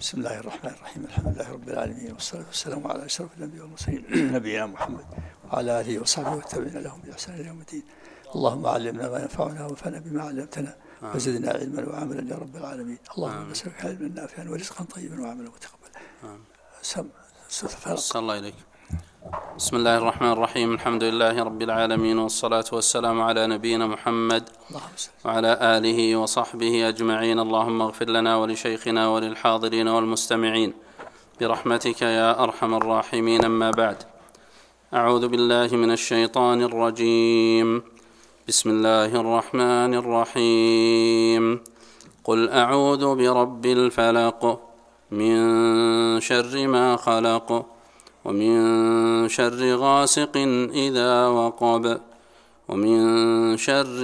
بسم الله الرحمن الرحيم. الحمد لله رب العالمين، والصلاة والسلام على أشرف الأنبياء والمرسلين نبينا محمد وعلى آله وصحبه والتابعين لهم بإحسان إلى يوم الدين. اللهم علمنا ما ينفعنا وانفعنا بما علمتنا وزدنا علما وعملا يا رب العالمين. اللهم نسألك علما نافعا ورزقا طيبا وعملا متقبلا. صلى الله عليك. بسم الله الرحمن الرحيم. الحمد لله رب العالمين، والصلاة والسلام على نبينا محمد وعلى آله وصحبه أجمعين. اللهم اغفر لنا ولشيخنا وللحاضرين والمستمعين برحمتك يا أرحم الراحمين. أما بعد، أعوذ بالله من الشيطان الرجيم. بسم الله الرحمن الرحيم. قل أعوذ برب الفلق من شر ما خلق ومن شر غاسق إذا وقب ومن شر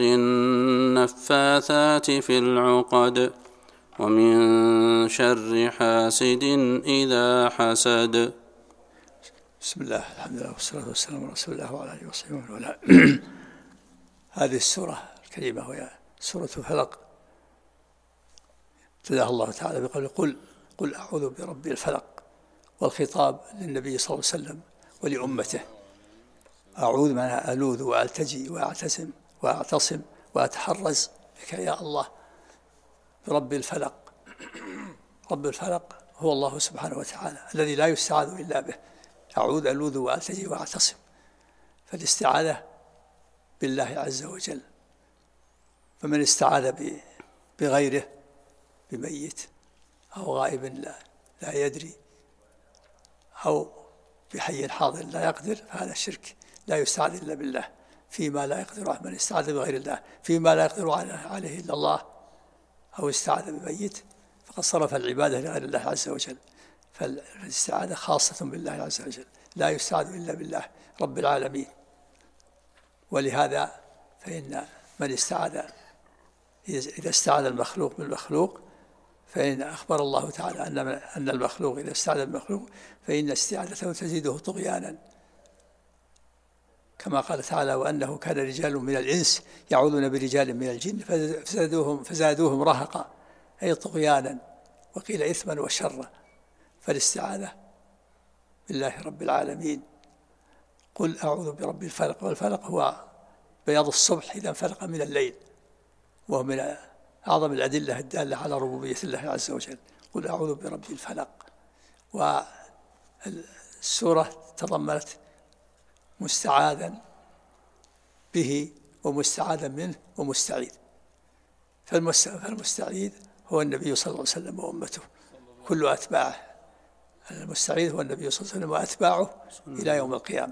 النفاثات في العقد ومن شر حاسد إذا حسد. بسم الله، الحمد لله، والصلاة والسلام على رسول الله وعلى آله وصحبه وسلم. هذه السورة الكريمة وهي سورة الفلق، ابتدأها الله تعالى بقول قل أعوذ برب الفلق، والخطاب للنبي صلى الله عليه وسلم ولأمته. أعوذ معناها ألوذ وألتجي وأعتصم وأتحرز بك يا الله برب الفلق. رب الفلق هو الله سبحانه وتعالى الذي لا يستعاذ إلا به. أعوذ ألوذ وألتجي وأعتصم، فالاستعاذة بالله عز وجل. فمن استعاذ بغيره، بميت أو غائب لا يدري، أو بحي حاضر لا يقدر، فهذا الشرك. لا يستعاذ إلا بالله فيما لا يقدر عليه. من استعاذ بغير الله فيما لا يقدر عليه إلا الله، أو استعاذ بميت، فقد صرف العبادة لغير الله عز وجل. فالاستعاذة خاصة بالله عز وجل، لا يستعاذ إلا بالله رب العالمين. ولهذا فإن من استعاذ، إذا استعاذ المخلوق بالمخلوق، فإن أخبر الله تعالى أن المخلوق إذا استعاذ بالمخلوق فإن استعاذته تزيده طغيانا، كما قال تعالى: وأنه كان رجال من الإنس يعوذون برجال من الجن فزادوهم رهقا، أي طغيانا، وقيل إثما وشرا. فالاستعاذة بالله رب العالمين. قل أعوذ برب الفلق، والفلق هو بياض الصبح إذا انفلق من الليل، وهو من أعظم الأدلة الدالة على ربوبية الله عز وجل. قل أعوذ برب الفلق. والسورة تضمنت مستعاذا به ومستعاذا منه ومستعيذ. فالمستعيذ هو النبي صلى الله عليه وسلم وأمته كل أتباعه. المستعيذ هو النبي صلى الله عليه وسلم وأتباعه إلى يوم القيامة.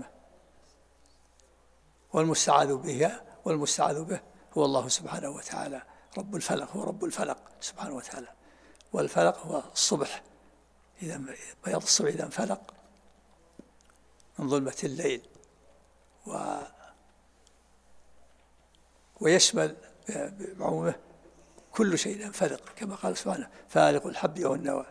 والمستعاذ به هو الله سبحانه وتعالى. رب الفلق هو رب الفلق سبحانه وتعالى. والفلق هو الصبح، إذا بياض الصبح إذا انفلق من ظلمة الليل، ويشمل بعمومه كل شيء ينفلق، كما قال سبحانه: فالق الحب والنوى.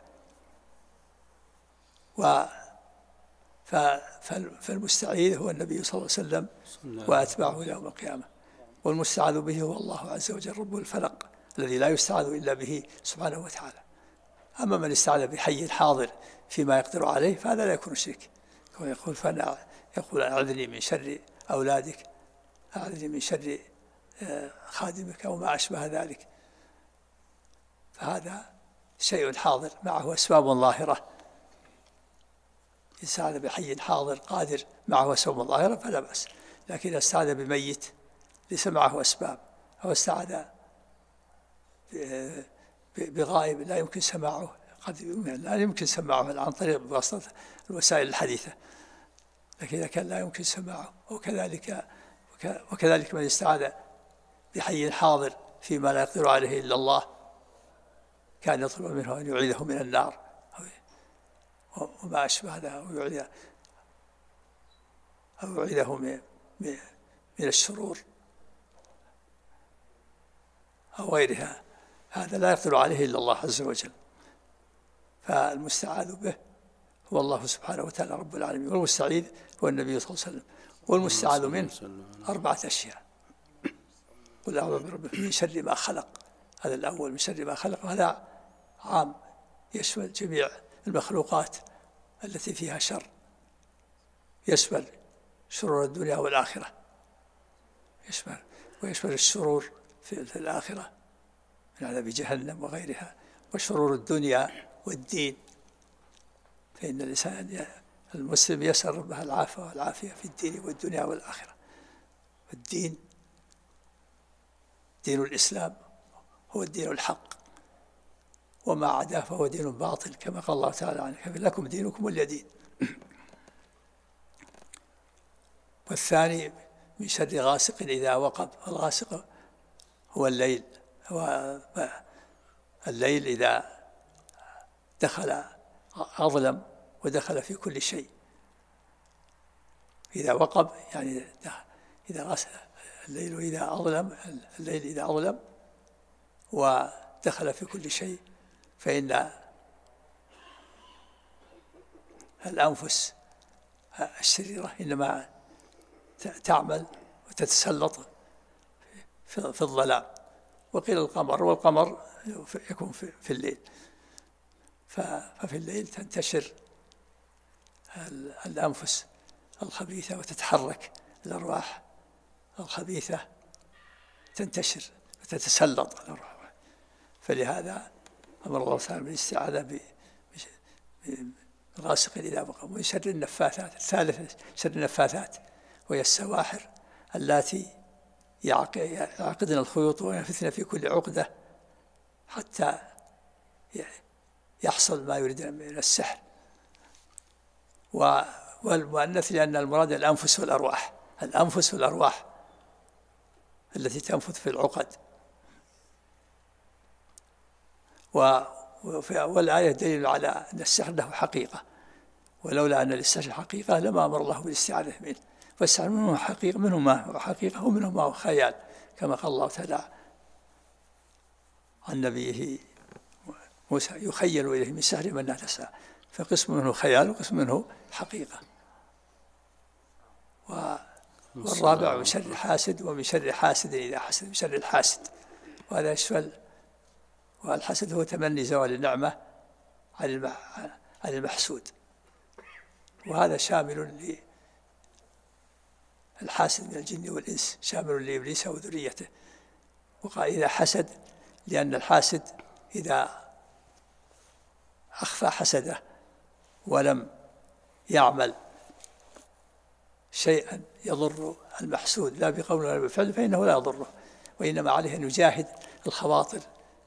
فالمستعيذ هو النبي صلى الله عليه وسلم وأتباعه إلى يوم القيامة. والمستعاذ به هو الله عز وجل رب الفلق الذي لا يستعاذ إلا به سبحانه وتعالى. أما من استعاذ بحي حاضر فيما يقدر عليه فهذا لا يكون شرك. يقول أعذني من شر أولادك، أعذني من شر خادمك، أو ما أشبه ذلك. فهذا شيء حاضر معه أسباب ظاهرة. إذا استعاذ بحي حاضر قادر معه أسباب ظاهرة فلا بأس. لكن إذا استعاذ بميت ليس معه أسباب، أو استعاذ بغائب لا يمكن سماعه، لا يمكن سماعه عن طريق بواسطة الوسائل الحديثة، لكن إذا كان لا يمكن سماعه، وكذلك من استعاذ بحي حاضر فيما لا يقدر عليه إلا الله، كان يطلب منه أن يعيذه من النار وما أشبه هذا، أو يعيذه من الشرور أو غيرها. هذا لا يقدر عليه إلا الله عز وجل. فالمستعاذ به هو الله سبحانه وتعالى رب العالمين، والمستعيذ هو النبي صلى الله عليه وسلم. والمستعاذ منه 4 أشياء. قل أعوذ برب من شر ما خلق، هذا الأول، من شر ما خلق، وهذا عام يشمل جميع المخلوقات التي فيها شر، يشمل شرور الدنيا والآخرة، ويشمل الشرور في الآخرة من عذاب جهنم وغيرها، وشرور الدنيا والدين، فإن الإنسان المسلم يسأل ربه العافية والعافية في الدين والدنيا والآخرة. والدين دين الإسلام هو الدين الحق، وما عداه فهو دين باطل، كما قال الله تعالى عنه: لكم دينكم ولي دين. والثاني من شر غاسق إذا وقب. الغاسق هو الليل، هو الليل إذا دخل أظلم ودخل في كل شيء. إذا وقب يعني إذا غسل الليل، إذا أظلم الليل، إذا أظلم ودخل في كل شيء، فإن الأنفس الشريرة إنما تعمل وتتسلط في الظلام. وقيل القمر، والقمر يكون في الليل، ففي الليل تنتشر الأنفس الخبيثة وتتحرك الأرواح الخبيثة، تنتشر وتتسلط على الأرواح. فلهذا أمر الله تعالى بالاستعاذة بغاسق إذا وقب. ومن شر النفاثات. الثالثة شر النفاثات، وهي السواحر اللاتي يعقدن الخيوط وينفثن في كل عقدة حتى يحصل ما يريد من السحر. والمؤنث لأن المراد الأنفس والأرواح، الأنفس والأرواح التي تنفث في العقد. والآية دليل على أن السحر له حقيقة، ولولا أن للسحر حقيقة لما أمر الله بالاستعاذة منه. فالسحر منه حقيقة، منه ما هو حقيقة ومنه ما هو خيال، كما قال الله تعالى عن نبيه موسى: يخيل إليه من سحر من لا تسعى. فقسم منه خيال وقسم منه حقيقة. والرابع من شر حاسد، ومن شر حاسد إذا حسد، من شر الحاسد. وهذا يشمل، والحسد هو تمني زوال النعمة عن المحسود، وهذا شامل للحاسد من الجن والإنس، شامل لإبليس وذريته. وقال إذا حسد، لأن الحاسد إذا أخفى حسده ولم يعمل شيئا يضر المحسود لا بقول ولا بفعل فإنه لا يضره، وإنما عليه أن يجاهد الخواطر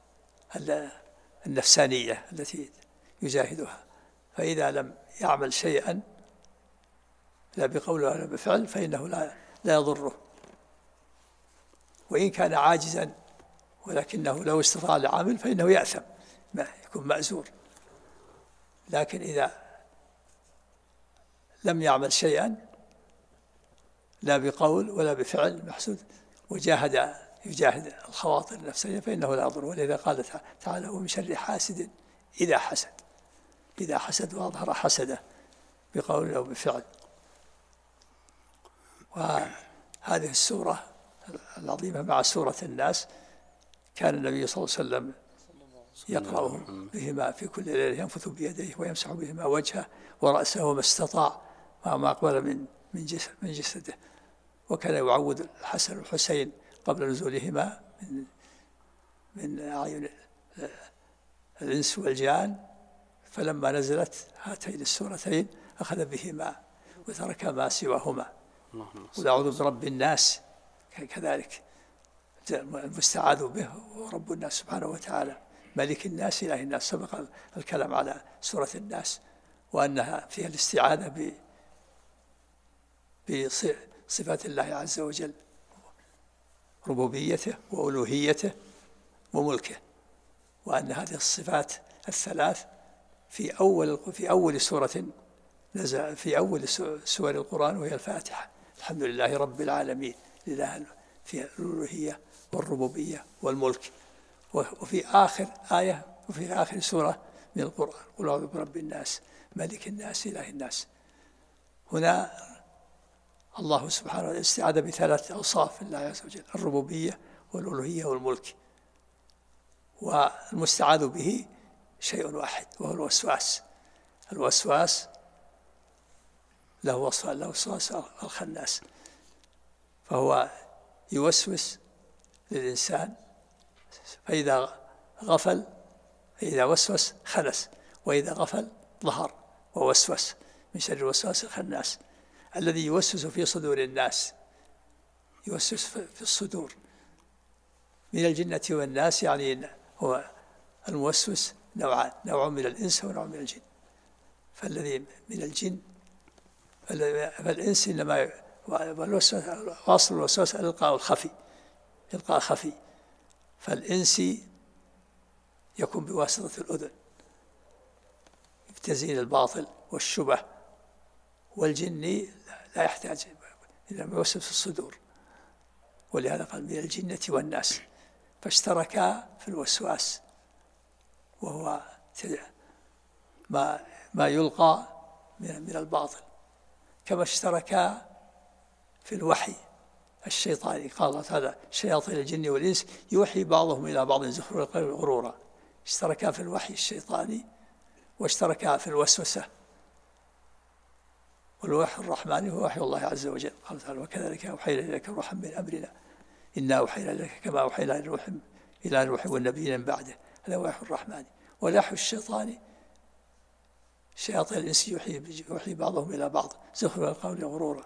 النفسانية التي يجاهدها. فإذا لم يعمل شيئا لا بقول ولا بفعل فإنه لا يضره، وإن كان عاجزا ولكنه لو استطاع لعمل فإنه يأثم، يكون مأزور. لكن إذا لم يعمل شيئا لا بقول ولا بفعل محسود يجاهد الخواطر النفسية فإنه لا يضر. ولذا قال تعالى: ومن شر حاسد إذا حسد. إذا حسد وأظهر حسده بقول أو بفعل. وهذه السورة العظيمة مع سورة الناس كان النبي صلى الله عليه وسلم يقرأ بهما في كل ليلة، ينفث بيديه ويمسح بهما وجهه ورأسه ما استطاع ما أقبل من جسده. وكان يعود الحسن والحسين قبل نزولهما من أعين الإنس والجان، فلما نزلت هاتين السورتين أخذ بهما وترك ما سواهما. وأعوذ برب الناس كذلك المستعاذ به ورب الناس سبحانه وتعالى، ملك الناس إله الناس. سبق الكلام على سورة الناس وأنها فيها الاستعاذة بصفات الله عز وجل، ربوبيته وألوهيته وملكه، وأن هذه الصفات الثلاث في أول سورة نزل في أول سور القرآن، وهي الفاتحة. الحمد لله رب العالمين، لله في الألوهية والربوبية والملك. وفي آخر آية وفي آخر سورة من القرآن: قل أعوذ برب الناس ملك الناس إله الناس. هنا الله سبحانه وتعالى استعاذ بثلاث أوصاف الله عز وجل: الربوبية والألوهية والملك. والمستعاذ به شيء واحد وهو الوسواس. الوسواس له وسواس الخناس، فهو يوسوس للإنسان، فإذا غفل، فإذا وسوس خنس، وإذا غفل ظهر ووسوس، من شر الوسواس الخناس الذي يوسوس في صدور الناس. يوسوس في الصدور من الجنة والناس، يعني هو الموسوس نوعان، نوع من الإنس ونوع من الجن. فالذي من الجن فالإنس إنما واصل الوسواس الإلقاء الخفي، إلقاء خفي. فالإنسي يكون بواسطة الأذن بتزيين الباطل والشبه، والجني لا يحتاج، إنما يوسوس في الصدور. ولهذا قال من الجنة والناس، فاشتركا في الوسواس، وهو ما يلقى من الباطل، كما اشتركا في الوحي الشيطاني. قال الله تعالى شياطين الجن والإنس يوحي بعضهم إلى بعض زخرف القول غرورا. اشتركا في الوحي الشيطاني واشتركا في الوسوسة. والوحي الرحماني هو وحي الله عز وجل. قال تعالى وكذلك أوحينا إليك روحا من أمرنا إنا أوحينا إليك كما أوحينا إلى نوح والنبيين من بعده. هذا وحي الرحماني. والوحي الشيطاني شياطين الإنس يوحي بعضهم إلى بعض زخرف القول غرورا.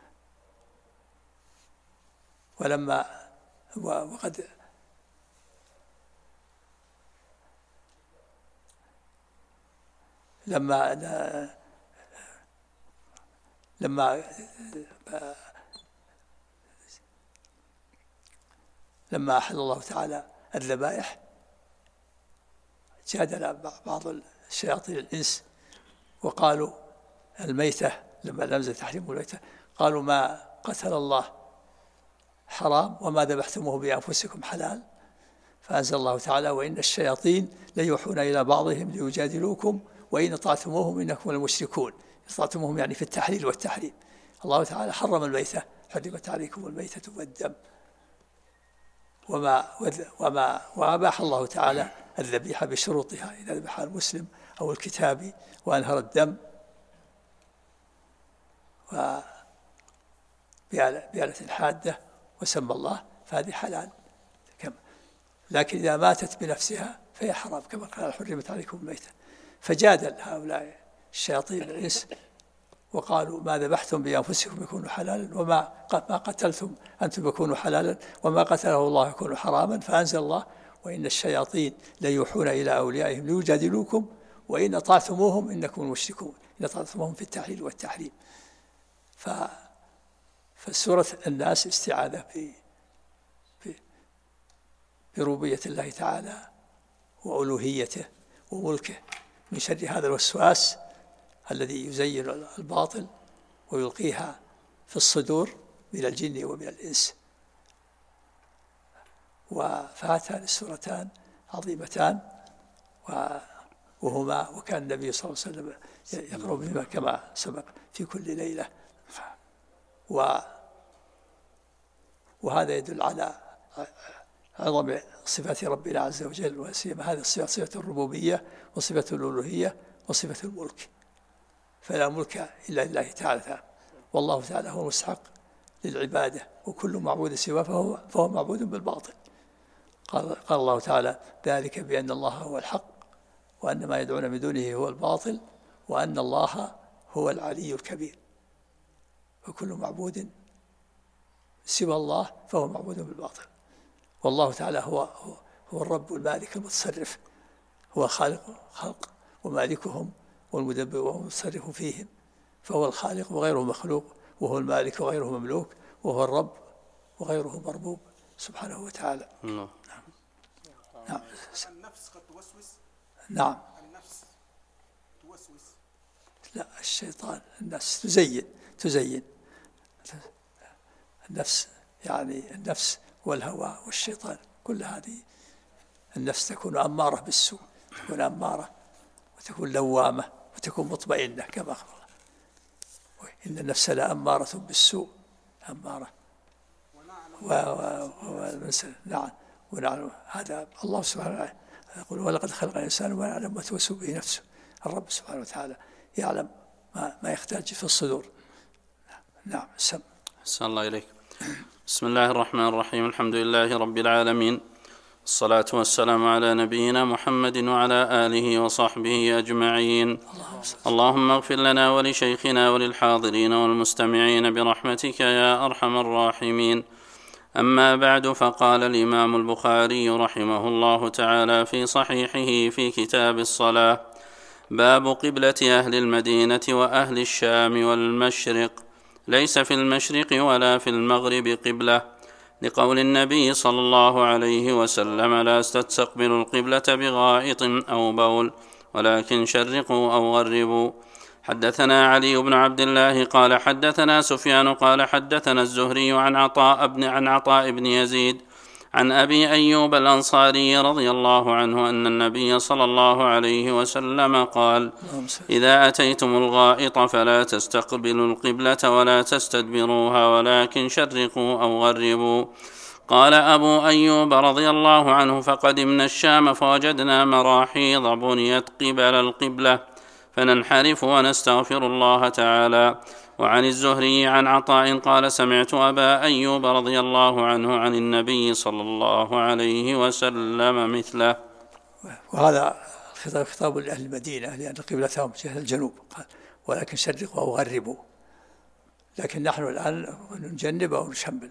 وقد لما أحل الله تعالى الذبائح، جادل بعض الشياطين الإنس وقالوا الميتة، لما نزل تحريم الميتة قالوا ما قتل الله حرام وما ذبحتموه بأنفسكم حلال. فأنزل الله تعالى وإن الشياطين ليوحون إلى بعضهم ليجادلوكم وإن أطعتموهم إنكم لمشركون. أطعتموهم يعني في التحليل والتحريم. الله تعالى حرم الميتة، حرمت عليكم الميتة والدم، وأباح الله تعالى الذبيحة بشروطها، إذا ذبح المسلم أو الكتابي وأنهر الدم بآلة حادة وسمى الله، فهذه حلال. لكن إذا ماتت بنفسها فهي حرام، كما قال حرمت عليكم الميتة. فجادل هؤلاء الشياطين الإنس وقالوا ما ذبحتم بأنفسكم يكون حلالا، وما قتلتم أنتم يكونوا حلالا، وما قتله الله يكون حراما. فأنزل الله وإن الشياطين ليوحون إلى أوليائهم ليجادلوكم وإن أطعتموهم إنكم مشركون. إن أطعتموهم في التحليل والتحريم. فسورة الناس استعاذة بربوبية الله تعالى وألوهيته وملكه من شر هذا الوسواس الذي يزين الباطل ويلقيها في الصدور من الجن ومن الإنس. فهاتان السورتان عظيمتان، وكان النبي صلى الله عليه وسلم يقرأ بهما كما سبق في كل ليلة. وهذا يدل على عظم صفات ربنا عز وجل، وسيما هذه الصفات، صفة الربوبية وصفة الألوهية وصفة الملك. فلا ملك إلا لله تعالى، والله تعالى هو المستحق للعبادة، وكل معبود سواه فهو معبود بالباطل. قال الله تعالى ذلك بأن الله هو الحق وأن ما يدعون من دونه هو الباطل وأن الله هو العلي الكبير. وكل معبود سوى الله فهو معبود بالباطل. والله تعالى هو الرب المالك المتصرف، هو خلق ومالكهم والمدبر والمتصرف فيهم. فهو الخالق وغيره مخلوق، وهو المالك وغيره مملوك، وهو الرب وغيره مربوب سبحانه وتعالى. نعم. النفس قد توسوس. نعم. النفس توسوس. لا، الشيطان النفس تزين النفس، يعني النفس والهوى والشيطان، كل هذه النفس تكون أمارة بالسوء، تكون أمارة وتكون لوامة وتكون مطمئنة كما أخبر الله. إن النفس لأمارة بالسوء، أمارة. نعم. ونعلم هذا الله سبحانه يقول ولقد خلق الإنسان وما يعلم ما توسوس به نفسه. الرب سبحانه وتعالى يعلم ما يحتاج في الصدور. نعم. أحسن الله إليك. بسم الله الرحمن الرحيم. الحمد لله رب العالمين، الصلاة والسلام على نبينا محمد وعلى آله وصحبه أجمعين. اللهم اغفر لنا ولشيخنا وللحاضرين والمستمعين برحمتك يا أرحم الراحمين. أما بعد، فقال الإمام البخاري رحمه الله تعالى في صحيحه في كتاب الصلاة: باب قبلة أهل المدينة وأهل الشام والمشرق، ليس في المشرق ولا في المغرب قبلة، لقول النبي صلى الله عليه وسلم: لا تستقبلوا القبلة بغائط أو بول، ولكن شرقوا أو غربوا. حدثنا علي بن عبد الله قال حدثنا سفيان قال حدثنا الزهري عن عطاء بن يزيد عن أبي أيوب الأنصاري رضي الله عنه أن النبي صلى الله عليه وسلم قال: إذا أتيتم الغائط فلا تستقبلوا القبلة ولا تستدبروها، ولكن شرقوا أو غربوا. قال أبو أيوب رضي الله عنه: فقدمنا الشام فوجدنا مراحيض بنيت قبل القبلة فننحرف ونستغفر الله تعالى. وعن الزهري عن عطاء قال: سمعت أبا أيوب رضي الله عنه عن النبي صلى الله عليه وسلم مثله. وهذا خطاب لأهل المدينة لأن قبلتهم جهة الجنوب، ولكن شرقوا أو غربوا. لكن نحن الآن نجنب أو نشمل.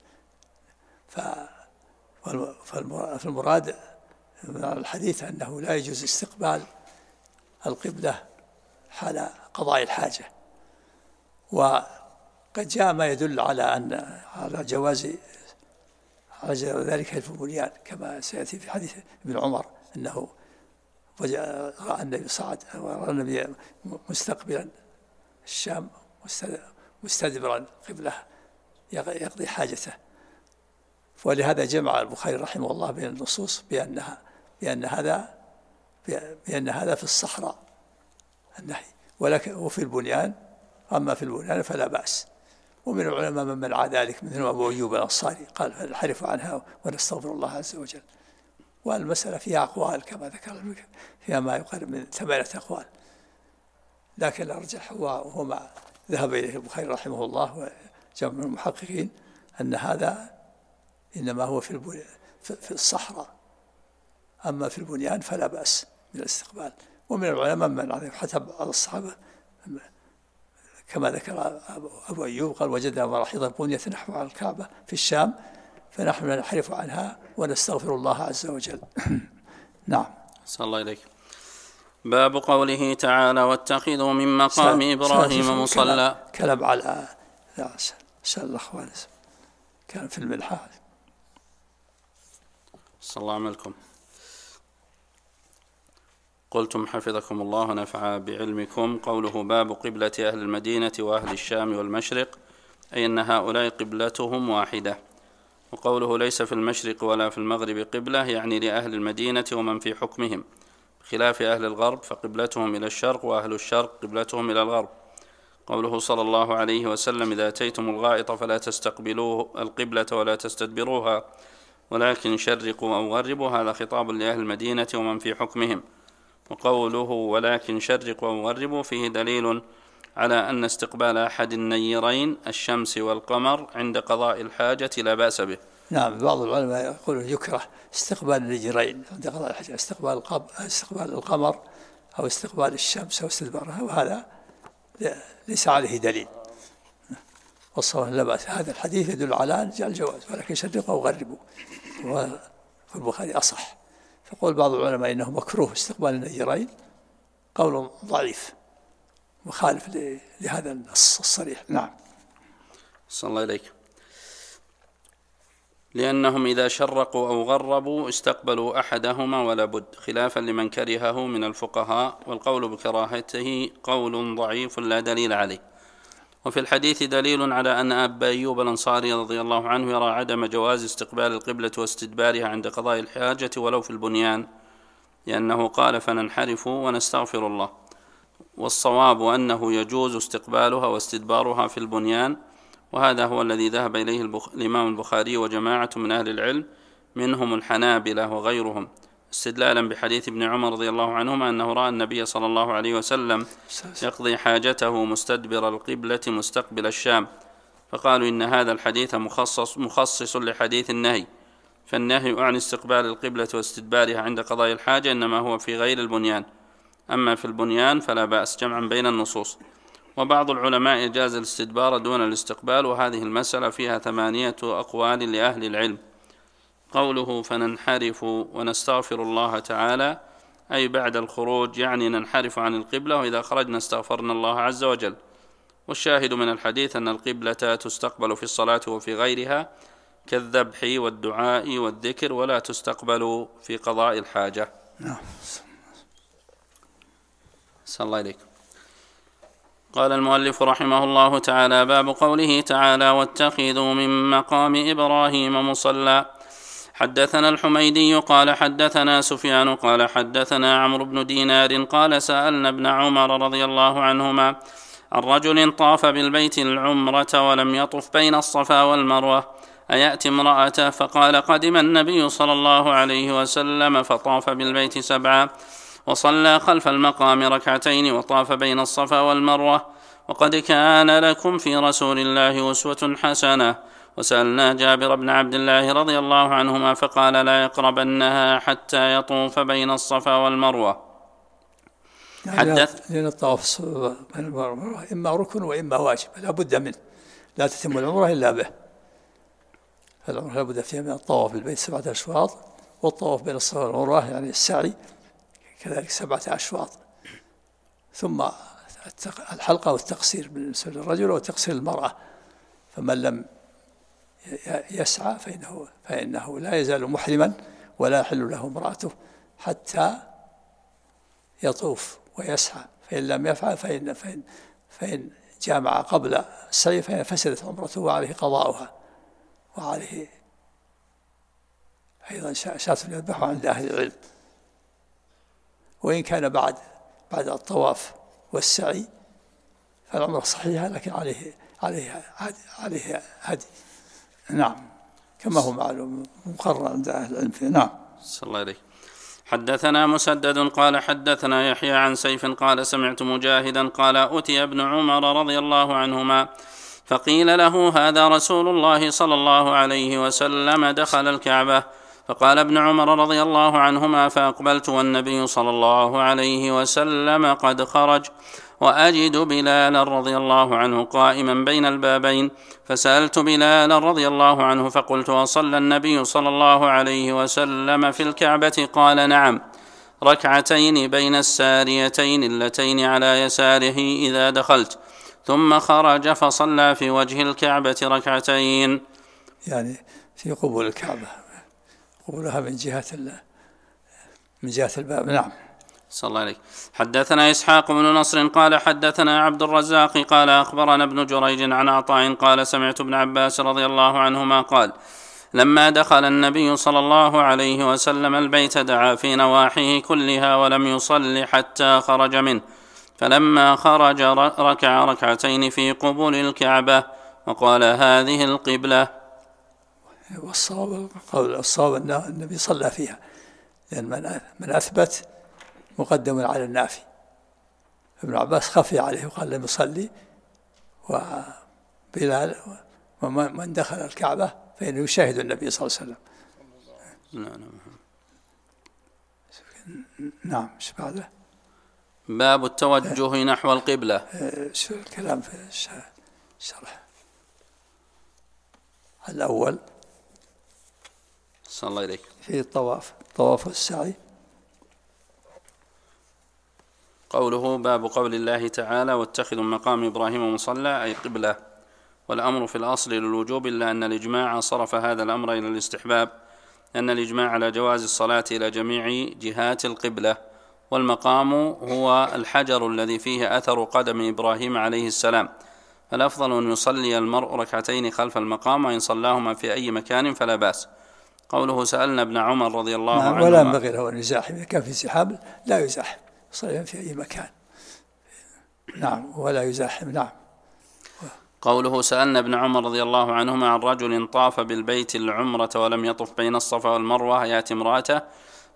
فالمراد من الحديث أنه لا يجوز استقبال القبلة حال قضاء الحاجة. وقد جاء ما يدل على جواز ذلك في البنيان، كما سيأتي في حديث ابن عمر أنه رأى النبي صعد ورأى النبي مستقبلا الشام مستدبرا قبله يقضي حاجته. ولهذا جمع البخاري رحمه الله بين النصوص بأن هذا في الصحراء النهي، وفي البنيان، أما في البنيان فلا بأس. ومن العلماء من منع ذلك مثل أبو أيوب الأنصاري قال: فنحرف عنها ونستغفر الله عز وجل. والمسألة فيها أقوال كما ذكر، فيها ما يقارب من 8 أقوال، لكن الأرجح هو ما ذهب إليه البخاري رحمه الله وجمع من المحققين أن هذا إنما هو في الصحراء، أما في البنيان فلا بأس من الاستقبال. ومن العلماء من عليه حتى بعض الصحابة كما ذكر أبو أيوب قال: وجدنا مراحيض بنية نحو على الكعبة في الشام فنحن ننحرف عنها ونستغفر الله عز وجل. نعم. صلى الله إليك. باب قوله تعالى: واتخذوا من مقام إبراهيم مصلى. كلام على سأل الأخوان كان في الملحة. صلى الله عملكم. قلتم حفظكم الله ونفع بعلمكم: قوله باب قبلة أهل المدينة وأهل الشام والمشرق، أي أن هؤلاء قبلتهم واحدة. وقوله ليس في المشرق ولا في المغرب قبلة يعني لأهل المدينة ومن في حكمهم، بخلاف أهل الغرب فقبلتهم إلى الشرق، وأهل الشرق قبلتهم إلى الغرب. قوله صلى الله عليه وسلم: إذا أتيتم الغائط فلا تستقبلوا القبلة ولا تستدبروها، ولكن شرقوا أو غربوا، هذا خطاب لأهل المدينة ومن في حكمهم. وقوله ولكن شرقوا أو غربوا فيه دليل على أن استقبال أحد النيرين الشمس والقمر عند قضاء الحاجة لا بأس به. نعم. بعض العلماء يقولون يكره استقبال النيرين عند قضاء الحاجة، استقبال القمر أو استقبال الشمس أو استدبارها، وهذا ليس عليه دليل، والصواب لا بأس. هذا الحديث يدل على الجواز، ولكن شرقوا أو غربوا، وفي البخاري أصح. فقول بعض العلماء إنه مكروه استقبال النيرين قول ضعيف مخالف لهذا النص الصريح. نعم. صلى الله إليك. لأنهم إذا شرقوا أو غربوا استقبلوا أحدهما ولا بد، خلافا لمن كرهه من الفقهاء، والقول بكراهته قول ضعيف لا دليل عليه. وفي الحديث دليل على أن أبا أيوب الأنصاري رضي الله عنه يرى عدم جواز استقبال القبلة واستدبارها عند قضاء الحاجة ولو في البنيان، لأنه قال: فننحرف ونستغفر الله. والصواب أنه يجوز استقبالها واستدبارها في البنيان، وهذا هو الذي ذهب إليه الإمام البخاري وجماعة من أهل العلم منهم الحنابلة وغيرهم، استدلالا بحديث ابن عمر رضي الله عنهما أنه رأى النبي صلى الله عليه وسلم يقضي حاجته مستدبر القبلة مستقبل الشام، فقالوا إن هذا الحديث مخصص لحديث النهي، فالنهي عن استقبال القبلة واستدبارها عند قضاء الحاجة إنما هو في غير البنيان، أما في البنيان فلا بأس، جمعا بين النصوص. وبعض العلماء جاز الاستدبار دون الاستقبال، وهذه المسألة فيها 8 أقوال لأهل العلم. قوله فننحرف ونستغفر الله تعالى أي بعد الخروج، يعني ننحرف عن القبلة، وإذا خرجنا استغفرنا الله عز وجل. والشاهد من الحديث أن القبلة تستقبل في الصلاة وفي غيرها كالذبح والدعاء والذكر، ولا تستقبل في قضاء الحاجة. صلى الله عليكم. قال المؤلف رحمه الله تعالى: باب قوله تعالى: واتخذوا من مقام إبراهيم مصلى. حدثنا الحميدي قال حدثنا سفيان قال حدثنا عمرو بن دينار قال سألنا ابن عمر رضي الله عنهما عن رجل طاف بالبيت العمرة ولم يطف بين الصفا والمروة أيأتي امرأته؟ فقال: قدم النبي صلى الله عليه وسلم فطاف بالبيت 7 وصلى خلف المقام 2 وطاف بين الصفا والمروة، وقد كان لكم في رسول الله أسوة حسنة. وسألنا جابر بن عبد الله رضي الله عنهما فقال: لا يقربنها حتى يطوف بين الصفا والمروة. لأن الطواف بين المروة إما ركن وإما واجب، لا بد منه، لا تتم العمرة إلا به. فالعمرة لا بد فيها من الطواف بالبيت 7 أشواط، والطواف بين الصفا والمروة يعني السعي كذلك 7 أشواط، ثم الحلقة والتقصير بالنسبة للرجل وتقصير المرأة. فمن لم يسعى فإنه لا يزال محرما ولا يحل له امرأته حتى يطوف ويسعى، فإن لم يفعل فإن جامع قبل السعي فإن فسدت عمرته وعليه قضاؤها، وعليه أيضا شاة يذبح عند أهل العلم. وإن كان بعد الطواف والسعي فالعمرة صحيحة، لكن عليه هدي. نعم، كما هو معلوم مقرر عند أهل العلم. نعم. صلى الله عليه. حدثنا مسدد قال حدثنا يحيى عن سيف قال سمعت مجاهدا قال: أتي ابن عمر رضي الله عنهما فقيل له: هذا رسول الله صلى الله عليه وسلم دخل الكعبة. فقال ابن عمر رضي الله عنهما: فأقبلت والنبي صلى الله عليه وسلم قد خرج، وأجد بلالا رضي الله عنه قائما بين البابين، فسألت بلالا رضي الله عنه فقلت: وصلى النبي صلى الله عليه وسلم في الكعبة؟ قال: نعم، 2 بين الساريتين اللتين على يساره إذا دخلت، ثم خرج فصلى في وجه الكعبة 2. يعني في قبول الكعبة، قبولها من جهة الباب. نعم. صلى الله عليه. حدثنا إسحاق بن نصر قال حدثنا عبد الرزاق قال أخبرنا ابن جريج عن عطاء قال سمعت ابن عباس رضي الله عنهما قال: لما دخل النبي صلى الله عليه وسلم البيت دعا في نواحيه كلها ولم يصل حتى خرج منه، فلما خرج ركع 2 في قبول الكعبة وقال: هذه القبلة. والصواب أن النبي صلى فيها، لأن من أثبت مقدم على النافي. ابن عباس خفي عليه وقال: لم يصلي. وبلال ومن دخل الكعبة فإنه يشاهد النبي صلى الله عليه وسلم. نعم. ايش بعده؟ باب التوجه نحو القبلة. شو الكلام في الشرح الأول؟ صلى الله عليك. في الطواف والسعي. قوله: باب قول الله تعالى: واتخذوا مقام إبراهيم مصلى، أي قبلة. والأمر في الأصل للوجوب، إلا أن الإجماع صرف هذا الأمر إلى الاستحباب، أن الإجماع على جواز الصلاة إلى جميع جهات القبلة. والمقام هو الحجر الذي فيه أثر قدم إبراهيم عليه السلام، فالأفضل أن يصلي المرء 2 خلف المقام، وإن صلاهما في أي مكان فلا بأس. قوله: سألنا ابن عمر رضي الله عنه. ولا ينبغي له أن يزاحم، إذا كان في زحام لا يزاحم، يصلي في أي مكان. نعم، ولا يزاحم. نعم. قوله: سألنا ابن عمر رضي الله عنهما عن رجل طاف بالبيت العمرة ولم يطف بين الصفا والمروة يأتي امرأته؟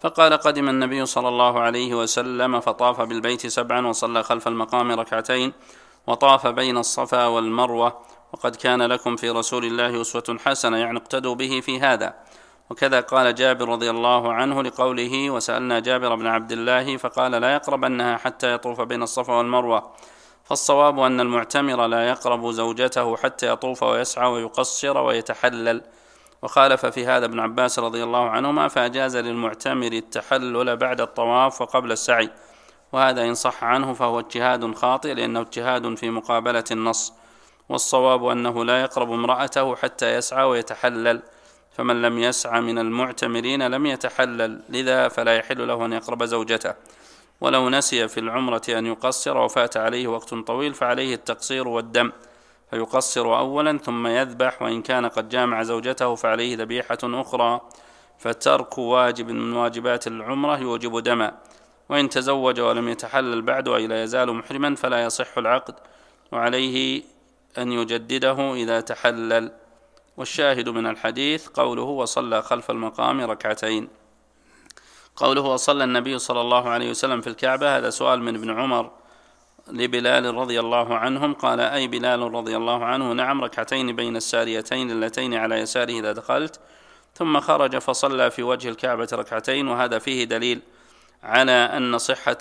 فقال: قدم النبي صلى الله عليه وسلم فطاف بالبيت 7 وصلى خلف المقام 2 وطاف بين الصفا والمروة، وقد كان لكم في رسول الله أسوة حسنة، يعني اقتدوا به في هذا. وكذا قال جابر رضي الله عنه لقوله: وسألنا جابر بن عبد الله فقال: لا يقربنها حتى يطوف بين الصفا والمروة. فالصواب أن المعتمر لا يقرب زوجته حتى يطوف ويسعى ويقصر ويتحلل. وخالف في هذا ابن عباس رضي الله عنهما، فأجاز للمعتمر التحلل بعد الطواف وقبل السعي، وهذا إن صح عنه فهو اجتهاد خاطئ، لأنه اجتهاد في مقابلة النص. والصواب أنه لا يقرب امرأته حتى يسعى ويتحلل، فمن لم يسعى من المعتمرين لم يتحلل، لذا فلا يحل له أن يقرب زوجته. ولو نسي في العمرة أن يقصر وفات عليه وقت طويل فعليه التقصير والدم، فيقصر أولا ثم يذبح، وإن كان قد جامع زوجته فعليه ذبيحة أخرى، فترك واجب من واجبات العمرة يوجب دما. وإن تزوج ولم يتحلل بعد أي لا يزال محرما فلا يصح العقد، وعليه أن يجدده إذا تحلل. والشاهد من الحديث قوله: وصلى خلف المقام 2. قوله: وصلى النبي صلى الله عليه وسلم في الكعبة، هذا سؤال من ابن عمر لبلال رضي الله عنهم، قال: أي بلال رضي الله عنه: نعم، 2 بين الساريتين اللتين على يساره إذا دخلت. ثم خرج فصلى في وجه الكعبة 2، وهذا فيه دليل على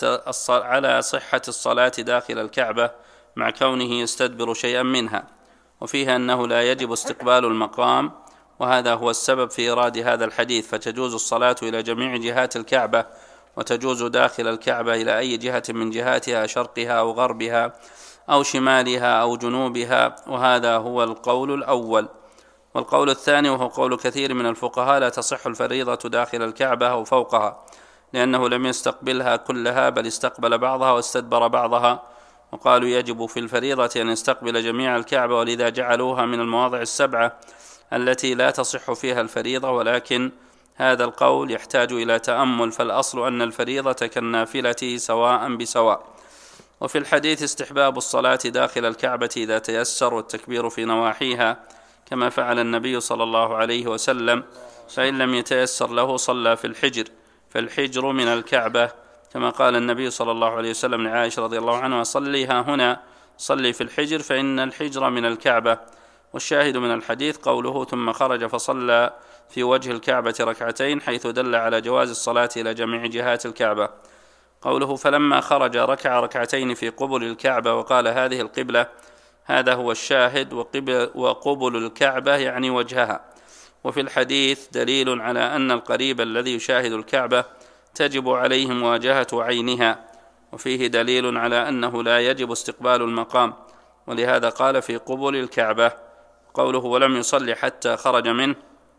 صحة الصلاة داخل الكعبة مع كونه يستدبر شيئا منها، وفيها أنه لا يجب استقبال المقام، وهذا هو السبب في إيراد هذا الحديث. فتجوز الصلاة إلى جميع جهات الكعبة، وتجوز داخل الكعبة إلى أي جهة من جهاتها، شرقها أو غربها أو شمالها أو جنوبها، وهذا هو القول الأول. والقول الثاني وهو قول كثير من الفقهاء: لا تصح الفريضة داخل الكعبة أو فوقها، لأنه لم يستقبلها كلها بل استقبل بعضها واستدبر بعضها. وقالوا: يجب في الفريضة أن يستقبل جميع الكعبة، ولذا جعلوها من المواضع 7 التي لا تصح فيها الفريضة. ولكن هذا القول يحتاج إلى تأمل، فالأصل أن الفريضة كالنافلة سواء بسواء. وفي الحديث استحباب الصلاة داخل الكعبة إذا تيسر، والتكبير في نواحيها كما فعل النبي صلى الله عليه وسلم، فإن لم يتيسر له صلى في الحجر، فالحجر من الكعبة، كما قال النبي صلى الله عليه وسلم لعائشة رضي الله عنها: صليها هنا، صلي في الحجر فإن الحجر من الكعبة. والشاهد من الحديث قوله: ثم خرج فصلى في وجه الكعبة 2، حيث دل على جواز الصلاة إلى جميع جهات الكعبة. قوله: فلما خرج ركع 2 في قبل الكعبة وقال: هذه القبلة، هذا هو الشاهد. وقبل الكعبة يعني وجهها. وفي الحديث دليل على أن القريب الذي يشاهد الكعبة تجب عليه مواجهة عينها، وفيه دليل على أنه لا يجب استقبال المقام، ولهذا قال: في قبل الكعبة. قوله: ولم يصلي حتى خرج منه،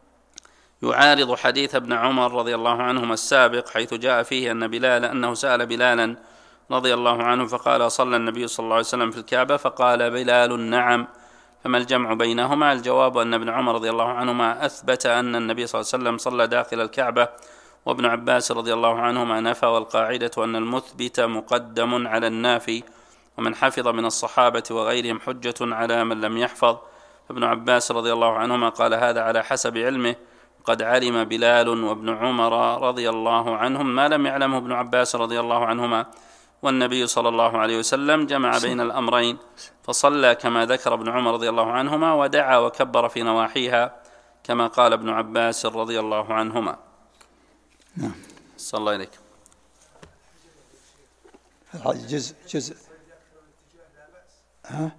يعارض حديث ابن عمر رضي الله عنهما السابق، حيث جاء فيه أنه سأل بلالا رضي الله عنه فقال: صلى النبي صلى الله عليه وسلم في الكعبة؟ فقال بلال: نعم. فما الجمع بينهما؟ الجواب أن ابن عمر رضي الله عنهما أثبت أن النبي صلى الله عليه وسلم صلى داخل الكعبة، وابن عباس رضي الله عنهما نفى، والقاعدة أن المثبت مقدم على النافي، ومن حفظ من الصحابة وغيرهم حجة على من لم يحفظ. ابن عباس رضي الله عنهما قال هذا على حسب علمه، قد علم بلال وابن عمر رضي الله عنهم ما لم يعلمه ابن عباس رضي الله عنهما، والنبي صلى الله عليه وسلم جمع بين الأمرين، فصلى كما ذكر ابن عمر رضي الله عنهما، ودعا وكبر في نواحيها كما قال ابن عباس رضي الله عنهما. نعم. صلى الله عليك. جزء ها؟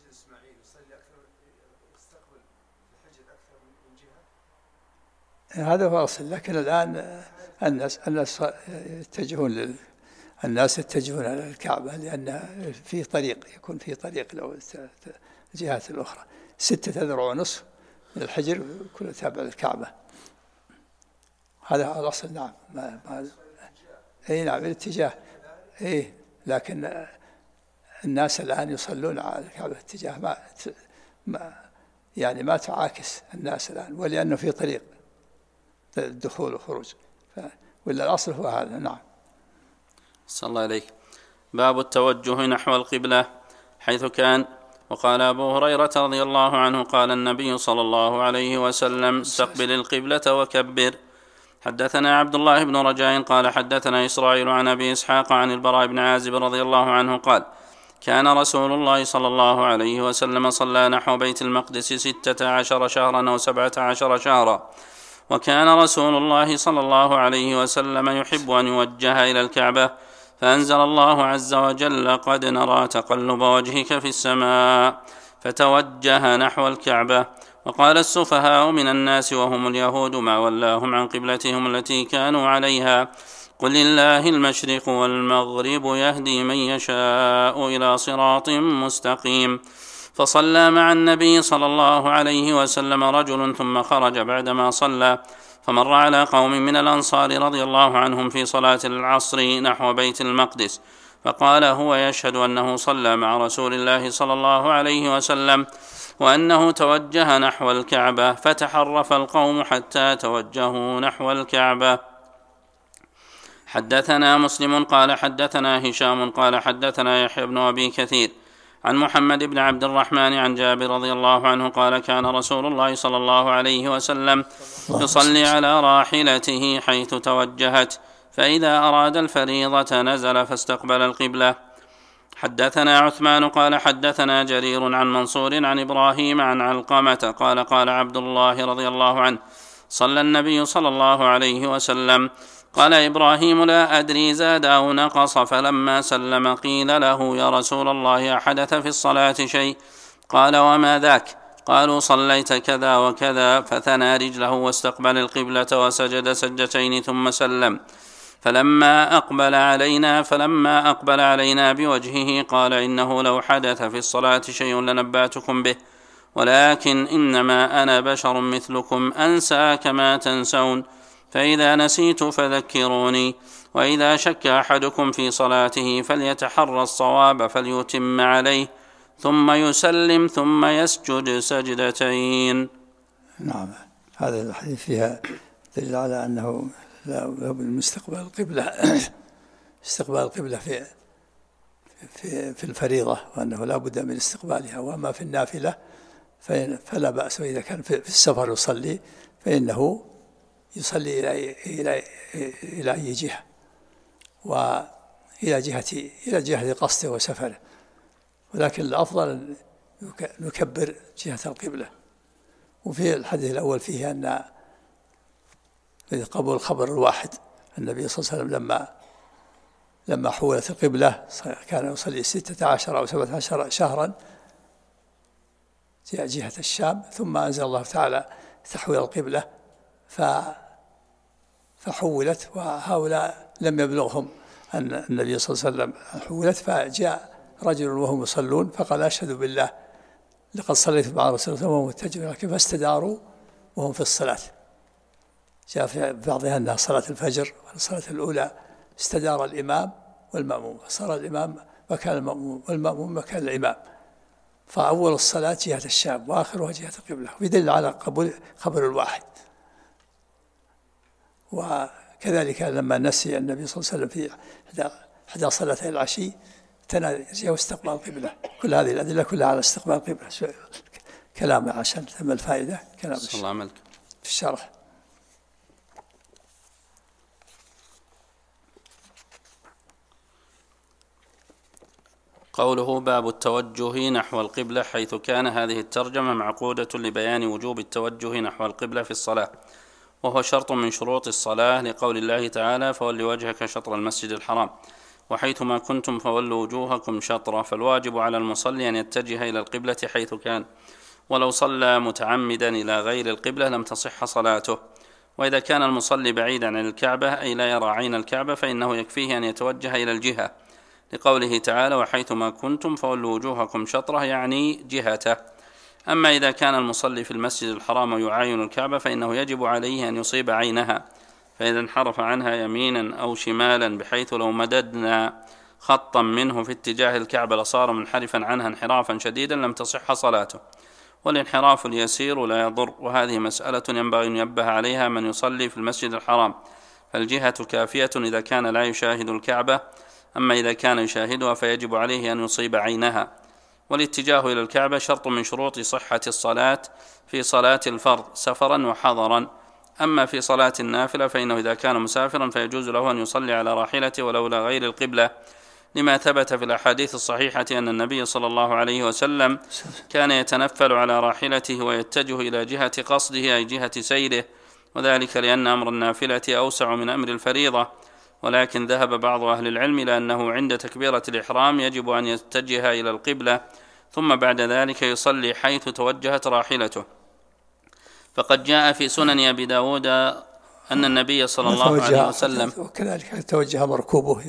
هذا هو الأصل، لكن الآن الناس يتجهون على الكعبة، لأن في طريق يكون في طريق الجهات الأخرى 6 أذرع ونصف من الحجر كله تابع للكعبة. هذا هو الأصل. نعم. نعم الاتجاه. لكن الناس الآن يصلون على الكعبة اتجاه ما تعاكس الناس الآن، ولأنه في طريق الدخول والخروج، ولا الأصل هو هذا. نعم. صلى الله عليك. باب التوجه نحو القبلة حيث كان. وقال أبو هريرة رضي الله عنه قال النبي صلى الله عليه وسلم: استقبل القبلة وكبر. حدثنا عبد الله بن رجاء قال حدثنا إسرائيل عن أبي إسحاق عن البراء بن عازب رضي الله عنه قال كان رسول الله صلى الله عليه وسلم صلى نحو بيت المقدس 16 شهرا أو 17 شهرا، وكان رسول الله صلى الله عليه وسلم يحب أن يوجه إلى الكعبة، فأنزل الله عز وجل قد نرى تقلب وجهك في السماء، فتوجه نحو الكعبة. وقال السفهاء من الناس وهم اليهود ما ولاهم عن قبلتهم التي كانوا عليها، قل لله المشرق والمغرب يهدي من يشاء إلى صراط مستقيم. فصلى مع النبي صلى الله عليه وسلم رجل ثم خرج بعدما صلى، فمر على قوم من الأنصار رضي الله عنهم في صلاة العصر نحو بيت المقدس، فقال هو يشهد أنه صلى مع رسول الله صلى الله عليه وسلم وأنه توجه نحو الكعبة، فتحرف القوم حتى توجهوا نحو الكعبة. حدثنا مسلم قال حدثنا هشام قال حدثنا يحيى بن أبي كثير عن محمد بن عبد الرحمن عن جابر رضي الله عنه قال كان رسول الله صلى الله عليه وسلم يصلي على راحلته حيث توجهت، فإذا أراد الفريضة نزل فاستقبل القبلة. حدثنا عثمان قال حدثنا جرير عن منصور عن إبراهيم عن علقمة قال قال عبد الله رضي الله عنه صلى النبي صلى الله عليه وسلم، قال إبراهيم لا أدري زاد أو نقص، فلما سلم قيل له يا رسول الله أحدث في الصلاة شيء؟ قال وما ذاك؟ قالوا صليت كذا وكذا، فثنى رجله واستقبل القبلة وسجد سجدتين ثم سلم، فلما أقبل علينا بوجهه قال إنه لو حدث في الصلاة شيء لنبأتكم به، ولكن إنما أنا بشر مثلكم أنسى كما تنسون، فإذا نسيت فذكروني، وإذا شك أحدكم في صلاته فليتحرى الصواب فليتم عليه ثم يسلم ثم يسجد سجدتين. نعم، هذا الحديث فيها دليل على أنه لا بد من استقبال القبلة استقبال القبلة في الفريضة، وأنه لا بد من استقبالها. وأما في النافلة فلا بأس، وإذا كان في السفر يصلي فإنه يصلي إلى أي جهة، وإلى جهة قصده وسفره، ولكن الأفضل نكبر جهة القبلة. وفي الحديث الأول فيه أن قبول الخبر الواحد، النبي صلى الله عليه وسلم لما حولت القبلة كان يصلي 16 أو 17 شهرا جهة الشام، ثم أنزل الله تعالى تحويل القبلة فحولت، وهؤلاء لم يبلغهم أن النبي صلى الله عليه وسلم حولت. فجاء رجل وهم يصلون فقال أشهد بالله لقد صليت مع رسول الله وهم متجهون، فاستداروا وهم في الصلاة. جاء في بعضها أنها صلاة الفجر، والصلاة الأولى استدار الإمام والمأموم، فصار الإمام مكان المأموم والمأموم مكان الإمام، فأول الصلاة جهة الشام وآخرها جهة القبلة، ويدل على قبول خبر الواحد. وكذلك لما نسي النبي صلى الله عليه وسلم في إحدى صلاتي العشي تنادى واستقبال القبلة. كل هذه الأدلة كلها على استقبال القبلة. كلام عشان ثم الفائدة كلام في الشرح. قوله باب التوجه نحو القبلة حيث كان، هذه الترجمة معقودة لبيان وجوب التوجه نحو القبلة في الصلاة، وهو شرط من شروط الصلاة، لقول الله تعالى فول وجهك شطر المسجد الحرام، وحيثما كنتم فولوا وجوهكم شطرة، فالواجب على المصلي أن يتجه إلى القبلة حيث كان، ولو صلى متعمدا إلى غير القبلة لم تصح صلاته. وإذا كان المصلي بعيدا عن الكعبة أي لا يرى عين الكعبة فإنه يكفيه أن يتوجه إلى الجهة، لقوله تعالى وحيثما كنتم فولوا وجوهكم شطرة، يعني جهته. أما إذا كان المصلي في المسجد الحرام ويعاين الكعبة فإنه يجب عليه أن يصيب عينها، فإذا انحرف عنها يمينا أو شمالا بحيث لو مددنا خطا منه في اتجاه الكعبة لصار منحرفا عنها انحرافا شديدا لم تصح صلاته. والانحراف اليسير لا يضر، وهذه مسألة ينبغي أن ينبه عليها من يصلي في المسجد الحرام، فالجهة كافية إذا كان لا يشاهد الكعبة، أما إذا كان يشاهدها فيجب عليه أن يصيب عينها. والاتجاه إلى الكعبة شرط من شروط صحة الصلاة في صلاة الفرض سفرا وحضرا، أما في صلاة النافلة فإنه إذا كان مسافرا فيجوز له أن يصلي على راحلته ولو إلى غير القبلة، لما ثبت في الأحاديث الصحيحة أن النبي صلى الله عليه وسلم كان يتنفل على راحلته ويتجه إلى جهة قصده أي جهة سيره، وذلك لأن أمر النافلة أوسع من أمر الفريضة. ولكن ذهب بعض أهل العلم إلى أنه عند تكبيرة الإحرام يجب أن يتجه إلى القبلة، ثم بعد ذلك يصلي حيث توجهت راحلته. فقد جاء في سنن أبي داود أن النبي صلى الله عليه وسلم وكذلك توجه مركوبه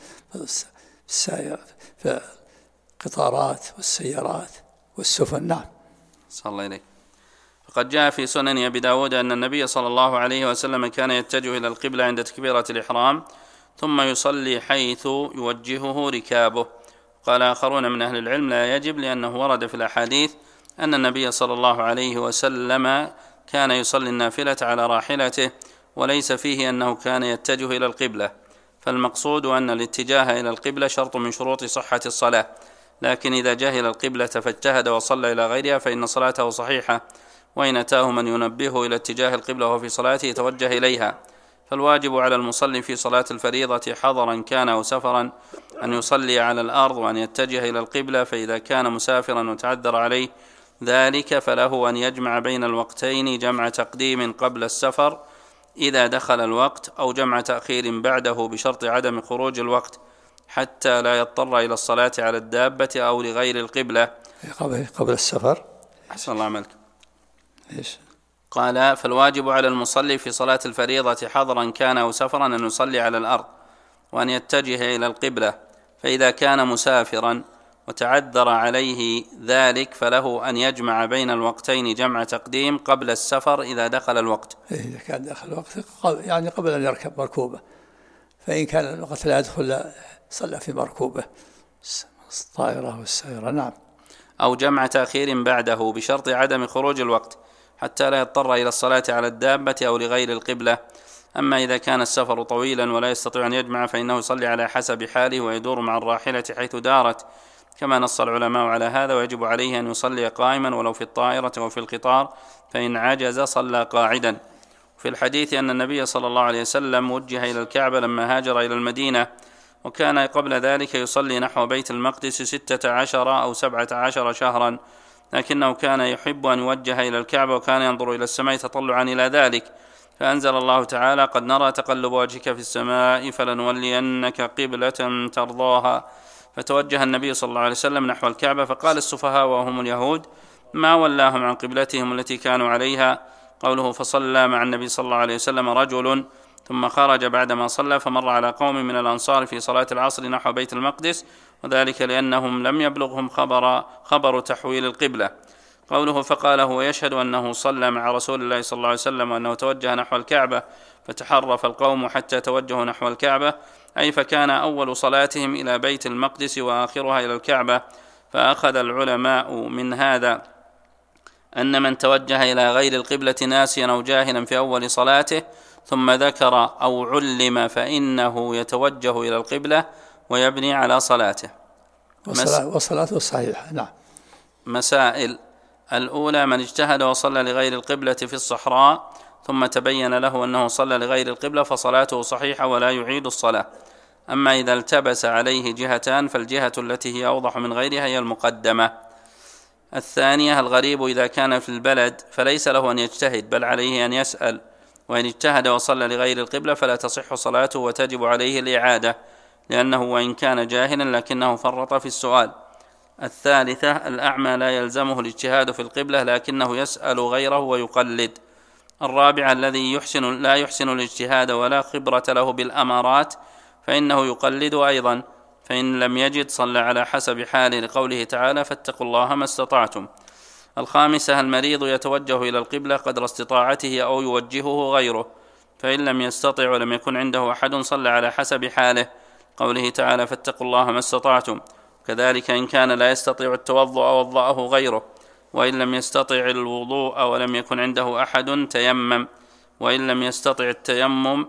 في القطارات والسيارات والسفن. نعم. صلى الله عليه. فقد جاء في سنن أبي داود أن النبي صلى الله عليه وسلم كان يتجه إلى القبلة عند تكبيرة الإحرام ثم يصلي حيث يوجهه ركابه. قال آخرون من أهل العلم لا يجب، لأنه ورد في الأحاديث أن النبي صلى الله عليه وسلم كان يصلي النافلة على راحلته، وليس فيه أنه كان يتجه إلى القبلة. فالمقصود أن الاتجاه إلى القبلة شرط من شروط صحة الصلاة، لكن إذا جهل القبلة فاجتهد وصلى إلى غيرها فإن صلاته صحيحة، وإن أتاه من ينبهه إلى اتجاه القبلة وهو في صلاته يتوجه إليها. فالواجب على المصلي في صلاة الفريضة حضرا كان أو سفرا أن يصلي على الأرض وأن يتجه إلى القبلة، فإذا كان مسافرا وتعذر عليه ذلك فله أن يجمع بين الوقتين جمع تقديم قبل السفر إذا دخل الوقت، أو جمع تأخير بعده بشرط عدم خروج الوقت حتى لا يضطر إلى الصلاة على الدابة أو لغير القبلة قبل السفر. أحسن الله عملك. إيش؟ قال فالواجب على المصلي في صلاة الفريضة حضرا كان أو سفرا أن يصلي على الأرض وأن يتجه إلى القبلة، فإذا كان مسافرا وتعذر عليه ذلك فله أن يجمع بين الوقتين جمع تقديم قبل السفر إذا دخل الوقت. إذا كان دخل الوقت يعني قبل أن يركب مركوبة، فإن كان الوقت لا يدخل صلى في مركوبة الطائرة والسيارة. نعم. أو جمع تأخير بعده بشرط عدم خروج الوقت حتى لا يضطر إلى الصلاة على الدابة أو لغير القبلة. أما إذا كان السفر طويلا ولا يستطيع أن يجمع فإنه يصلي على حسب حاله ويدور مع الراحلة حيث دارت، كما نص العلماء على هذا، ويجب عليه أن يصلي قائما ولو في الطائرة وفي القطار، فإن عجز صلى قاعدا. في الحديث أن النبي صلى الله عليه وسلم وجه إلى الكعبة لما هاجر إلى المدينة، وكان قبل ذلك يصلي نحو بيت المقدس 16 أو 17 شهرا، لكنه كان يحب أن يوجه إلى الكعبة وكان ينظر إلى السماء تطلعا إلى ذلك، فأنزل الله تعالى قد نرى تقلب وجهك في السماء فلنولينك قبلة ترضاها، فتوجه النبي صلى الله عليه وسلم نحو الكعبة، فقال السفهاء وهم اليهود ما ولاهم عن قبلتهم التي كانوا عليها. قوله فصلى مع النبي صلى الله عليه وسلم رجل ثم خرج بعدما صلى فمر على قوم من الأنصار في صلاة العصر نحو بيت المقدس، وذلك لأنهم لم يبلغهم خبر تحويل القبلة. قوله فقال هو يشهد أنه صلى مع رسول الله صلى الله عليه وسلم وأنه توجه نحو الكعبة، فتحرف القوم حتى توجهوا نحو الكعبة، أي فكان أول صلاتهم إلى بيت المقدس وآخرها إلى الكعبة. فأخذ العلماء من هذا أن من توجه إلى غير القبلة ناسيا أو جاهلا في أول صلاته ثم ذكر أو علم فإنه يتوجه إلى القبلة ويبني على صلاته. وصلاته صحيحة. نعم. مسائل: الأولى من اجتهد وصلى لغير القبلة في الصحراء ثم تبين له أنه صلى لغير القبلة فصلاته صحيحة ولا يعيد الصلاة. أما إذا التبس عليه جهتان فالجهة التي هي أوضح من غيرها هي المقدمة. الثانية: الغريب إذا كان في البلد فليس له أن يجتهد بل عليه أن يسأل، وإن اجتهد وصلى لغير القبلة فلا تصح صلاته وتجب عليه الإعادة، لأنه وإن كان جاهلا لكنه فرط في السؤال. الثالثة: الأعمى لا يلزمه الاجتهاد في القبلة لكنه يسأل غيره ويقلد. الرابعة: الذي لا يحسن الاجتهاد ولا خبرة له بالأمارات فإنه يقلد أيضا، فإن لم يجد صلى على حسب حاله، لقوله تعالى فاتقوا الله ما استطعتم. الخامسة: المريض يتوجه إلى القبلة قدر استطاعته أو يوجهه غيره، فإن لم يستطع ولم يكن عنده أحد صلى على حسب حاله، قوله تعالى فاتقوا الله ما استطعتم. كذلك إن كان لا يستطيع التوضؤ وضأه غيره، وإن لم يستطع الوضوء ولم يكن عنده أحد تيمم، وإن لم يستطع التيمم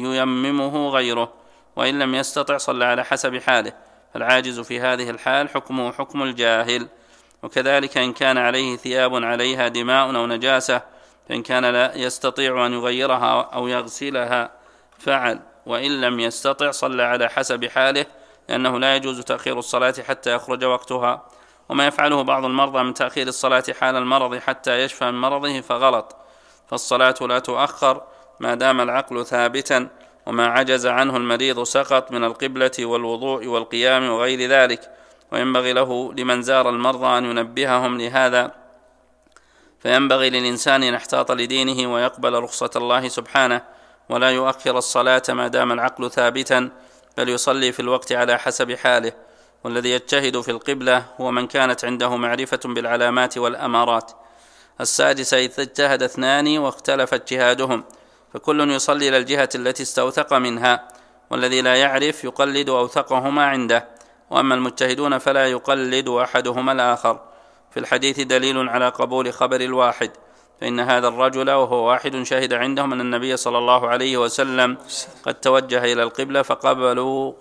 ييممه غيره، وإن لم يستطع صلى على حسب حاله، فالعاجز في هذه الحال حكمه حكم الجاهل. وكذلك إن كان عليه ثياب عليها دماء أو نجاسة فإن كان لا يستطيع أن يغيرها أو يغسلها فعل، وإن لم يستطع صلى على حسب حاله، لأنه لا يجوز تأخير الصلاة حتى يخرج وقتها. وما يفعله بعض المرضى من تأخير الصلاة حال المرض حتى يشفى من مرضه فغلط، فالصلاة لا تؤخر ما دام العقل ثابتا، وما عجز عنه المريض سقط من القبلة والوضوء والقيام وغير ذلك. وينبغي له لمن زار المرضى أن ينبههم لهذا، فينبغي للإنسان أن يحتاط لدينه ويقبل رخصة الله سبحانه، ولا يؤخر الصلاة ما دام العقل ثابتا، بل يصلي في الوقت على حسب حاله. والذي يجتهد في القبلة هو من كانت عنده معرفة بالعلامات والأمارات. السادسة إذا اجتهد اثنان واختلف اجتهادهم، فكل يصلي إلى الجهة التي استوثق منها، والذي لا يعرف يقلد أوثقهما عنده، وأما المجتهدون فلا يقلد أحدهما الآخر. في الحديث دليل على قبول خبر الواحد، فإن هذا الرجل وهو واحد شهد عندهم أن النبي صلى الله عليه وسلم قد توجه إلى القبلة فقبلوا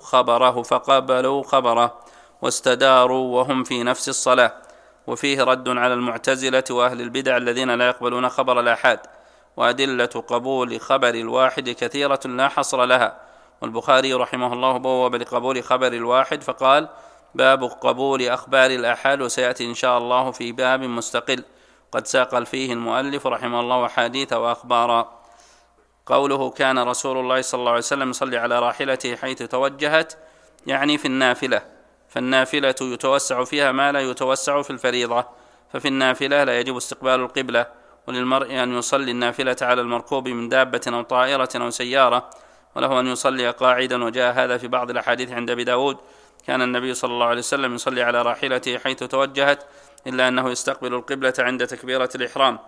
خبره واستداروا وهم في نفس الصلاة. وفيه رد على المعتزلة وأهل البدع الذين لا يقبلون خبر الآحاد. وأدلة قبول خبر الواحد كثيرة لا حصر لها. والبخاري رحمه الله بوب لقبول خبر الواحد فقال: باب قبول أخبار الآحاد، وسيأتي إن شاء الله في باب مستقل قد ساق فيه المؤلف رحمه الله أحاديث وأخبارا. قوله كان رسول الله صلى الله عليه وسلم يصلي على راحلته حيث توجهت، يعني في النافلة، فالنافلة يتوسع فيها ما لا يتوسع في الفريضة، ففي النافلة لا يجب استقبال القبلة، وللمرء أن يصلي النافلة على المركوب من دابة أو طائرة أو سيارة، وله أن يصلي قاعدا، وجاء هذا في بعض الأحاديث عند أبي داود: كان النبي صلى الله عليه وسلم يصلي على راحلته حيث توجهت، إلا أنه يستقبل القبلة عند تكبيرة الإحرام.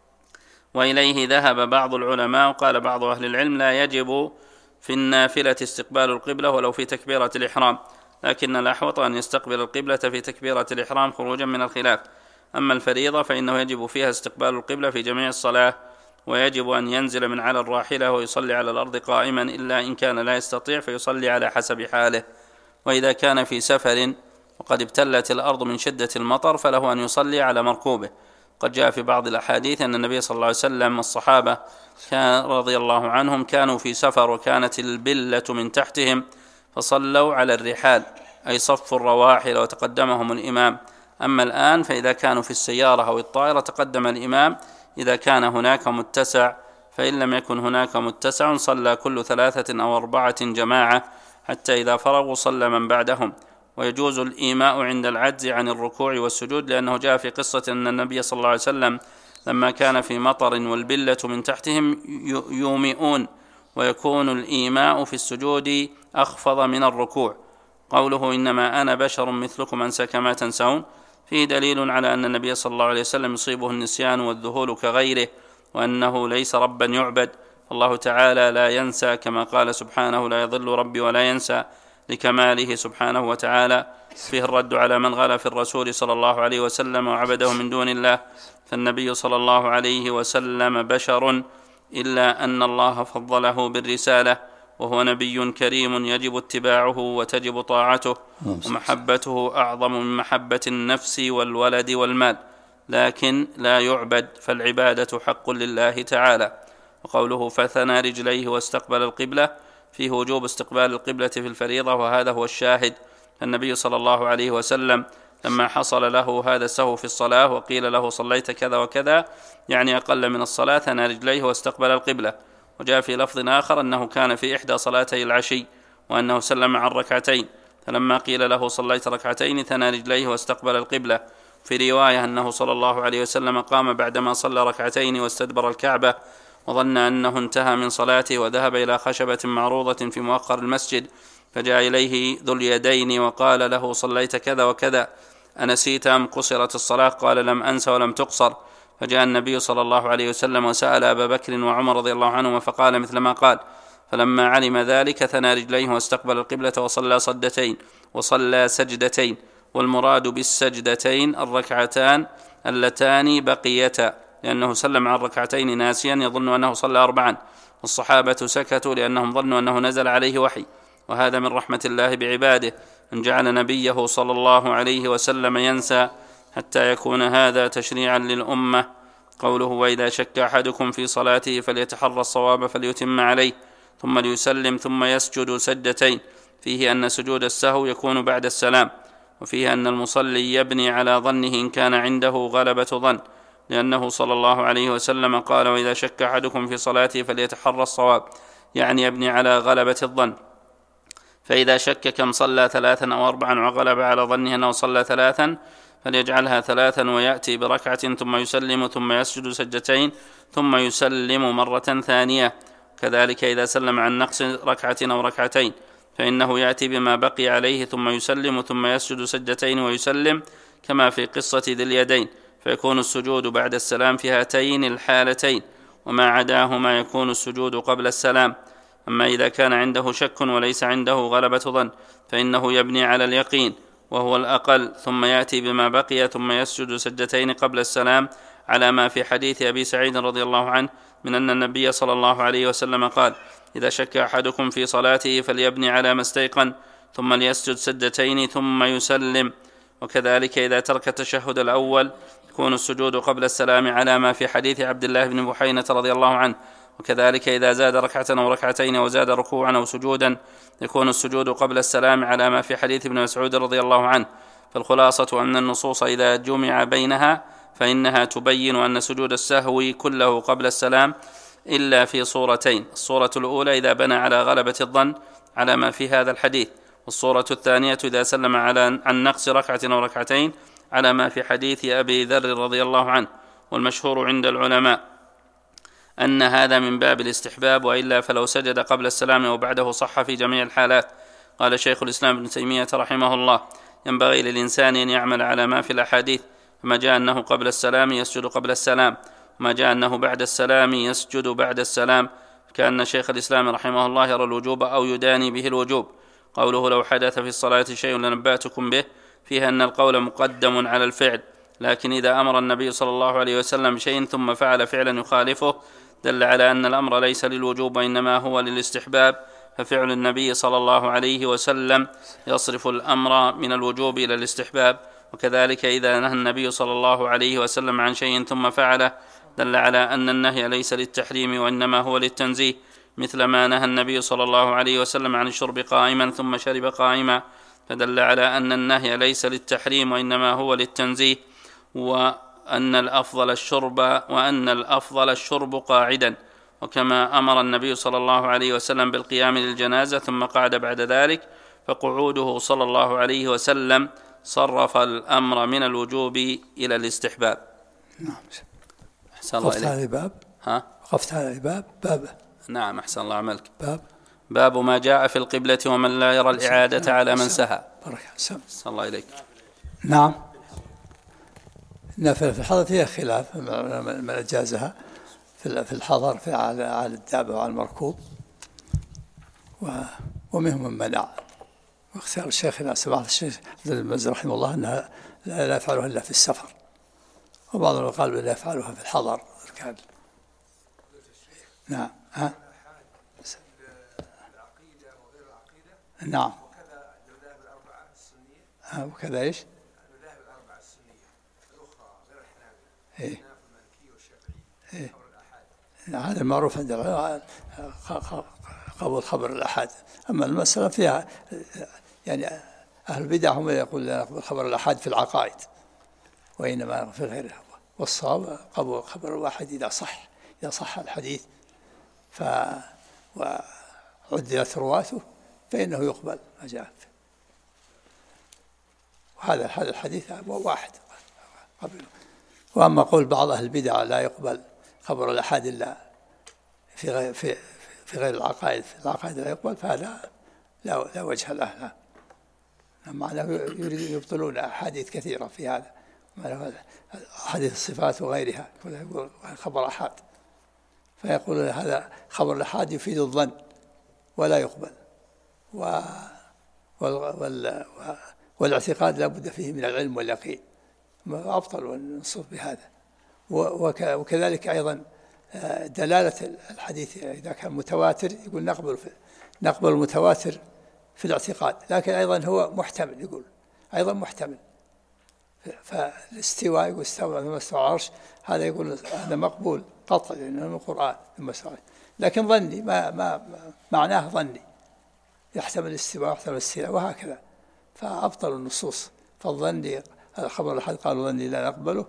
وإليه ذهب بعض العلماء، وقال بعض أهل العلم: لا يجب في النافلة استقبال القبلة ولو في تكبيرة الإحرام، لكن الأحوط أن يستقبل القبلة في تكبيرة الإحرام خروجا من الخلاف. أما الفريضة فإنه يجب فيها استقبال القبلة في جميع الصلاة، ويجب أن ينزل من على الراحلة ويصلي على الأرض قائما، إلا إن كان لا يستطيع فيصلي على حسب حاله. وإذا كان في سفر وقد ابتلت الأرض من شدة المطر فله أن يصلي على مركوبه. قد جاء في بعض الأحاديث أن النبي صلى الله عليه وسلم والصحابة رضي الله عنهم كانوا في سفر وكانت البلة من تحتهم فصلوا على الرحال، أي صفوا الرواحل وتقدمهم الإمام. أما الآن فإذا كانوا في السيارة أو الطائرة تقدم الإمام إذا كان هناك متسع، فإن لم يكن هناك متسع صلى كل 3 أو 4 جماعة، حتى إذا فرغوا صلى من بعدهم. ويجوز الإيماء عند العجز عن الركوع والسجود، لأنه جاء في قصة أن النبي صلى الله عليه وسلم لما كان في مطر والبلة من تحتهم يومئون، ويكون الإيماء في السجود أخفض من الركوع. قوله إنما أنا بشر مثلكم أنسى كما تنسون، فيه دليل على أن النبي صلى الله عليه وسلم يصيبه النسيان والذهول كغيره، وأنه ليس ربا يعبد، فالله تعالى لا ينسى، كما قال سبحانه: لا يضل ربي ولا ينسى، لكماله سبحانه وتعالى. فيه الرد على من غلا في الرسول صلى الله عليه وسلم وعبده من دون الله، فالنبي صلى الله عليه وسلم بشر، إلا أن الله فضله بالرسالة، وهو نبي كريم يجب اتباعه وتجب طاعته، ومحبته أعظم من محبة النفس والولد والمال، لكن لا يعبد، فالعبادة حق لله تعالى. وقوله فثنى رجليه واستقبل القبلة، فيه وجوب استقبال القبلة في الفريضة، وهذا هو الشاهد. النبي صلى الله عليه وسلم لما حصل له هذا السهو في الصلاة وقيل له صليت كذا وكذا، يعني أقل من الصلاة، ثنى رجليه واستقبل القبلة. وجاء في لفظ آخر أنه كان في إحدى صلاتي العشي وأنه سلم عن ركعتين، فلما قيل له صليت ركعتين ثنى رجليه واستقبل القبلة. في رواية أنه صلى الله عليه وسلم قام بعدما صلى ركعتين واستدبر الكعبة، وظن أنه انتهى من صلاته وذهب إلى خشبة معروضة في مؤخر المسجد، فجاء إليه ذو اليدين وقال له صليت كذا وكذا، أنسيت أم قصرت الصلاة؟ قال لم أنس ولم تقصر. فجاء النبي صلى الله عليه وسلم وسأل أبا بكر وعمر رضي الله عنهما فقال مثل ما قال، فلما علم ذلك ثنى رجليه واستقبل القبلة وصلى سجدتين، والمراد بالسجدتين الركعتان اللتان بقيتا، لأنه سلم عن ركعتين ناسيا يظن أنه صلى 4، والصحابة سكتوا لأنهم ظنوا أنه نزل عليه وحي. وهذا من رحمة الله بعباده أن جعل نبيه صلى الله عليه وسلم ينسى، حتى يكون هذا تشريعا للأمة قوله وإذا شك أحدكم في صلاته فليتحرى الصواب فليتم عليه ثم ليسلم ثم يسجد سجدتين، فيه أن سجود السهو يكون بعد السلام، وفيه أن المصلي يبني على ظنه إن كان عنده غلبة ظن، لأنه صلى الله عليه وسلم قال وإذا شك أحدكم في صلاته فليتحرى الصواب، يعني يبني على غلبة الظن. فإذا شك كم صلى 3 أو 4 وغلب على ظنه أنه صلى 3 فليجعلها 3 ويأتي بركعة ثم يسلم ثم يسجد سجدتين ثم يسلم مرة ثانية. كذلك إذا سلم عن نقص ركعة أو ركعتين فإنه يأتي بما بقي عليه ثم يسلم ثم يسجد سجدتين ويسلم، كما في قصة ذي اليدين، فيكون السجود بعد السلام في هاتين الحالتين، وما عداهما يكون السجود قبل السلام. أما إذا كان عنده شك وليس عنده غلبة ظن فإنه يبني على اليقين وهو الأقل ثم يأتي بما بقي ثم يسجد سجدتين قبل السلام، على ما في حديث أبي سعيد رضي الله عنه من أن النبي صلى الله عليه وسلم قال إذا شك أحدكم في صلاته فليبني على ما استيقن ثم ليسجد سجدتين ثم يسلم. وكذلك إذا ترك التشهد الأول يكون السجود قبل السلام، على ما في حديث عبد الله بن بحينة رضي الله عنه. وكذلك إذا زاد ركعة أو ركعتين وزاد ركوعا أو سجودا يكون السجود قبل السلام، على ما في حديث ابن مسعود رضي الله عنه. فالخلاصة أن النصوص إذا جمع بينها فإنها تبين أن سجود السهو كله قبل السلام إلا في صورتين: الصورة الأولى إذا بنى على غلبة الظن على ما في هذا الحديث، والصورة الثانية إذا سلم عن نقص ركعة أو ركعتين على ما في حديث أبي ذر رضي الله عنه. والمشهور عند العلماء أن هذا من باب الاستحباب، وإلا فلو سجد قبل السلام وبعده صح في جميع الحالات. قال شيخ الإسلام ابن تيمية رحمه الله ينبغي للإنسان أن يعمل على ما في الأحاديث، فما جاء أنه قبل السلام يسجد قبل السلام، وما جاء أنه بعد السلام يسجد بعد السلام، كأن شيخ الإسلام رحمه الله يرى الوجوب أو يداني به الوجوب. قوله لو حدث في الصلاة شيء لنبأتكم به فيها أن القول مقدم على الفعل، لكن إذا أمر النبي صلى الله عليه وسلم بشيء ثم فعل فعلا يخالفه دل على أن الأمر ليس للوجوب وإنما هو للاستحباب، ففعل النبي صلى الله عليه وسلم يصرف الأمر من الوجوب إلى الاستحباب. وكذلك إذا نهى النبي صلى الله عليه وسلم عن شيء ثم فعله دل على أن النهي ليس للتحريم وإنما هو للتنزيه، مثل ما نهى النبي صلى الله عليه وسلم عن الشرب قائما ثم شرب قائما، فدل على أن النهي ليس للتحريم وإنما هو للتنزيه، وأن الأفضل الشرب قاعدا، وكما أمر النبي صلى الله عليه وسلم بالقيام للجنازة ثم قعد بعد ذلك، فقعوده صلى الله عليه وسلم صرف الأمر من الوجوب إلى الاستحباب. نعم. أحسن الله إليك. وقفت على باب. نعم أحسن الله عملك. باب ما جاء في القبلة ومن لا يرى الإعادة على من سهى. أحسن الله إليك. نعم. في الحضر فيها خلاف من أجازها في الحضر على الدابة وعلى المركوب، ومنهم من منع، واختار الشيخ سماحة الشيخ عبد المنزل رحمه الله أنها لا يفعلها إلا في السفر، وبعضهم قال لا يفعلها في الحضر. نعم. العقيدة وغير العقيدة. نعم. وكذا المذاهب الأربعة السنية. وكذا إيش؟ المذاهب الأربعة السنية الأخرى غير الحنابلة. إيه. المالكية والشافعية. إيه. خبر الآحاد. هذا المعروف عند العلماء قبول خبر الآحاد. أما المسألة فيها يعني أهل البدع هم يقول لا نقبل خبر الآحاد في العقائد، وإنما في غيرها. والصواب قبول خبر الواحد إذا صح الحديث وعدلت رواته فإنه يقبل ما جاء. وهذا الحديث واحد قبله. وأما قول بعض أهل البدع لا يقبل خبر الآحاد إلا في غير العقائد، في العقائد لا يقبل، فهذا لا وجه له. معناه يريد يبطلون أحاديث كثيرة في هذا، حديث الصفات وغيرها يقول خبر أحاد، فيقول هذا خبر الأحاد يفيد الظن ولا يقبل، والاعتقاد لا بد فيه من العلم واليقين، أبطل ونصف بهذا. وكذلك أيضا دلالة الحديث إذا كان متواتر يقول نقبل المتواتر في الاعتقاد، لكن أيضا هو محتمل، يقول أيضا محتمل، فالاستواء يقول استوى ثم استوى على العرش، هذا يقول هذا مقبول قطعا لأنه من القرآن ثم استوى، لكن ظني ما معناه ظني، يحتمل الاستواء ويحتمل الاستيلاء وهكذا، فأبطل النصوص. فالظني الخبر الأحد قالوا ظني لا نقبله،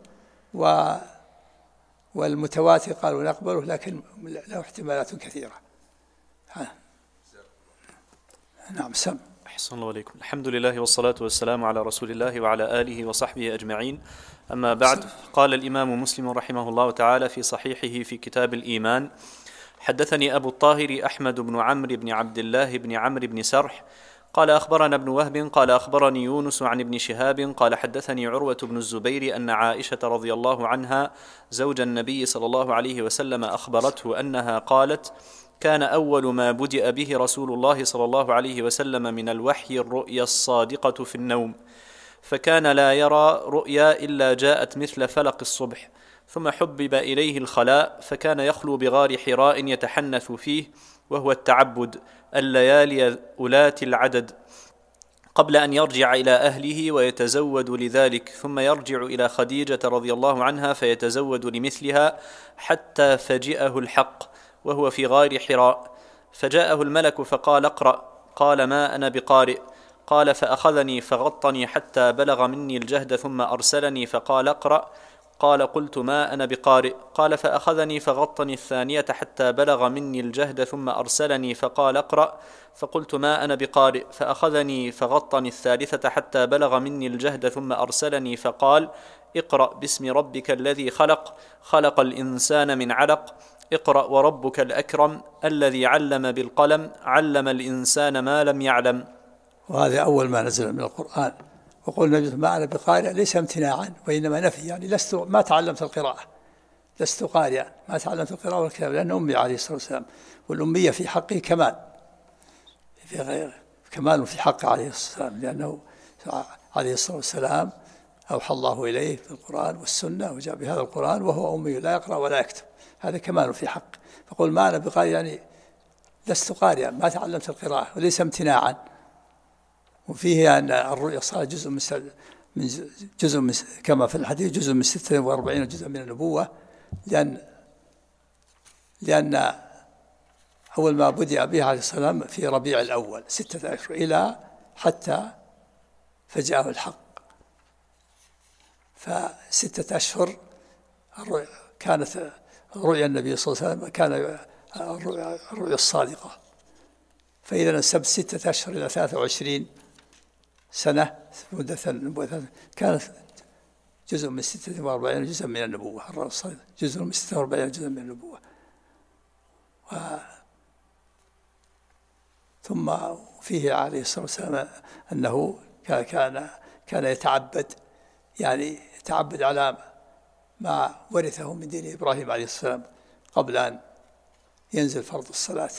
والمتواتر قالوا نقبله لكن له احتمالات كثيرة. نعم سم. أحسن الله عليكم. الحمد لله والصلاة والسلام على رسول الله وعلى آله وصحبه أجمعين. أما بعد، قال الإمام مسلم رحمه الله تعالى في صحيحه في كتاب الإيمان: حدثني أبو الطاهر أحمد بن عمرو بن عبد الله بن عمرو بن سرح قال أخبرنا ابن وهب قال أخبرني يونس عن ابن شهاب قال حدثني عروة بن الزبير أن عائشة رضي الله عنها زوج النبي صلى الله عليه وسلم أخبرته أنها قالت: كان أول ما بدأ به رسول الله صلى الله عليه وسلم من الوحي الرؤيا الصادقة في النوم، فكان لا يرى رؤيا إلا جاءت مثل فلق الصبح، ثم حبب إليه الخلاء، فكان يخلو بغار حراء يتحنث فيه، وهو التعبد، الليالي أولات العدد، قبل أن يرجع إلى أهله ويتزود لذلك، ثم يرجع إلى خديجة رضي الله عنها فيتزود لمثلها، حتى فجئه الحق وهو في غار حراء، فجاءه الملك فقال: اقرأ. قال: ما أنا بقارئ. قال: فأخذني فغطني حتى بلغ مني الجهد ثم أرسلني فقال: اقرأ. قال: قلت: ما أنا بقارئ. قال: فأخذني فغطني الثانية حتى بلغ مني الجهد ثم أرسلني فقال: اقرأ. فقلت: ما أنا بقارئ. فأخذني فغطني الثالثة حتى بلغ مني الجهد ثم أرسلني فقال: اقرأ باسم ربك الذي خلق، خلق الإنسان من علق، اقرأ وربك الأكرم الذي علم بالقلم، علم الإنسان ما لم يعلم. وهذا أول ما نزل من القرآن. وقول النبي ما أنا بقارئ ليس امتناعا وإنما نفي، يعني ما تعلمت القراءة، لست قارئا، ما تعلمت القراءة والكتاب، لأن أمي عليه الصلاة والسلام، والأمية في حقه كمال، في غيره كمال في حقه عليه الصلاة والسلام، لأنه عليه الصلاة والسلام أوحى الله إليه في القرآن والسنة وجاء بهذا القرآن وهو أمي لا يقرأ ولا يكتب، هذا كمال في حق. فقل ما أنا بقارئ يعني لست قارئا، ما تعلمت القراءة، وليس امتناعا. وفيه أن الرؤيا صار جزء من كما في الحديث جزء من 46 جزء من النبوة، لأن أول ما بدأ به عليه السلام في ربيع الأول 6 أشهر إلى حتى فجاءه الحق، ف6 أشهر كانت رؤيا النبي صلى الله عليه وسلم، كان الرؤيا الصادقة. فإذا نسبت 6 أشهر إلى 23 سنة مدة النبوة، كانت جزء من 46 جزء من النبوة، الرؤيا الصادقة جزء من 46 جزء من النبوة. ثم فيه عليه الصلاة والسلام أنه كان يتعبد، يعني يتعبد على ما ورثه من دين إبراهيم عليه السلام قبل أن ينزل فرض الصلاة.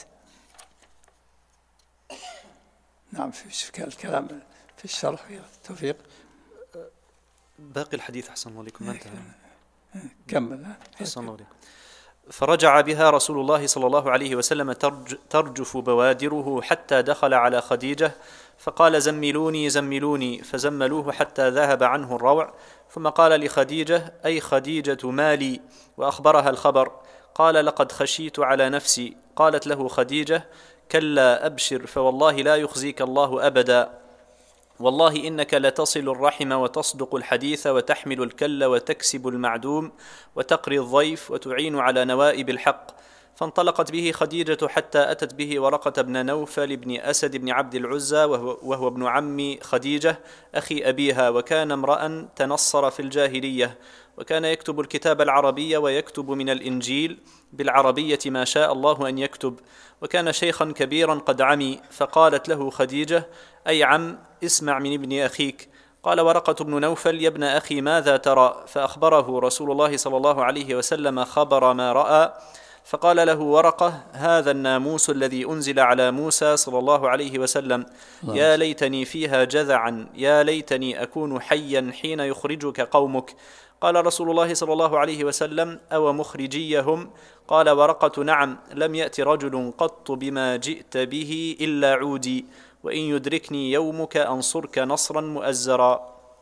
نعم، في الكلام في الشرح توفيق. باقي الحديث أحسن الله عليكم. انتهى. كمل. أحسن الله عليكم. فرجع بها رسول الله صلى الله عليه وسلم ترجف بوادره حتى دخل على خديجة فقال: زملوني زملوني، فزملوه حتى ذهب عنه الروع، ثم قال لخديجة: أي خديجة ما لي؟ وأخبرها الخبر. قال: لقد خشيت على نفسي. قالت له خديجة: كلا أبشر، فوالله لا يخزيك الله أبدا، والله إنك لتصل الرحم وتصدق الحديث وتحمل الكل وتكسب المعدوم وتقري الضيف وتعين على نوائب الحق. فانطلقت به خديجة حتى أتت به ورقة بن نوفل بن أسد بن عبد العزى، وهو ابن عم خديجة أخي أبيها، وكان امرأ تنصر في الجاهلية، وكان يكتب الكتاب العربي ويكتب من الإنجيل بالعربية ما شاء الله أن يكتب، وكان شيخا كبيرا قد عمي. فقالت له خديجة: أي عم، اسمع من ابن أخيك. قال ورقة بن نوفل: يا ابن أخي ماذا ترى؟ فأخبره رسول الله صلى الله عليه وسلم خبر ما رأى. فقال له ورقة: هذا الناموس الذي أنزل على موسى صلى الله عليه وسلم، يا ليتني فيها جذعا، يا ليتني أكون حيا حين يخرجك قومك. قال رسول الله صلى الله عليه وسلم: أو مخرجيهم؟ قال ورقة: نعم، لم يأت رجل قط بما جئت به إلا عودي، وإن يدركني يومك أنصرك نصرا مؤزرا.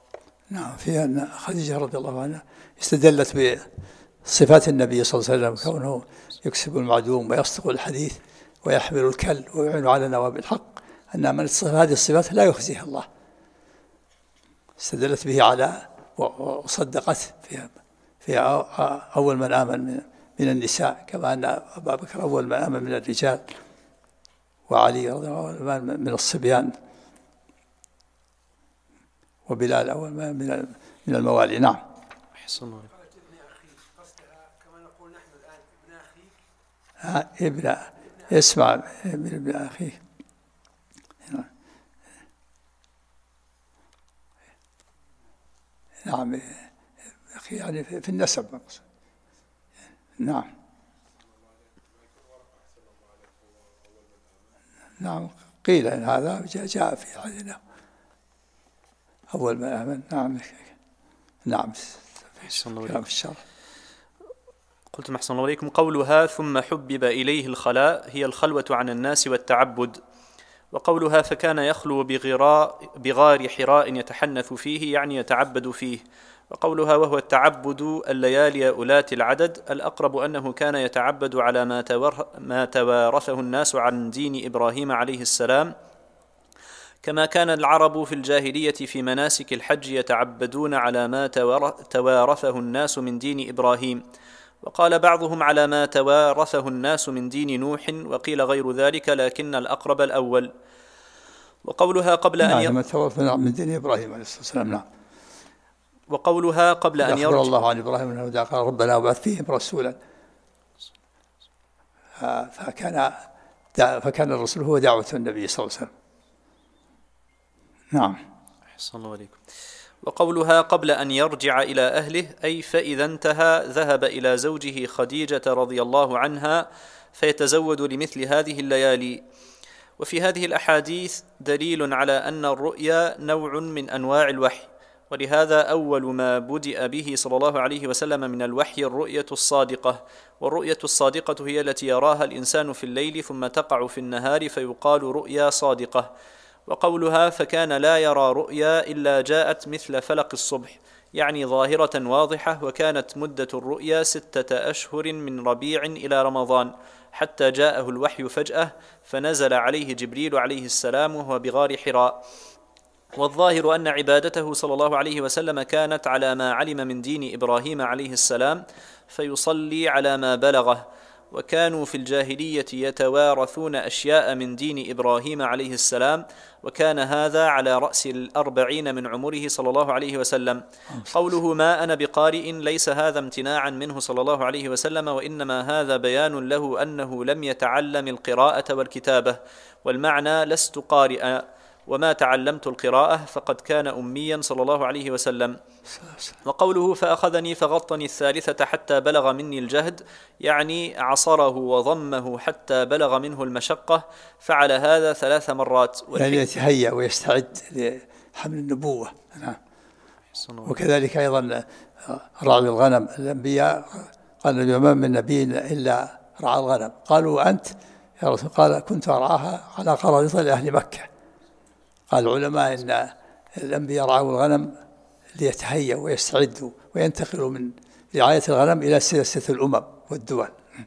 نعم، فيها أن خديجة رضي الله عنها استدلت بصفات النبي صلى الله عليه وسلم، كونه يكسب المعدوم ويصدق الحديث ويحمل الكل ويعين على نواب الحق، أن من هذه الصفات لا يخزيها الله، استدلت به على وصدقت فيها أول من آمن من النساء، كما أن أبا بكر أول من آمن من الرجال، وعلي رضي الله عنه من الصبيان، وبلال أول من الموالي. نعم. أحسن الله. كما نقول نحن الآن ابن أخيك. اسمع ابن أخيه. نعم، أخي يعني في النسب مقصود. نعم. نعم، قيل إن هذا جاء في حديث أول ما آمن. نعم. نعم. كلام الشرع. قلت أحسن الله إليكم. قولها ثم حبب إليه الخلاء هي الخلوة عن الناس والتعبد، وقولها فكان يخلو بغار حراء يتحنث فيه يعني يتعبد فيه، وقولها وهو التعبد الليالي أولات العدد، الأقرب أنه كان يتعبد على ما توارثه الناس عن دين إبراهيم عليه السلام، كما كان العرب في الجاهلية في مناسك الحج يتعبدون على ما توارثه الناس من دين إبراهيم، وقال بعضهم على ما توارثه الناس من دين نوح، وقيل غير ذلك لكن الأقرب الأول. وقولها قبل أن ما توارثنا من دين إبراهيم عليه الصلاة والسلام. نعم. وقولها قبل أن يرجع الله عن إبراهيم أنه قال ربنا وبعث فيهم رسولا، فكان الرسول هو دعوة النبي صلى الله عليه وسلم. نعم. أحسن الله عليكم. وقولها قبل أن يرجع إلى أهله أي فإذا انتهى ذهب إلى زوجه خديجة رضي الله عنها فيتزود لمثل هذه الليالي. وفي هذه الأحاديث دليل على أن الرؤيا نوع من أنواع الوحي، ولهذا أول ما بدأ به صلى الله عليه وسلم من الوحي الرؤية الصادقة، والرؤية الصادقة هي التي يراها الإنسان في الليل ثم تقع في النهار فيقال رؤيا صادقة. وقولها فكان لا يرى رؤيا إلا جاءت مثل فلق الصبح يعني ظاهرة واضحة، وكانت مدة الرؤيا 6 أشهر من ربيع إلى رمضان حتى جاءه الوحي فجأة فنزل عليه جبريل عليه السلام وهو بغار حراء. والظاهر أن عبادته صلى الله عليه وسلم كانت على ما علم من دين إبراهيم عليه السلام فيصلي على ما بلغه، وكانوا في الجاهلية يتوارثون أشياء من دين إبراهيم عليه السلام، وكان هذا على رأس 40 من عمره صلى الله عليه وسلم. قوله ما أنا بقارئ ليس هذا امتناعا منه صلى الله عليه وسلم، وإنما هذا بيان له أنه لم يتعلم القراءة والكتابة، والمعنى لست قارئا وما تعلمت القراءة فقد كان أميا صلى الله عليه وسلم. وقوله فأخذني فغطني 3 حتى بلغ مني الجهد يعني عصره وضمه حتى بلغ منه المشقة، فعل هذا 3 مرات يعني يتهيأ ويستعد لحمل النبوة. وكذلك أيضا رعي الغنم، الأنبياء قال ما من نبي إلا رعى الغنم، قالوا أنت يا رسول؟ قال كنت أرعاها على قراريط لأهل مكة. قال العلماء إن الأنبياء رعوا الغنم ليتهيأ ويستعدوا وينتقلوا من رعاية الغنم إلى سياسة الأمم والدول.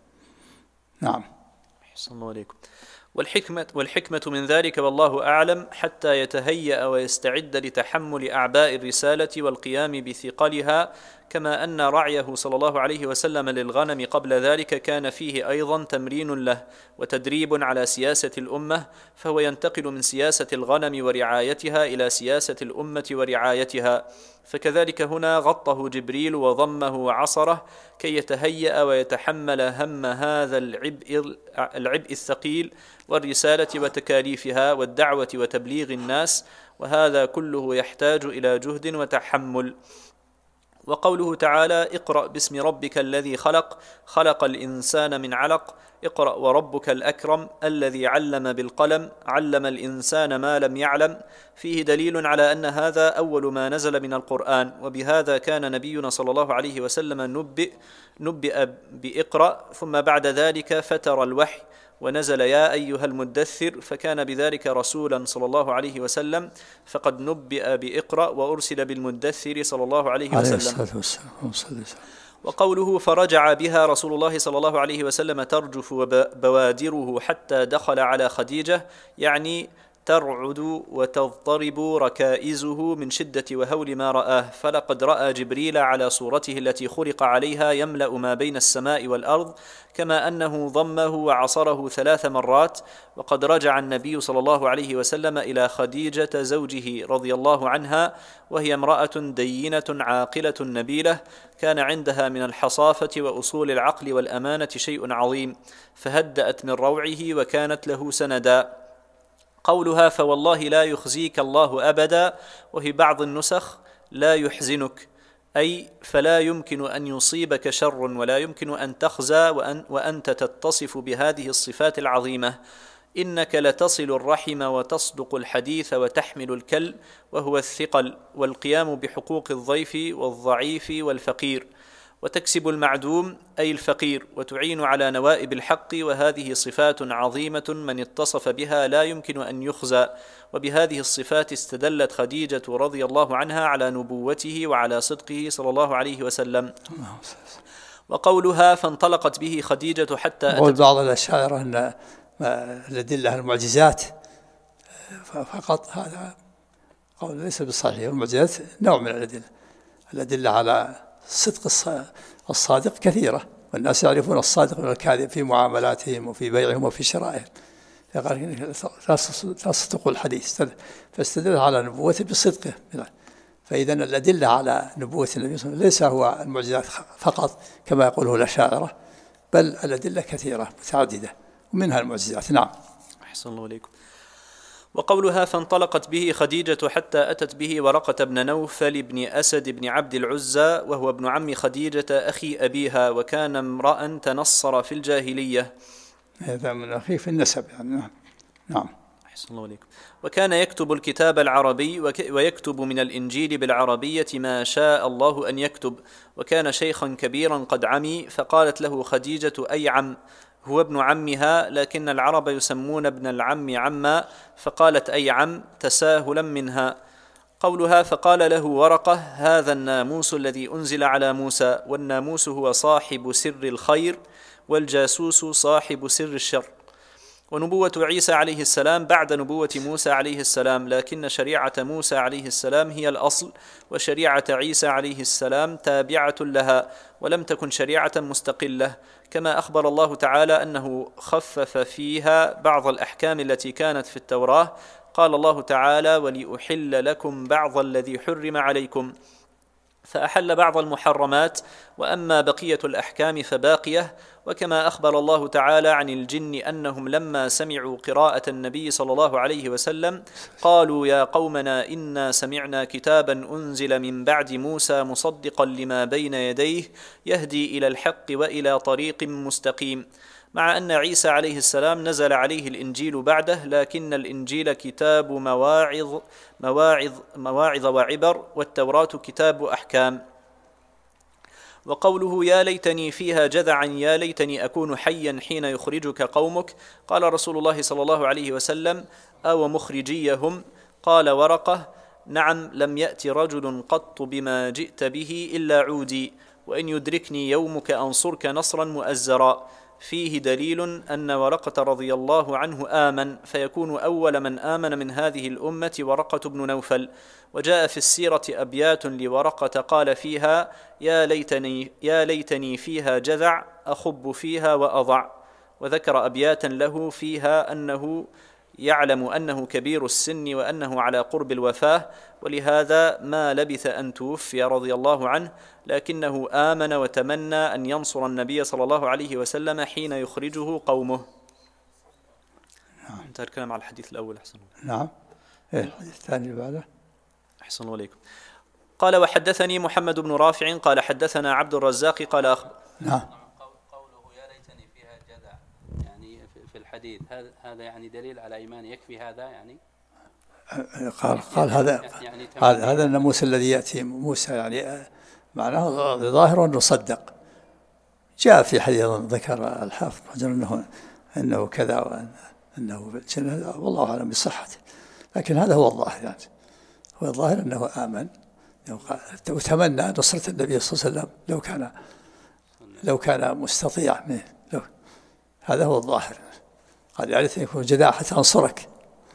نعم. أحسن الله عليكم. والحكمة من ذلك والله أعلم حتى يتهيأ ويستعد لتحمل أعباء الرسالة والقيام بثقلها، كما أن رعيه صلى الله عليه وسلم للغنم قبل ذلك كان فيه أيضا تمرين له وتدريب على سياسة الأمة، فهو ينتقل من سياسة الغنم ورعايتها إلى سياسة الأمة ورعايتها. فكذلك هنا غطه جبريل وضمه وعصره كي يتهيأ ويتحمل هم هذا العبء الثقيل والرسالة وتكاليفها والدعوة وتبليغ الناس، وهذا كله يحتاج إلى جهد وتحمل. وقوله تعالى اقرأ باسم ربك الذي خلق، خلق الإنسان من علق، اقرأ وربك الأكرم الذي علم بالقلم، علم الإنسان ما لم يعلم، فيه دليل على أن هذا أول ما نزل من القرآن، وبهذا كان نبينا صلى الله عليه وسلم نبئ بإقرأ، ثم بعد ذلك فتر الوحي، ونزل يا أيها المدثر، فكان بذلك رسولا صلى الله عليه وسلم، فقد نبئ بإقرأ وأرسل بالمدثر صلى الله عليه وسلم. وقوله فرجع بها رسول الله صلى الله عليه وسلم ترجف بوادره حتى دخل على خديجة، يعني ترعد وتضطرب ركائزه من شدة وهول ما رآه، فلقد رأى جبريل على صورته التي خلق عليها يملأ ما بين السماء والأرض، كما أنه ضمه وعصره 3 مرات. وقد رجع النبي صلى الله عليه وسلم إلى خديجة زوجه رضي الله عنها، وهي امرأة دينة عاقلة نبيلة، كان عندها من الحصافة وأصول العقل والأمانة شيء عظيم، فهدأت من روعه وكانت له سندا. قولها فوالله لا يخزيك الله أبدا، وفي بعض النسخ لا يحزنك، أي فلا يمكن أن يصيبك شر ولا يمكن أن تخزى وأنت تتصف بهذه الصفات العظيمة. إنك لتصل الرحم وتصدق الحديث وتحمل الكل، وهو الثقل والقيام بحقوق الضيف والضعيف والفقير، وتكسب المعدوم أي الفقير، وتعين على نوائب الحق، وهذه صفات عظيمة من اتصف بها لا يمكن أن يخزى. وبهذه الصفات استدلت خديجة رضي الله عنها على نبوته وعلى صدقه صلى الله عليه وسلم. وقولها فانطلقت به خديجة حتى أتت بعض الأشاعرة أن الأدلة المعجزات فقط، هذا قول ليس بالصحيح. المعجزات نوع من الأدلة على صدق الصادق كثيرة، والناس يعرفون الصادق من الكاذب في معاملاتهم وفي بيعهم وفي شرائهم. قال لا تصدق الحديث، فاستدل على نبوته بصدقه. فإذا الأدلة على نبوة النبي صلى الله عليه وسلم ليس هو المعجزات فقط كما يقوله الأشاعرة، بل الأدلة كثيرة متعددة ومنها المعجزات. نعم. أحسن الله عليكم. وقولها فانطلقت به خديجة حتى أتت به ورقة بن نوفل بن أسد بن عبد العزى، وهو ابن عم خديجة أخي أبيها، وكان امرأ تنصر في الجاهلية. هذا من أخيه في النسب يعني. نعم. أحسن الله عليكم. وكان يكتب الكتاب العربي ويكتب من الإنجيل بالعربية ما شاء الله أن يكتب، وكان شيخا كبيرا قد عمي، فقالت له خديجة أي عم، هو ابن عمها، لكن العرب يسمون ابن العم عما، فقالت أي عم تساهلا منها. قولها فقال له ورقة هذا الناموس الذي أنزل على موسى، والناموس هو صاحب سر الخير، والجاسوس صاحب سر الشر. ونبوة عيسى عليه السلام بعد نبوة موسى عليه السلام، لكن شريعة موسى عليه السلام هي الأصل، وشريعة عيسى عليه السلام تابعة لها، ولم تكن شريعة مستقلة، كما أخبر الله تعالى أنه خفف فيها بعض الأحكام التي كانت في التوراة. قال الله تعالى ولأحل لكم بعض الذي حرم عليكم، فأحل بعض المحرمات، وأما بقية الأحكام فباقية. وكما أخبر الله تعالى عن الجن أنهم لما سمعوا قراءة النبي صلى الله عليه وسلم قالوا يا قومنا إنا سمعنا كتابا أنزل من بعد موسى مصدقا لما بين يديه يهدي إلى الحق وإلى طريق مستقيم. مع أن عيسى عليه السلام نزل عليه الإنجيل بعده، لكن الإنجيل كتاب مواعظ وعبر، والتوراة كتاب أحكام. وقوله يا ليتني فيها جذعا يا ليتني أكون حيا حين يخرجك قومك، قال رسول الله صلى الله عليه وسلم أو مخرجيهم؟ قال ورقة نعم، لم يأتي رجل قط بما جئت به إلا عودي، وإن يدركني يومك أنصرك نصرا مؤزرا. فيه دليل أن ورقة رضي الله عنه آمن، فيكون أول من آمن من هذه الأمة ورقة بن نوفل. وجاء في السيرة أبيات لورقة قال فيها يا ليتني فيها جذع أخب فيها وأضع، وذكر أبياتا له فيها أنه يعلم أنه كبير السن وأنه على قرب الوفاة، ولهذا ما لبث أن توفي رضي الله عنه، لكنه آمن وتمنى أن ينصر النبي صلى الله عليه وسلم حين يخرجه قومه. انتهى الكلام على الحديث الأول. أحسن. نعم. الحديث الثاني بعده. أحسن الله عليكم. قال وحدثني محمد بن رافع قال حدثنا عبد الرزاق قال نعم. قوله يا ليتني فيها جذع يعني في الحديث هذا يعني دليل على إيمان، يكفي هذا يعني؟ قال هذا الناموس الذي يأتي موسى يعني معناه ظاهر أنه صدق. جاء في حديث ذكر الحافظ أنه أنه كذا وأنه في الجنة، والله أعلم بصحته، لكن هذا هو الظاهر يعني. هو الظاهر أنه آمن وتمنى نصرة النبي صلى الله عليه وسلم لو كان مستطيع منه. هذا هو الظاهر. قال يا ريت يكون جداع حتى أنصرك.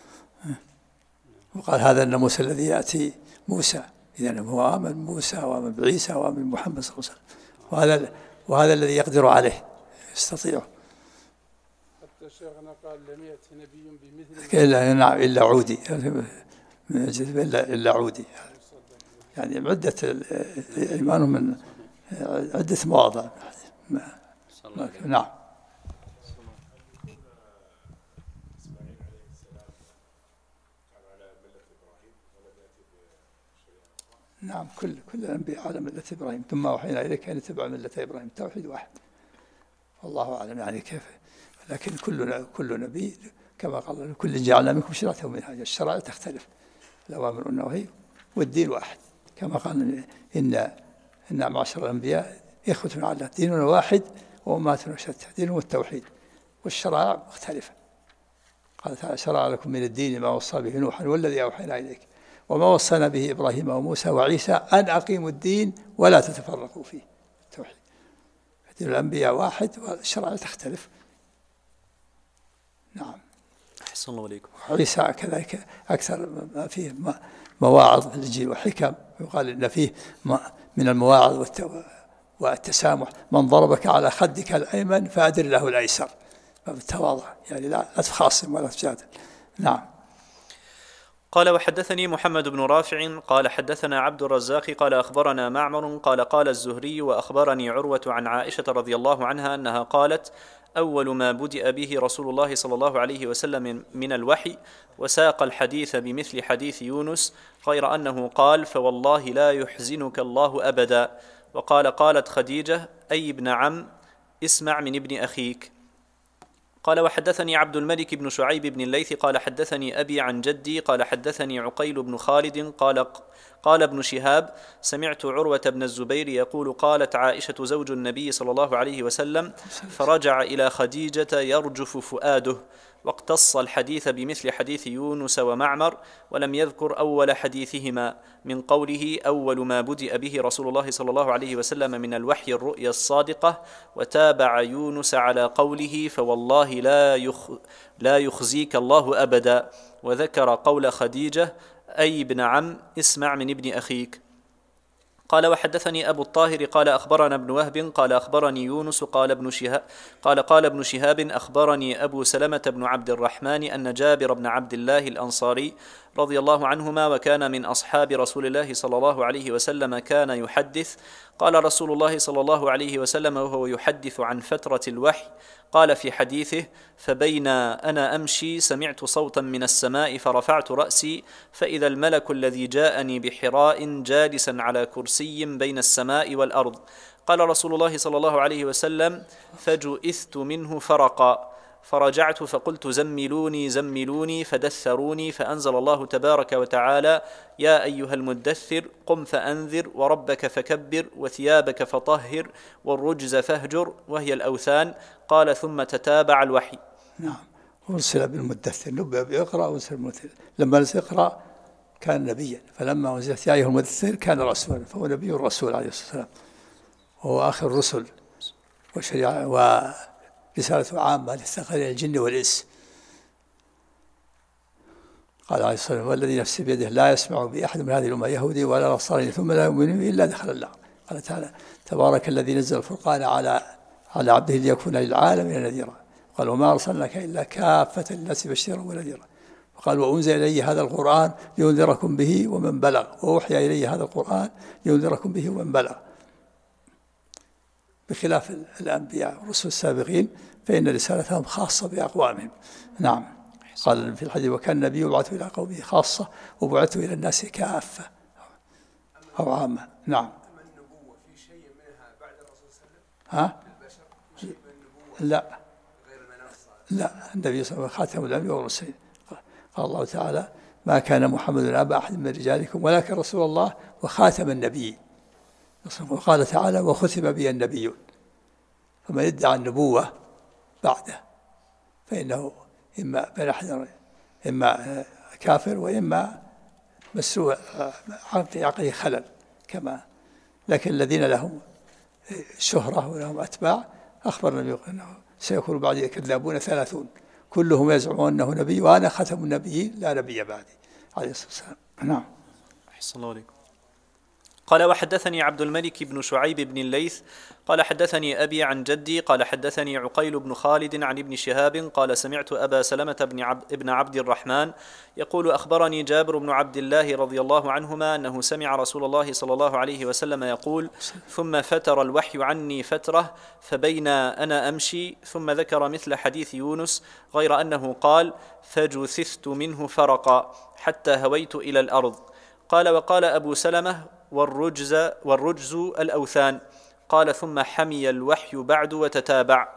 وقال هذا الناموس الذي يأتي موسى، إذن هو آمن موسى وآمن بعيسى وآمن محمد صلى الله عليه وسلم، وهذا الذي يقدر عليه يستطيع. حتى شيخنا قال لم يأتي نبي بمثل إلا عودي، إلا عودي، يعني عدة إيمانهم من عدة مواضع. نعم. نعم، كل الأنبياء على ملة إبراهيم، ثم أوحينا إليك أن اتبع ملة إبراهيم، توحيد واحد. والله أعلم يعني كيف، لكن كل نبي كما قال كل جعلنا منكم شرعة ومنهاجا. الشرائع تختلف، الأوامر والنواهي، والدين واحد، كما قال إن معشر الأنبياء إخوة على ديننا واحد وأمهاتنا شتى، دينهم التوحيد والشرائع مختلفة. قال تعالى شرع لكم من الدين ما وصى به نوحا والذي أوحينا إليك وما وصينا به إبراهيم وموسى وعيسى أن أقيموا الدين ولا تتفرقوا فيه. التوحيد، دين الأنبياء واحد والشرائع تختلف. نعم. أحسن الله عليكم. عيسى كذلك أكثر ما فيه مواعظ في الإنجيل وحكم، يقال إن فيه من المواعظ والتسامح من ضربك على خدك الأيمن فأدر له الأيسر، فبالتواضع يعني لا تخاصم ولا تجادل. نعم. قال وحدثني محمد بن رافع قال حدثنا عبد الرزاق قال أخبرنا معمر قال الزهري وأخبرني عروة عن عائشة رضي الله عنها أنها قالت أول ما بدأ به رسول الله صلى الله عليه وسلم من الوحي، وساق الحديث بمثل حديث يونس، غير أنه قال فوالله لا يحزنك الله أبدا. وقال قالت خديجة أي ابن عم اسمع من ابن أخيك. قال وحدثني عبد الملك بن شعيب بن الليث قال حدثني أبي عن جدي قال حدثني عقيل بن خالد قال ابن شهاب سمعت عروة بن الزبير يقول قالت عائشة زوج النبي صلى الله عليه وسلم فرجع إلى خديجة يرجف فؤاده، واقتص الحديث بمثل حديث يونس ومعمر، ولم يذكر أول حديثهما من قوله أول ما بدأ به رسول الله صلى الله عليه وسلم من الوحي الرؤيا الصادقة، وتابع يونس على قوله فوالله لا يخزيك الله أبدا، وذكر قول خديجة أي ابن عم اسمع من ابن أخيك. قال وحدثني أبو الطاهر قال أخبرنا ابن وهب قال أخبرني يونس قال ابن شهاب أخبرني أبو سلمة بن عبد الرحمن أن جابر بن عبد الله الأنصاري رضي الله عنهما وكان من أصحاب رسول الله صلى الله عليه وسلم كان يحدث قال رسول الله صلى الله عليه وسلم وهو يحدث عن فترة الوحي قال في حديثه فبين أنا أمشي سمعت صوتا من السماء فرفعت رأسي فإذا الملك الذي جاءني بحراء جالسا على كرسي بين السماء والأرض. قال رسول الله صلى الله عليه وسلم فجئثت منه فرقا فرجعت فقلت زملوني فدثروني، فأنزل الله تبارك وتعالى يا أيها المدثر قم فأنذر وربك فكبر وثيابك فطهر والرجز فاهجر وهي الأوثان. قال ثم تتابع الوحي. نعم. أرسل بالمدثر، نبأ بإقرأ وأرسل بالمدثر. لما نزل إقرأ كان نبيا، فلما نزلت يا أيها المدثر كان رسولا، فهو نبي الرسول عليه الصلاة والسلام، وهو آخر الرسل وشريعة ورسالة عامة للثقلين الجن والإنس. قال عليه الصلاة والسلام والذي نفسي بيده لا يسمع بأحد من هذه الأمة يهودي ولا نصراني ثم لا يؤمن إلا دخل النار. قال تعالى تبارك الذي نزل الفرقان على عبده ليكون للعالمين نذيرا. قال وما أرسلناك إلا كافة للناس بشيرا ونذيرا. وقال وأنزل إلي هذا القرآن لينذركم به ومن بلغ، وأوحي إلي هذا القرآن لينذركم به ومن بلغ. بخلاف الأنبياء والرسل السابقين فإن رسالتهم خاصة بأقوامهم. نعم. قال في الحديث وكان النبي يبعث إلى قومه خاصة وبعث إلى الناس كافة أو عامة. نعم. أما النبوة في شيء منها بعد الرسول صلى الله عليه وسلم؟ البشر في شيء من النبوة؟ لا. غير المناص؟ لا، النبي صلى الله عليه وسلم خاتم الأنبياء والمرسلين. قال الله تعالى ما كان محمد أبا أحد من رجالكم ولكن رسول الله وخاتم النبيين. وقال تعالى وختم بي النبيون. فمن ادعى النبوة بعده فإنه إما بين أحد، إما كافر وإما مسوء عقله خلل كما. لكن الذين لهم شهرة ولهم أتباع أخبر النبي أنه سيكون بعدي كذابون 30 كلهم يزعمون أنه نبي وأنا ختم النبيين لا نبي بعدي عليه الصلاة والسلام. نعم. أحسن الله عليكم. قال وحدثني عبد الملك بن شعيب بن الليث قال حدثني أبي عن جدي قال حدثني عقيل بن خالد عن ابن شهاب قال سمعت أبا سلمة ابن عبد الرحمن يقول أخبرني جابر بن عبد الله رضي الله عنهما أنه سمع رسول الله صلى الله عليه وسلم يقول ثم فتر الوحي عني فترة فبين أنا أمشي ثم ذكر مثل حديث يونس غير أنه قال فجثثت منه فرقا حتى هويت إلى الأرض. قال وقال أبو سلمة والرجز الأوثان. قال ثم حمي الوحي بعد وتتابع.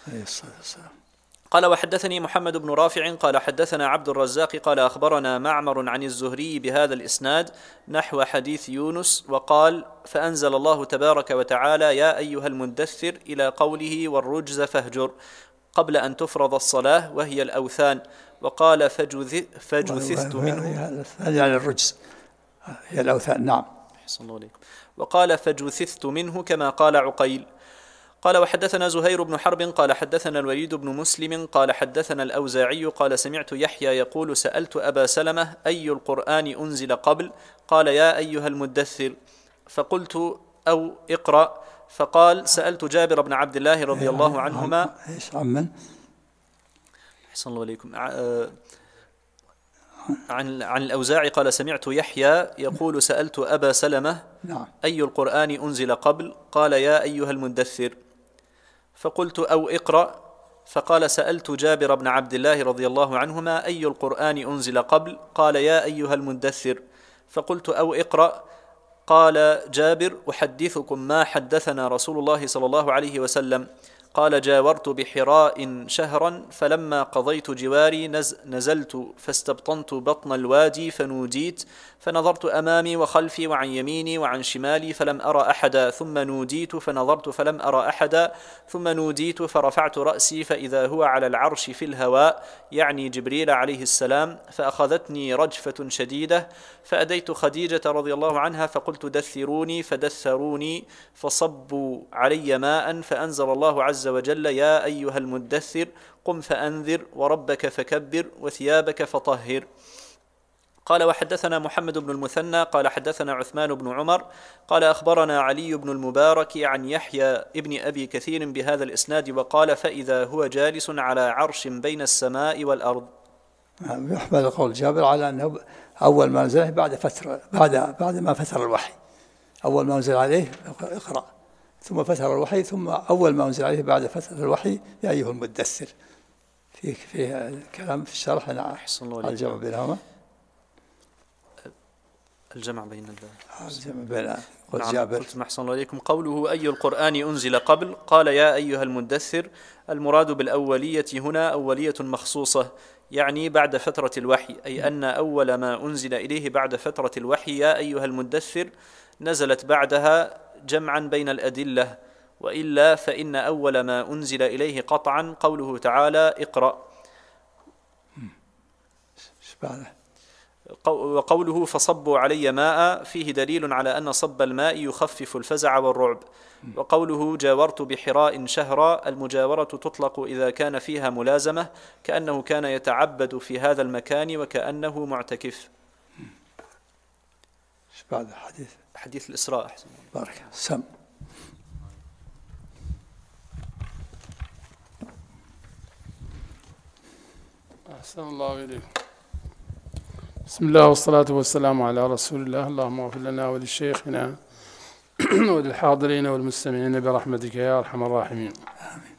قال وحدثني محمد بن رافع قال حدثنا عبد الرزاق قال أخبرنا معمر عن الزهري بهذا الإسناد نحو حديث يونس وقال فأنزل الله تبارك وتعالى يا أيها المدثر إلى قوله والرجز فاهجر قبل أن تفرض الصلاة وهي الأوثان. وقال فجثثت منه يعني الرجز هي الأوثان. نعم. أحسن الله عليكم. وقال فجثثت منه كما قال عقيل. قال وحدثنا زهير بن حرب قال حدثنا الوليد بن مسلم قال حدثنا الأوزاعي قال سمعت يحيى يقول سألت أبا سلمة أي القرآن أنزل قبل؟ قال يا أيها المدثر. فقلت أو اقرأ. فقال سألت جابر بن عبد الله رضي الله عنهما. عمن؟ أحسن الله عليكم. عن الأوزاعي قال سمعت يحيى يقول سألت أبا سلمة أي القرآن أنزل قبل؟ قال يا أيها المدثر. فقلت أو اقرأ. فقال سألت جابر بن عبد الله رضي الله عنهما أي القرآن أنزل قبل؟ قال يا أيها المدثر. فقلت أو اقرأ. قال جابر أحدثكم ما حدثنا رسول الله صلى الله عليه وسلم. قال جاورت بحراء شهرا فلما قضيت جواري نزلت فاستبطنت بطن الوادي فنوديت فنظرت أمامي وخلفي وعن يميني وعن شمالي فلم أرى أحدا ثم نوديت فنظرت فلم أرى أحدا ثم نوديت فرفعت رأسي فإذا هو على العرش في الهواء يعني جبريل عليه السلام فأخذتني رجفة شديدة فأديت خديجة رضي الله عنها فقلت دثروني فدثروني فصبوا علي ماء فأنزل الله عز وجل يا أيها المدثر قم فأنذر وربك فكبر وثيابك فطهر. قال وحدثنا محمد بن المثنى قال حدثنا عثمان بن عمر قال أخبرنا علي بن المبارك عن يحيى ابن أبي كثير بهذا الإسناد وقال فإذا هو جالس على عرش بين السماء والأرض. يحمل قول جابر على أنه أول ما نزل بعد فترة بعد ما فتر الوحي أول ما نزل عليه اقرأ ثم فتر الوحي ثم أول ما أنزل عليه بعد فترة الوحي يا أيها المدثر. فيه كلام في الشرح الجمع بينهما الجمع بين الجمع بين جابر. قلت أحسن الله عليكم. قوله أي القرآن أنزل قبل قال يا أيها المدثر المراد بالأولية هنا أولية مخصوصة يعني بعد فترة الوحي أي أن أول ما أنزل إليه بعد فترة الوحي يا أيها المدثر نزلت بعدها جمعا بين الأدلة وإلا فإن أول ما أنزل إليه قطعا قوله تعالى اقرأ. وقوله فصبوا علي ماء فيه دليل على أن صب الماء يخفف الفزع والرعب. وقوله جاورت بحراء شهرا المجاورة تطلق إذا كان فيها ملازمة كأنه كان يتعبد في هذا المكان وكأنه معتكف. بعد حديث الإسراء. أحسن بارك سم. أحسن الله إليك. بسم الله والصلاة والسلام على رسول الله. اللهم اغفر لنا ولشيخنا وللحاضرين والمستمعين برحمتك يا أرحم الراحمين. آمين.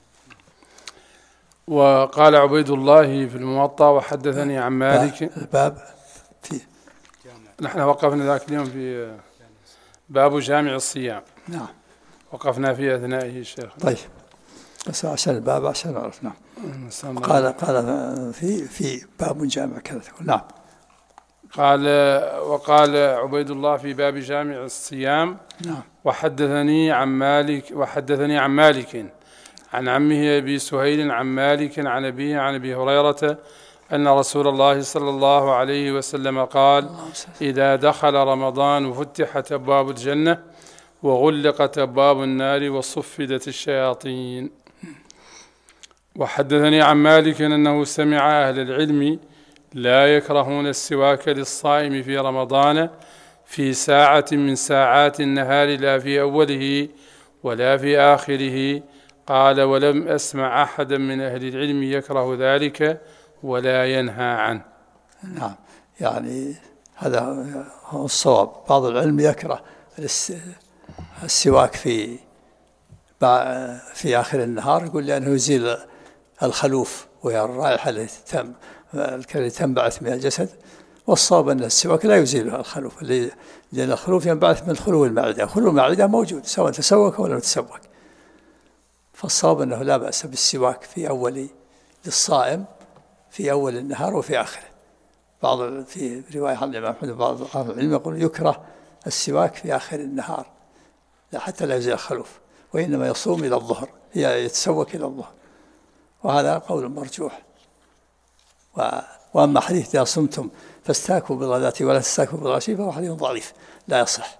وقال عبيد الله في الموطأ وحدثني عن مالك. الباب فيه نحن وقفنا ذاك اليوم في باب جامع الصيام. نعم. وقفنا في أثنائه الشيخ. طيب بس عشان الباب عشان نعرف. نعم. قال في باب جامع كذا. نعم. وقال عبيد الله في باب جامع الصيام. نعم. وحدثني عن مالك عن عمه أبي سهيل عن مالك عن أبيه عن أبي هريرة أن رسول الله صلى الله عليه وسلم قال: إذا دخل رمضان فتحت أبواب الجنة وغلقت أبواب النار وصفدت الشياطين. وحدثني عن مالك أنه سمع أهل العلم لا يكرهون السواك للصائم في رمضان في ساعة من ساعات النهار لا في أوله ولا في آخره. قال: ولم أسمع أحدا من أهل العلم يكره ذلك ولا ينهى عنه. نعم، يعني هذا هو الصواب. بعض العلم يكره السواك في آخر النهار، يقول لأنه يزيل الخلوف وهي الرائحة التي تنبعث من الجسد. والصواب أن السواك لا يزيل الخلوف، لأن الخلوف ينبعث من خلو المعدة. خلو المعدة موجود سواء تسوك ولا تسوك. فالصواب أنه لا بأس بالسواك للصائم في أول النهار وفي آخره. في رواية عن الإمام أحمد بعض العلم يقول يكره السواك في آخر النهار حتى لا يزيل الخلوف، وإنما يصوم إلى الظهر، يتسوك إلى الظهر، وهذا قول مرجوح. وأما حديث إذا صمتم فاستاكوا بالغداة ولا تستاكوا بالعشي فهو حديث ضعيف لا يصح،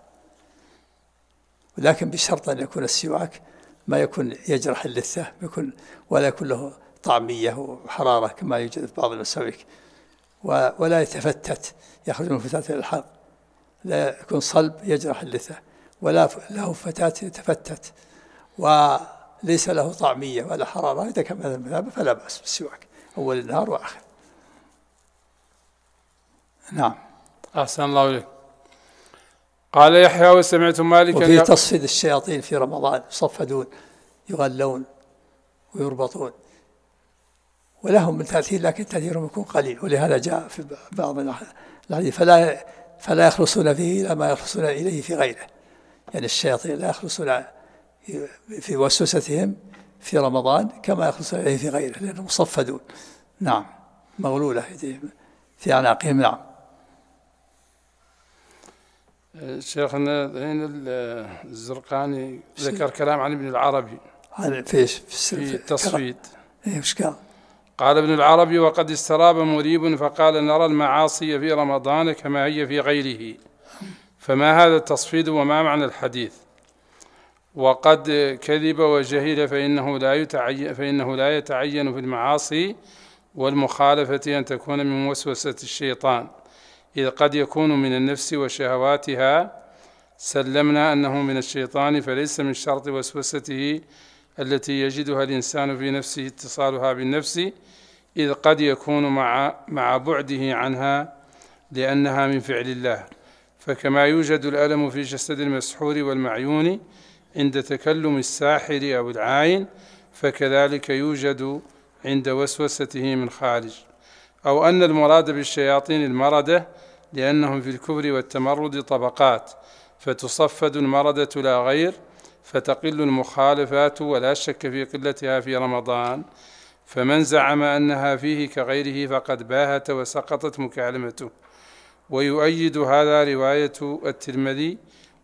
ولكن بشرط أن يكون السواك ما يكون يجرح اللثة ولا يكون له طعمية وحرارة كما يوجد في بعض المساويك، ولا يتفتت يخرج من فتاة إلى الحلق، لا يكون صلب يجرح اللثة ولا له فتاة يتفتت وليس له طعمية ولا حرارة. إذا كان هذا المذهب فلا بأس بالسواك أول النهار وآخر. نعم. أحسن الله إليك. قال يحيى: وسمعت مالكا. وفي تصفيد الشياطين في رمضان، يصفدون يغلون ويربطون، ولهم من تأثير لكن تأثيرهم يكون قليل، ولهذا جاء في بعض الحديث فلا يخلصون فيه إلى ما يخلصون إليه في غيره. يعني الشياطين لا يخلصون في وسوستهم في رمضان كما يخلصون إليه في غيره، لأنهم مصفدون. نعم، مغلولة في أعناقهم. نعم. شيخنا الزرقاني ذكر كلام عن ابن العربي في التصفيد. قال ابن العربي: وقد استراب مريب فقال: نرى المعاصي في رمضان كما هي في غيره، فما هذا التصفيد وما معنى الحديث؟ وقد كذب وجهل فإنه لا يتعين في المعاصي والمخالفة أن تكون من وسوسة الشيطان، إذ قد يكون من النفس وشهواتها. سلمنا أنه من الشيطان، فليس من شرط وسوسته التي يجدها الإنسان في نفسه اتصالها بالنفس، إذ قد يكون مع بعده عنها لأنها من فعل الله. فكما يوجد الألم في جسد المسحور والمعيون عند تكلم الساحر أو العاين، فكذلك يوجد عند وسوسته من خارج. أو أن المراد بالشياطين المردة، لأنهم في الكفر والتمرد طبقات، فتصفد المردة لا غير، فتقل المخالفات ولا شك في قلتها في رمضان. فمن زعم أنها فيه كغيره فقد باهت وسقطت مكالمته. ويؤيد هذا رواية الترمذي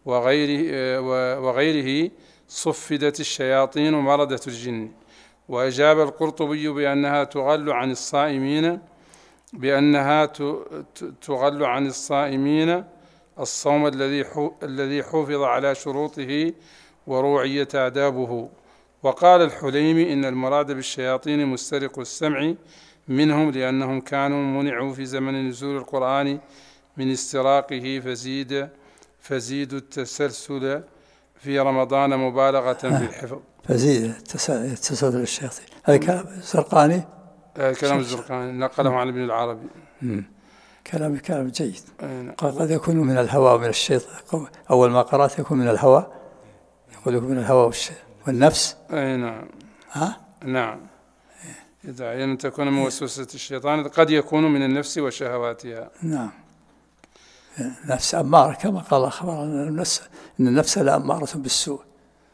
وغيره: صفدت الشياطين مردة الجن. وأجاب القرطبي بأنها تغل عن الصائمين الصوم الذي حفظ على شروطه وروعية آدابه. وقال الحليمي: إن المراد بالشياطين مسترق السمع منهم، لأنهم كانوا منعوا في زمن نزول القرآن من استراقه، فزيد التسلسل في رمضان مبالغة في الحفظ. فزيد التسلسل الشياطين. هذا كلام الزرقاني. كلام الزرقاني نقله عن ابن العربي. كلام جيد. قد يكون من الهوى ومن الشيطان. أول ما قرأت يكون من الهوى، يقول لكم من الهوى والنفس. نعم. نعم. إذا عين تكون من وسوسة الشيطان، قد يكون من النفس وشهواتها. نعم. نفس أمارة، كما قال أخبار إن النفس لأمارة بالسوء.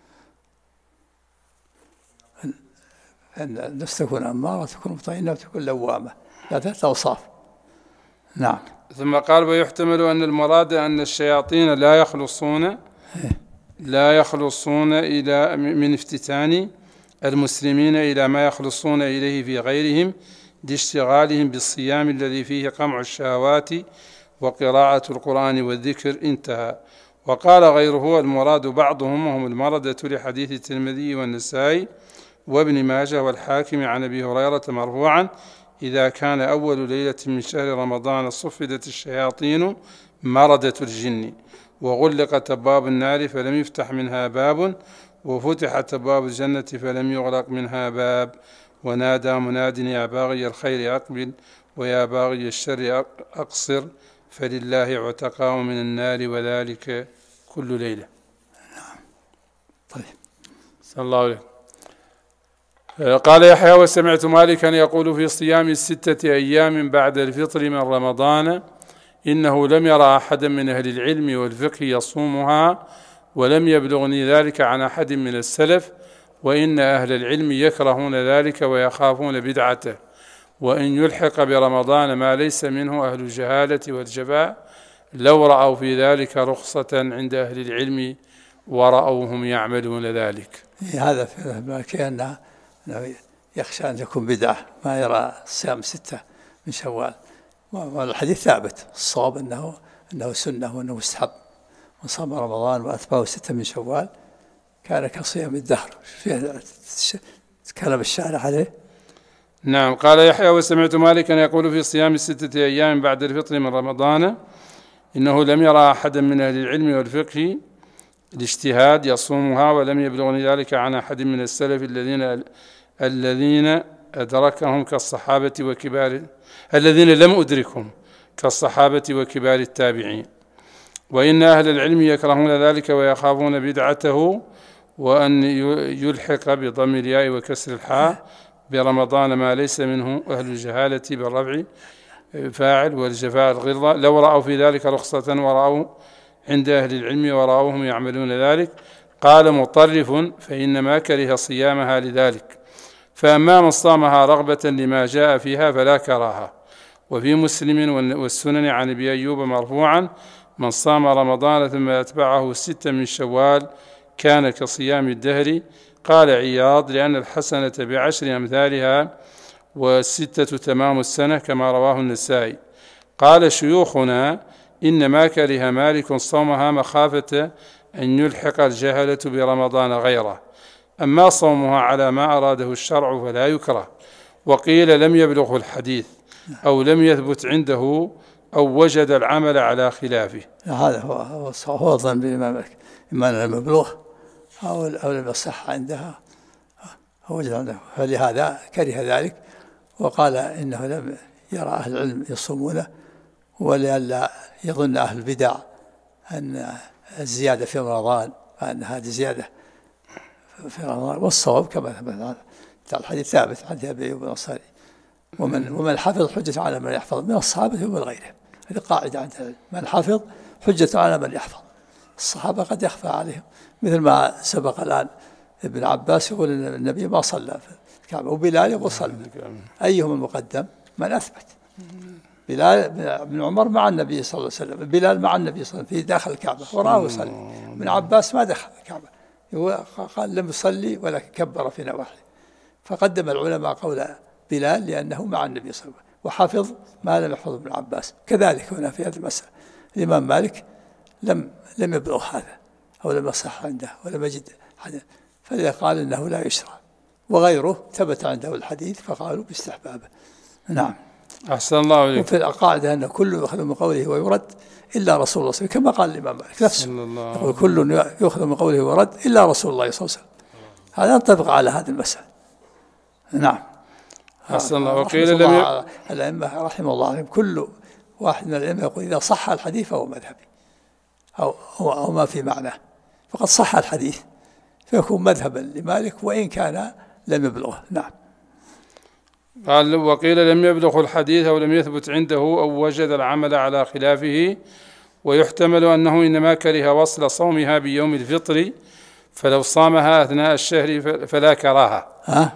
أن النفس تكون أمارة، تكون مطمئنة، وتكون لوامة، لا ثلاث أوصاف. نعم. ثم قال: ويحتمل أن المراد أن الشياطين لا يخلصون إلى من افتتان المسلمين إلى ما يخلصون إليه في غيرهم لاشتغالهم بالصيام الذي فيه قمع الشهوات وقراءة القرآن والذكر. انتهى. وقال غيره: المراد بعضهم وهم المردة، لحديث الترمذي والنسائي وابن ماجه والحاكم عن أبي هريرة مرفوعا: إذا كان أول ليلة من شهر رمضان صفدت الشياطين مردة الجن وغلقت أبواب النار فلم يفتح منها باب وفتحت أبواب الجنة فلم يغلق منها باب، ونادى مناد: يا باغي الخير أقبل ويا باغي الشر أقصر، فلله عتقاء من النار وذلك كل ليلة. طيب. صلى الله عليه. قال يحيى: وسمعت مالكا يقول في صيام 6 أيام بعد الفطر من رمضان إنه لم يرى أحدا من أهل العلم والفقه يصومها، ولم يبلغني ذلك عن أحد من السلف، وإن أهل العلم يكرهون ذلك ويخافون بدعته، وإن يلحق برمضان ما ليس منه أهل الجهالة والجفاء لو رأوا في ذلك رخصة عند أهل العلم ورأوهم يعملون ذلك. هذا في مالكي أنه يخشى أن يكون بدعة، ما يرى صيام 6 من شوال، والحديث ثابت. الصواب أنه سنة وأنه مستحب، من صام رمضان وأتبعه 6 من شوال كان كصيام الدهر. كلام الشارع عليه. نعم. قال يحيى: وسمعت مالكا يقول في صيام 6 أيام بعد الفطر من رمضان إنه لم يرى أحدا من أهل العلم والفقه الاجتهاد يصومها، ولم يبلغني ذلك عن أحد من السلف الذين أدركهم كالصحابة وكبار الذين لم أدركهم كالصحابة وكبار التابعين، وإن أهل العلم يكرهون ذلك ويخافون بدعته، وأن يلحق بضم الياء وكسر الحاء برمضان ما ليس منه أهل الجهالة بالرفع فاعل والجفاء الغلظة لو رأوا في ذلك رخصة ورأوا عند أهل العلم ورأوهم يعملون ذلك. قال مطرف: فإنما كره صيامها لذلك، فأما من صامها رغبة لما جاء فيها فلا كراهة. وفي مسلم والسنن عن أبي أيوب مرفوعا: من صام رمضان ثم أتبعه 6 من شوال كان كصيام الدهر. قال عياض: لأن الحسنة ب10 أمثالها، و6 تمام السنة، كما رواه النسائي. قال شيوخنا: إنما كره مالك صومها مخافة أن يلحق الجهلة برمضان غيره، أما صومها على ما أراده الشرع فلا يكره. وقيل لم يبلغه الحديث أو لم يثبت عنده أو وجد العمل على خلافه. هذا هو ظن بالإمام مالك، إما لم يبلغ أو لم يصح عندها أو وجد عنده، فلهذا كره ذلك وقال إنه لم يرى أهل العلم يصومونه، ولئلا يظن أهل البدع أن الزيادة في رمضان وأن هذه زيادة في رمضان. والصواب كما ثبت الحديث ثابت عن أبي أيوب الأنصاري: ومن حفظ حجة على من يحفظ من الصحابة ومن غيرهم. هذه قاعدة عند من حفظ حجة على من يحفظ. الصحابة قد يخفى عليهم، مثل ما سبق الآن ابن عباس يقول إن النبي ما صلى في الكعبة، وبلال يقول صلى. أيهم المقدم؟ من أثبت. بلال بن عمر مع النبي صلى الله عليه وسلم، بلال مع النبي صلى الله عليه وسلم في داخل الكعبة وراه يصلي. ابن عباس ما دخل الكعبة، قال لم يصلي ولكن كبر في نواحي، فقدم العلماء قول بلال لأنه مع النبي صلى الله عليه وسلم وحفظ ما لم يحفظ ابن عباس. كذلك هنا في هذه المسألة الإمام مالك لم يبلغ هذا أو لم يصح عنده ولم يجد حديث، فلذا قال إنه لا يشرع، وغيره ثبت عنده الحديث فقالوا باستحبابه. نعم. أحسن الله عليك. وفي القاعدة أن كل يؤخذ من قوله ويرد إلا رسول الله صلى الله عليه وسلم، كما قال الإمام مالك نفسه، يقول كل يؤخذ من قوله ويرد إلا رسول الله صلى الله عليه وسلم. هذا ينطبق على هذه المسألة. نعم. أحسن الله. وقيل الأئمة رحمه الله عليهم كل واحد من الأئمة يقول إذا صح الحديث فهو مذهبي أو ما في معناه، فقد صح الحديث فيكون مذهبا لمالك وإن كان لم يبلغه. نعم. قال وقيل لم يبلغ الحديث أو لم يثبت عنده أو وجد العمل على خلافه، ويحتمل أنه إنما كره وصل صومها بيوم الفطر، فلو صامها أثناء الشهر فلا كراهة.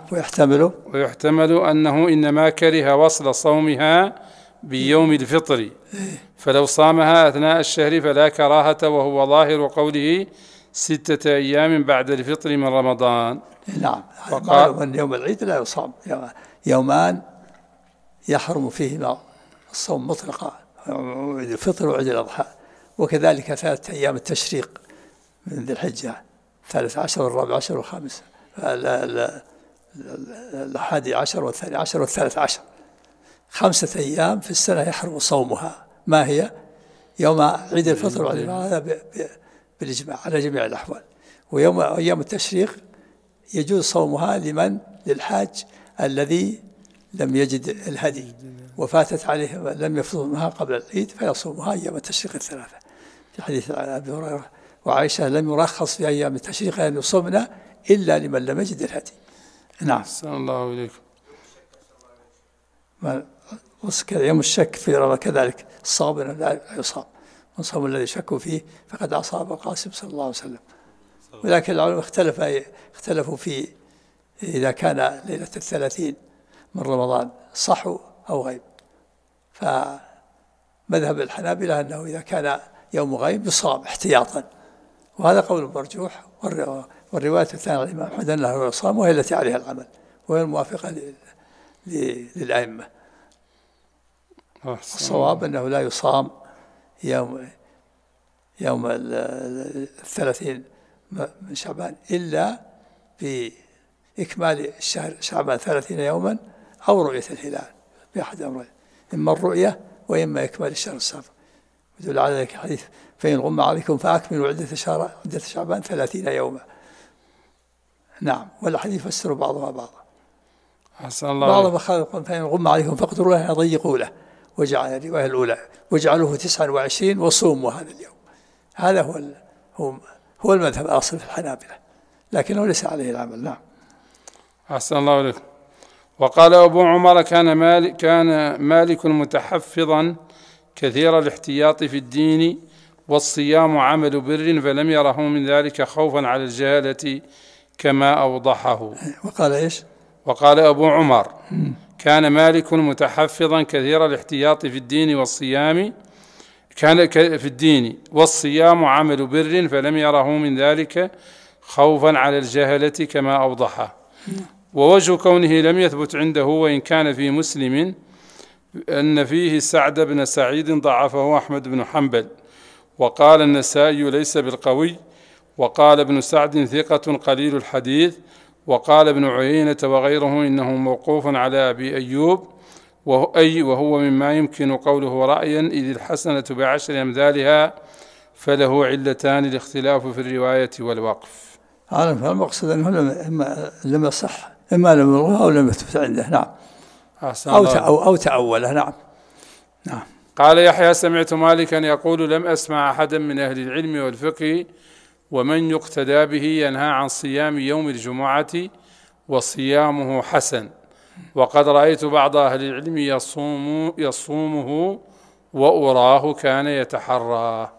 ويحتمل أنه إنما كره وصل صومها بيوم الفطر، فلو صامها أثناء الشهر فلا كراهة، وهو ظاهر قوله 6 أيام بعد الفطر من رمضان. نعم. وقال يوم العيد لا يصام، يومان يحرم فيهما الصوم مطلقا، عيد الفطر وعيد الأضحى. وكذلك 3 أيام التشريق من ذي الحجة، 13 و14 و15، 11 و12 و13. 5 أيام في السنة يحرم صومها. ما هي؟ يوم عيد الفطر وعيد الأضحى، هذا بالإجماع على جميع الأحوال. أيام التشريق يجوز صومها للحاج الذي لم يجد الهدي وفاتت عليه لم يفطرها قبل العيد، فيصومها أيام التشريق 3. في حديث أبي هريرة وعائشة لم يرخص في أيام التشريق أن يصومنا إلا لمن لم يجد الهدي. نعم. أحسن الله إليكم. يوم الشك في رمضان كذلك الصوم لا يصام، من صوم الذي شكوا فيه فقد أصاب القاسم صلى الله عليه وسلم. ولكن العلماء اختلفوا في إذا كان ليلة 30 من رمضان صحو أو غيب. فمذهب الحنابلة أنه إذا كان يوم غيب يصام احتياطا، وهذا قول مرجوح. والرواية الثانية الإمام أحمد أنه يصام، وهي التي عليها العمل، وهي الموافقة للأئمة. الصواب أنه لا يصام يوم 30 من شعبان إلا بإكمال الشهر شعبان 30 يوما أو رؤية الهلال، بأحد أمرين، إما الرؤية وإما إكمال الشهر السابق. يدل على ذلك الحديث: فإن غم عليكم فأكملوا عدة شعبان 30 يوما. نعم. والحديث فسروا بعضها بعضا. بعضهم قال: فإن غم عليكم فاقدروا له ضيقوا له، وجعل الرواية الأولى وجعلوه 29 وصوموا هذا اليوم. هذا هو المذهب الأصل في الحنابلة، لكنه ليس عليه العمل. نعم. أحسن الله إليكم. وقال أبو عمر: كان مالك متحفظا كثير الاحتياط في الدين، والصيام عمل بر، فلم يره من ذلك خوفا على الجهالة كما أوضحه. وقال إيش؟ وقال أبو عمر: كان مالك متحفظا كثير الاحتياط في الدين والصيام، كان في الدين والصيام عمل بر، فلم يره من ذلك خوفا على الجهلة كما أوضحه. ووجه كونه لم يثبت عنده، وإن كان في مسلم، أن فيه سعد بن سعيد ضعفه أحمد بن حنبل، وقال النسائي ليس بالقوي، وقال ابن سعد ثقة قليل الحديث، وقال ابن عيينة وغيره إنه موقوف على أبي أيوب، وهو مما يمكن قوله رأيا، إذ الحسنة بعشر أمثالها، فله علتان: الاختلاف في الرواية والوقف. هذا المقصد أنه لم يصح، إما لم يروه أو لم يثبت عنده. نعم. أو تأوله. نعم. نعم. قال يحيى: سمعت مالكا يقول: لم أسمع أحدا من أهل العلم والفقه ومن يقتدى به ينهى عن صيام يوم الجمعة وصيامه حسن، وقد رأيت بعض أهل العلم يصومه وأراه كان يتحرى.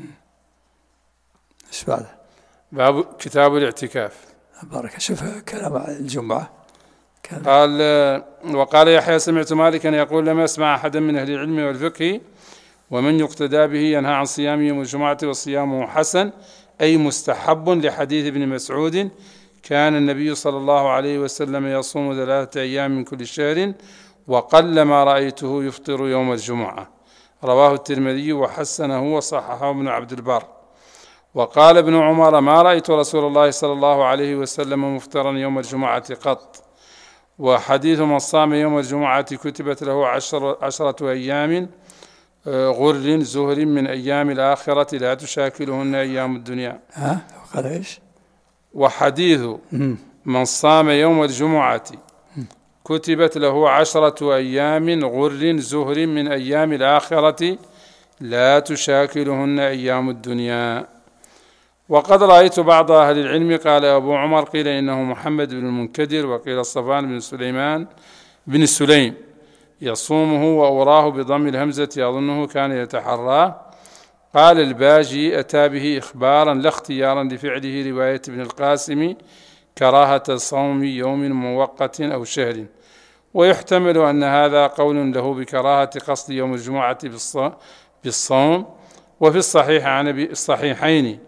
ايش بعده؟ باب كتاب الاعتكاف. بارك. شوف كلام الجمعة. قال: وقال يحيى: سمعت مالكا يقول: لم أسمع أحدا من أهل العلم والفقه ومن يقتدى به ينهى عن صيام يوم الجمعة وصيامه حسن، أي مستحب، لحديث ابن مسعود: كان النبي صلى الله عليه وسلم يصوم 3 أيام من كل شهر، وقل ما رأيته يفطر يوم الجمعة. رواه الترمذي وحسنه وصححه ابن عبد البر. وقال ابن عمر: ما رأيت رسول الله صلى الله عليه وسلم مفطرا يوم الجمعة قط. وحديث من صام يوم الجمعة كتبت له 10 أيام غر زهر من أيام الآخرة لا تشاكلهن أيام الدنيا. وقال إيش؟ وحديث من صام يوم الجمعة كتبت له 10 أيام غر زهر من أيام الآخرة لا تشاكلهن أيام الدنيا. وقد رأيت بعض أهل العلم، قال أبو عمر، قيل إنه محمد بن المنكدر، وقيل صفوان بن سليم يصومه، وأراه بضم الهمزة أظنه كان يتحرى. قال الباجي: أتى به إخبارا لا اختيارا لفعله، رواية ابن القاسم: كراهة صوم يوم مؤقت أو شهر. ويحتمل أن هذا قول له بكراهة قصد يوم الجمعة بالصوم. وفي الصحيحين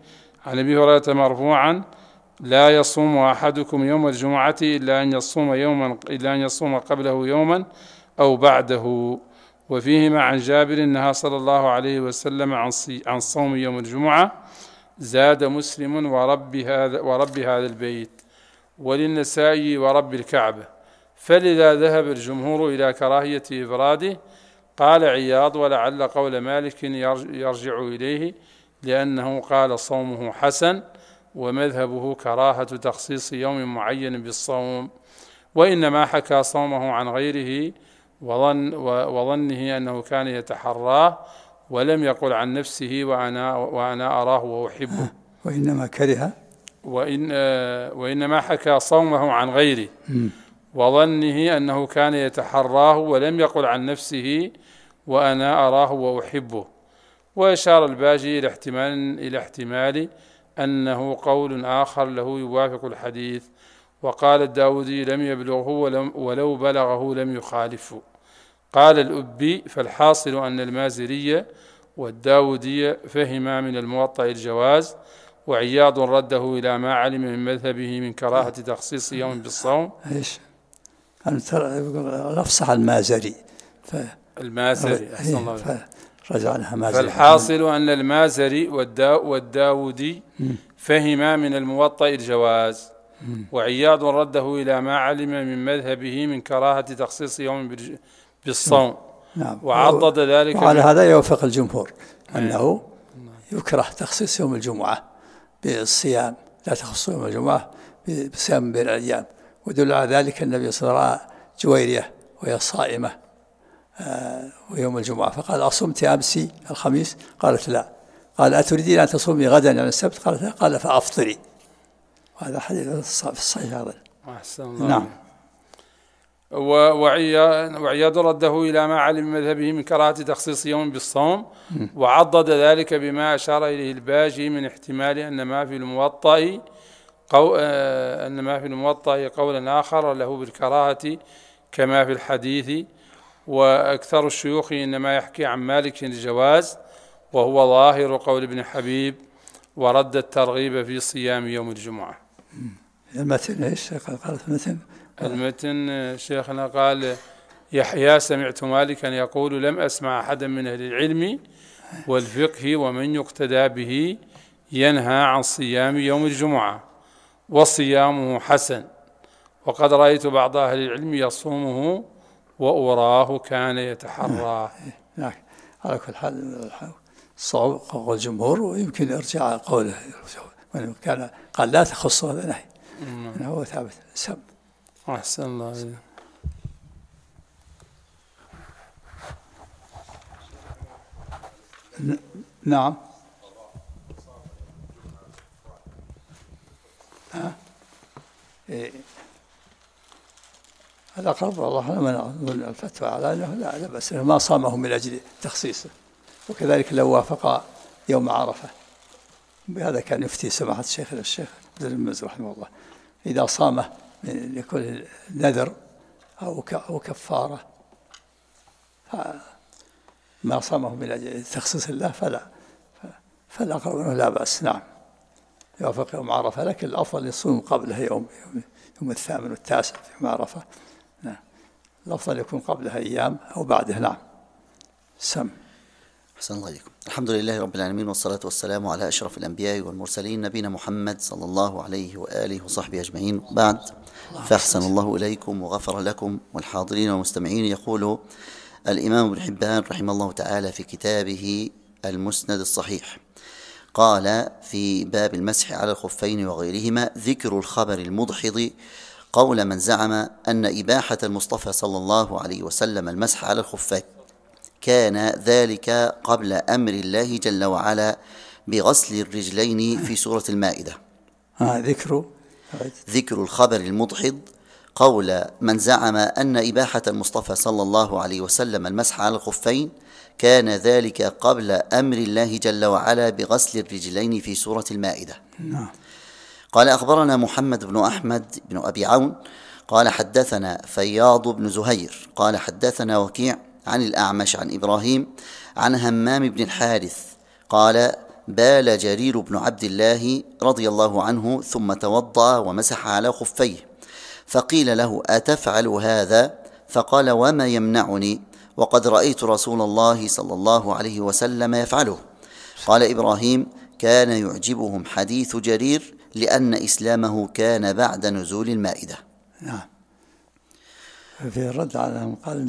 عن أبي هريرة مرفوعا: لا يصوم أحدكم يوم الجمعة إلا أن يصوم قبله يوما أو بعده. وفيهما عن جابر نهى صلى الله عليه وسلم عن صوم يوم الجمعة. زاد مسلم ورب هذا البيت، وللنسائي ورب الكعبة. فلذا ذهب الجمهور إلى كراهية إفراده. قال عياض: ولعل قول مالك يرجع إليه، لأنه قال صومه حسن، ومذهبه كراهة تخصيص يوم معين بالصوم، وإنما حكى صومه عن غيره وظنه أنه كان يتحراه، ولم يقل عن نفسه وأنا أراه وأحبه. وإنما كره وإنما حكى صومه عن غيره وظنه أنه كان يتحراه، ولم يقل عن نفسه وأنا أراه وأحبه. وأشار الباجي إلى احتمال أنه قول آخر له يوافق الحديث. وقال الداودي: لم يبلغه ولو بلغه لم يخالفه. قال الأبي: فالحاصل أن المازري والداودي فهما من الموطأ الجواز، وعياض رده إلى ما علم من مذهبه من كراهة تخصيص يوم بالصوم. ايش؟ أفصح المازري المازري أحسن الله. فرجع لها مازري. فالحاصل أن المازري والداودي فهما من الموطأ الجواز، وعياض رده إلى ما علم من مذهبه من كراهة تخصيص يوم بالصوم. نعم. وعضد ذلك. وعلى هذا يوافق الجمهور أنه يكره تخصيص يوم الجمعة بالصيام، لا تخص يوم الجمعة بصيام بين الأيام. ودل على ذلك النبي صلى الله عليه وسلم جويرية وهي صائمة ويوم الجمعة، فقال: أصمت أمس الخميس؟ قالت: لا. قال: أتريدين أن تصومي غدا يعني السبت؟ قالت: لا. قال: فأفطري. وهذا حديث في الصحيح هذا. نعم. وعياض رده إلى ما علم من مذهبه من كراهة تخصيص يوم بالصوم، وعضد ذلك بما أشار إليه الباجي من احتمال أن ما في الموطأ قولا آخر له بالكراهة كما في الحديث. وأكثر الشيوخ إنما يحكي عن مالك الجواز، وهو ظاهر قول ابن حبيب، ورد الترغيب في صيام يوم الجمعة. المتن ايش قالت المتن شيخنا قال: يحيى: سمعت مالكا يقول: لم أسمع أحدا من أهل العلم والفقه ومن يقتدى به ينهى عن صيام يوم الجمعة، وصيامه حسن، وقد رأيت بعض أهل العلم يصومه وأراه كان يتحراه. نعم. على كل حال صعب قول الجمهور، ويمكن إرجاع قوله كان قال لا تخص هذا نهي، أنه هو ثابت سب. أحسن الله إليك. نعم. هذا قرب الله من الفتوى على أنه لا بأس، ما صامه من أجل تخصيصه. وكذلك لو وافق يوم عرفة، بهذا كان يفتي سماحة الشيخ عبد المز رحمه الله، إذا صامه لكل نذر أو كفارة ما صامه من أجل تخصيص الله فلا قرب منه لا بأس. نعم. يوافق يوم عرفة، لكن الأفضل يصوم قبلها يوم 8 و9 في يوم عرفة. نعم. الأفضل يكون قبلها أيام أو بعدها. نعم. سم. أحسن الله عليكم. الحمد لله رب العالمين، والصلاة والسلام على أشرف الأنبياء والمرسلين نبينا محمد صلى الله عليه وآله وصحبه أجمعين. بعد، فأحسن الله إليكم وغفر لكم والحاضرين والمستمعين. يقول الإمام ابن حبان رحمه الله تعالى في كتابه المسند الصحيح، قال في باب المسح على الخفين وغيرهما: ذكر الخبر المدحض قول من زعم أن إباحة المصطفى صلى الله عليه وسلم المسح على الخفين كان ذلك قبل أمر الله جل وعلا بغسل الرجلين في سورة المائدة. ذكر الخبر المدحض قول من زعم أن إباحة المصطفى صلى الله عليه وسلم المسح على الخفين كان ذلك قبل أمر الله جل وعلا بغسل الرجلين في سورة المائدة. قال: أخبرنا محمد بن أحمد بن أبي عون قال: حدثنا فياض بن زهير قال: حدثنا وكيع عن الأعمش عن إبراهيم عن همام بن الحارث قال: بال جرير بن عبد الله رضي الله عنه ثم توضأ ومسح على خفيه، فقيل له: أتفعل هذا؟ فقال: وما يمنعني، وقد رأيت رسول الله صلى الله عليه وسلم يفعله. قال إبراهيم: كان يعجبهم حديث جرير لأن إسلامه كان بعد نزول المائدة. نعم. في الرد على من قال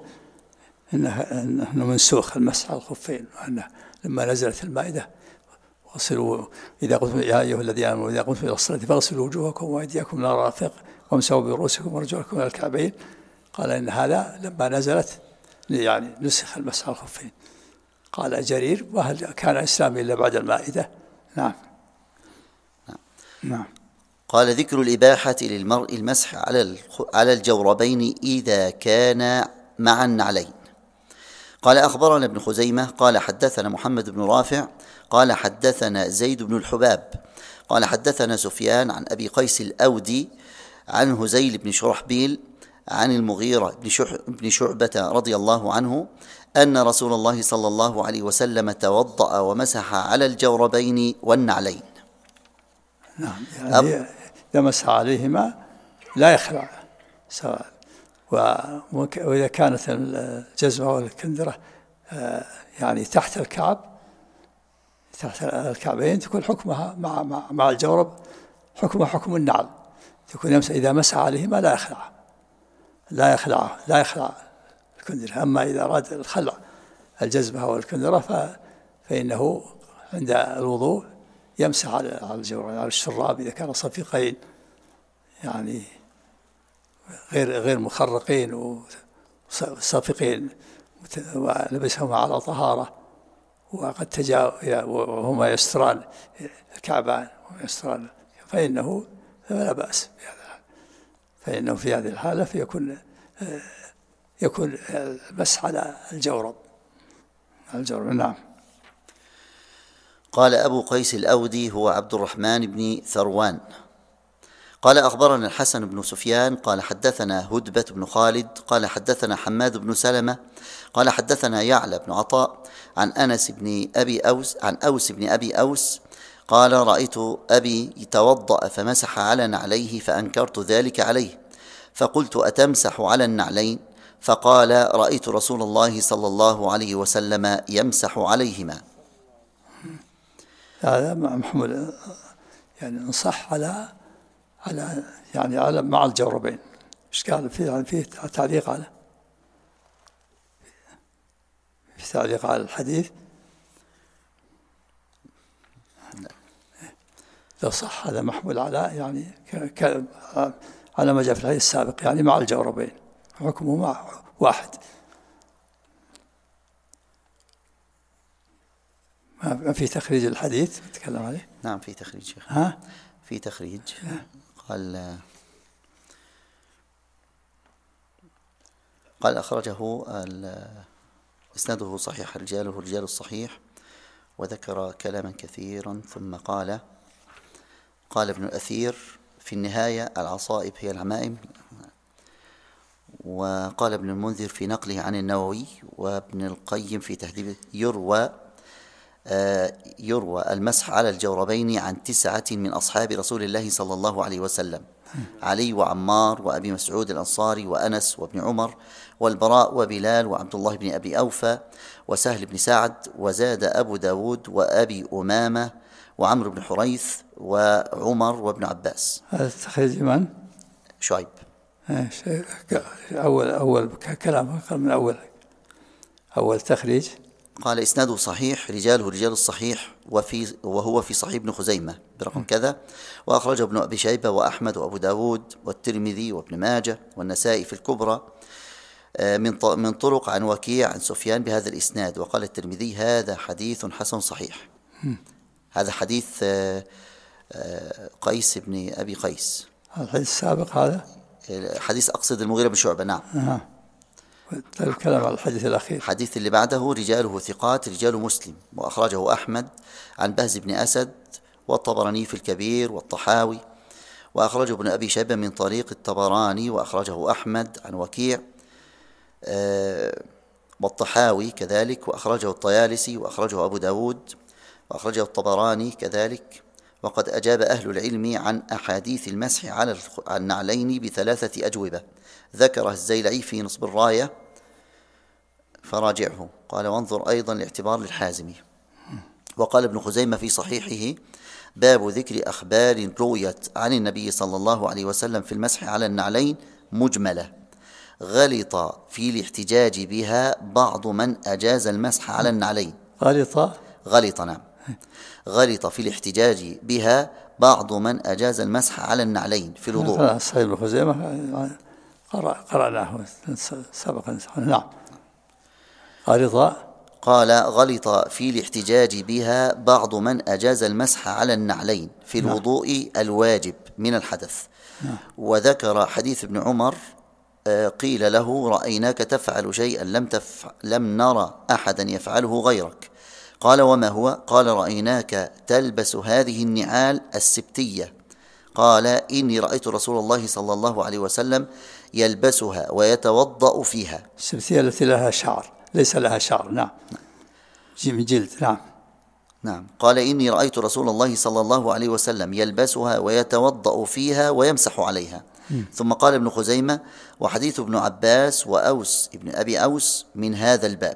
إنه منسوخ المسح على الخفين، وأنه لما نزلت المائدة: اغسلوا إذا قمتم يا أيها الذين آمنوا إذا قمتم إلى الصلاة فاغسلوا وجوهكم وأيديكم إلى المرافق وامسحوا برؤوسكم وأرجلكم إلى الكعبين. قال إن هذا لما نزلت يعني نسخ المسح على الخفين. قال جرير: وهل كان إسلامي إلا بعد المائدة؟ نعم. نعم. قال: ذكر الإباحة للمرء المسح على الجوربين إذا كان مع النعلين. قال: أخبرنا ابن خزيمة قال حدثنا محمد بن رافع قال حدثنا زيد بن الحباب قال حدثنا سفيان عن أبي قيس الأودي عن هزيل بن شرحبيل عن المغيرة بن شعبة رضي الله عنه أن رسول الله صلى الله عليه وسلم توضأ ومسح على الجوربين والنعلين. نعم، يعني إذا مسح عليهما لا يخلع سواء، وإذا كانت الجزمة والكندرة يعني تحت الكعب تحت الكعبين تكون حكمها مع الجورب حكمها حكم النعل، تكون إذا مسح عليهما لا يخلع الكندرة. أما إذا أراد الخلع الجزمة والكندرة فإنه عند الوضوء يمسح على الجورب، على الشراب إذا كان صفيقين يعني غير مخرقين وصفيقين ولبسهما على طهارة وقد وهما يستران الكعبان ويستران، فإنه لا بأس بهذا، فإنه في هذه الحالة يكون المسح على الجورب. نعم. قال أبو قيس الأودي هو عبد الرحمن بن ثروان قال أخبرنا الحسن بن سفيان قال حدثنا هدبة بن خالد قال حدثنا حماد بن سلمة قال حدثنا يعلى بن عطاء عن أوس بن أبي أوس قال: رأيت أبي يتوضأ فمسح على نعليه فأنكرت ذلك عليه، فقلت: أتمسح على النعلين؟ فقال: رأيت رسول الله صلى الله عليه وسلم يمسح عليهما. هذا محمول يعني نصح على مع الجوربين. ايش قال فيه تعليق على الحديث؟ لو صح هذا محمول على يعني على ما جاء في الحديث السابق، يعني مع الجوربين حكمه واحد. ما في تخريج الحديث نتكلم عليه؟ نعم في تخريج شيخ. في تخريج. قال أخرجه إسناده صحيح، رجاله رجال الصحيح، وذكر كلاما كثيرا، ثم قال ابن الأثير في النهاية: العصائب هي العمائم. وقال ابن المنذر في نقله عن النووي وابن القيم في تهذيب يروى المسح على الجوربين عن 9 من أصحاب رسول الله صلى الله عليه وسلم: علي وعمار وأبي مسعود الأنصاري وأنس وابن عمر والبراء وبلال وعبد الله بن أبي أوفى وسهل بن سعد، وزاد أبو داود وأبي أمامة وعمرو بن حريث وعمر وابن عباس. هذا تخريج من؟ شعيب. أول كلام من أول تخريج. قال إسناده صحيح، رجاله رجال الصحيح، وهو في صحيح ابن خزيمة برقم كذا، وأخرجه ابن أبي شيبة وأحمد وأبو داود والترمذي وابن ماجه والنسائي في الكبرى من طرق عن وكيع عن سفيان بهذا الإسناد. وقال الترمذي: هذا حديث حسن صحيح. هذا حديث قيس بن أبي قيس. الحديث السابق هذا حديث أقصد المغيرة بن شعبة. نعم. الكلام على الحديث الأخير. الحديث اللي بعده: رجاله ثقات رجال مسلم، وأخرجه أحمد عن بهز بن أسد والطبراني في الكبير والطحاوي، وأخرجه ابن أبي شيبة من طريق الطبراني، وأخرجه أحمد عن وكيع والطحاوي كذلك، وأخرجه الطيالسي، وأخرجه أبو داود، وأخرجه الطبراني كذلك. وقد أجاب أهل العلم عن أحاديث المسح على النعلين ب3 أجوبة، ذكره الزيلعي في نصب الراية فراجعه. قال وانظر أيضا لاعتبار للحازمي. وقال ابن خزيمة في صحيحه باب ذكر أخبار رويت عن النبي صلى الله عليه وسلم في المسح على النعلين مجملة، غلط في الاحتجاج بها بعض من أجاز المسح على النعلين. غلط نعم، غلط في الاحتجاج بها بعض من أجاز المسح على النعلين في الوضوء. صحيح ابن خزيمة قرأناه سبقا. نعم. قال غلط في الاحتجاج بها بعض من أجاز المسح على النعلين في الوضوء الواجب من الحدث. وذكر حديث ابن عمر قيل له رأيناك تفعل شيئا لم نرى أحدا يفعله غيرك. قال وما هو؟ قال رأيناك تلبس هذه النعال السبتية. قال إني رأيت رسول الله صلى الله عليه وسلم يلبسها ويتوضأ فيها. السبتية التي لها شعر، ليس لها شعر. نعم، من جلد. نعم. قال إني رأيت رسول الله صلى الله عليه وسلم يلبسها ويتوضأ فيها ويمسح عليها. ثم قال ابن خزيمة وحديث ابن عباس وأوس ابن أبي أوس من هذا الباب.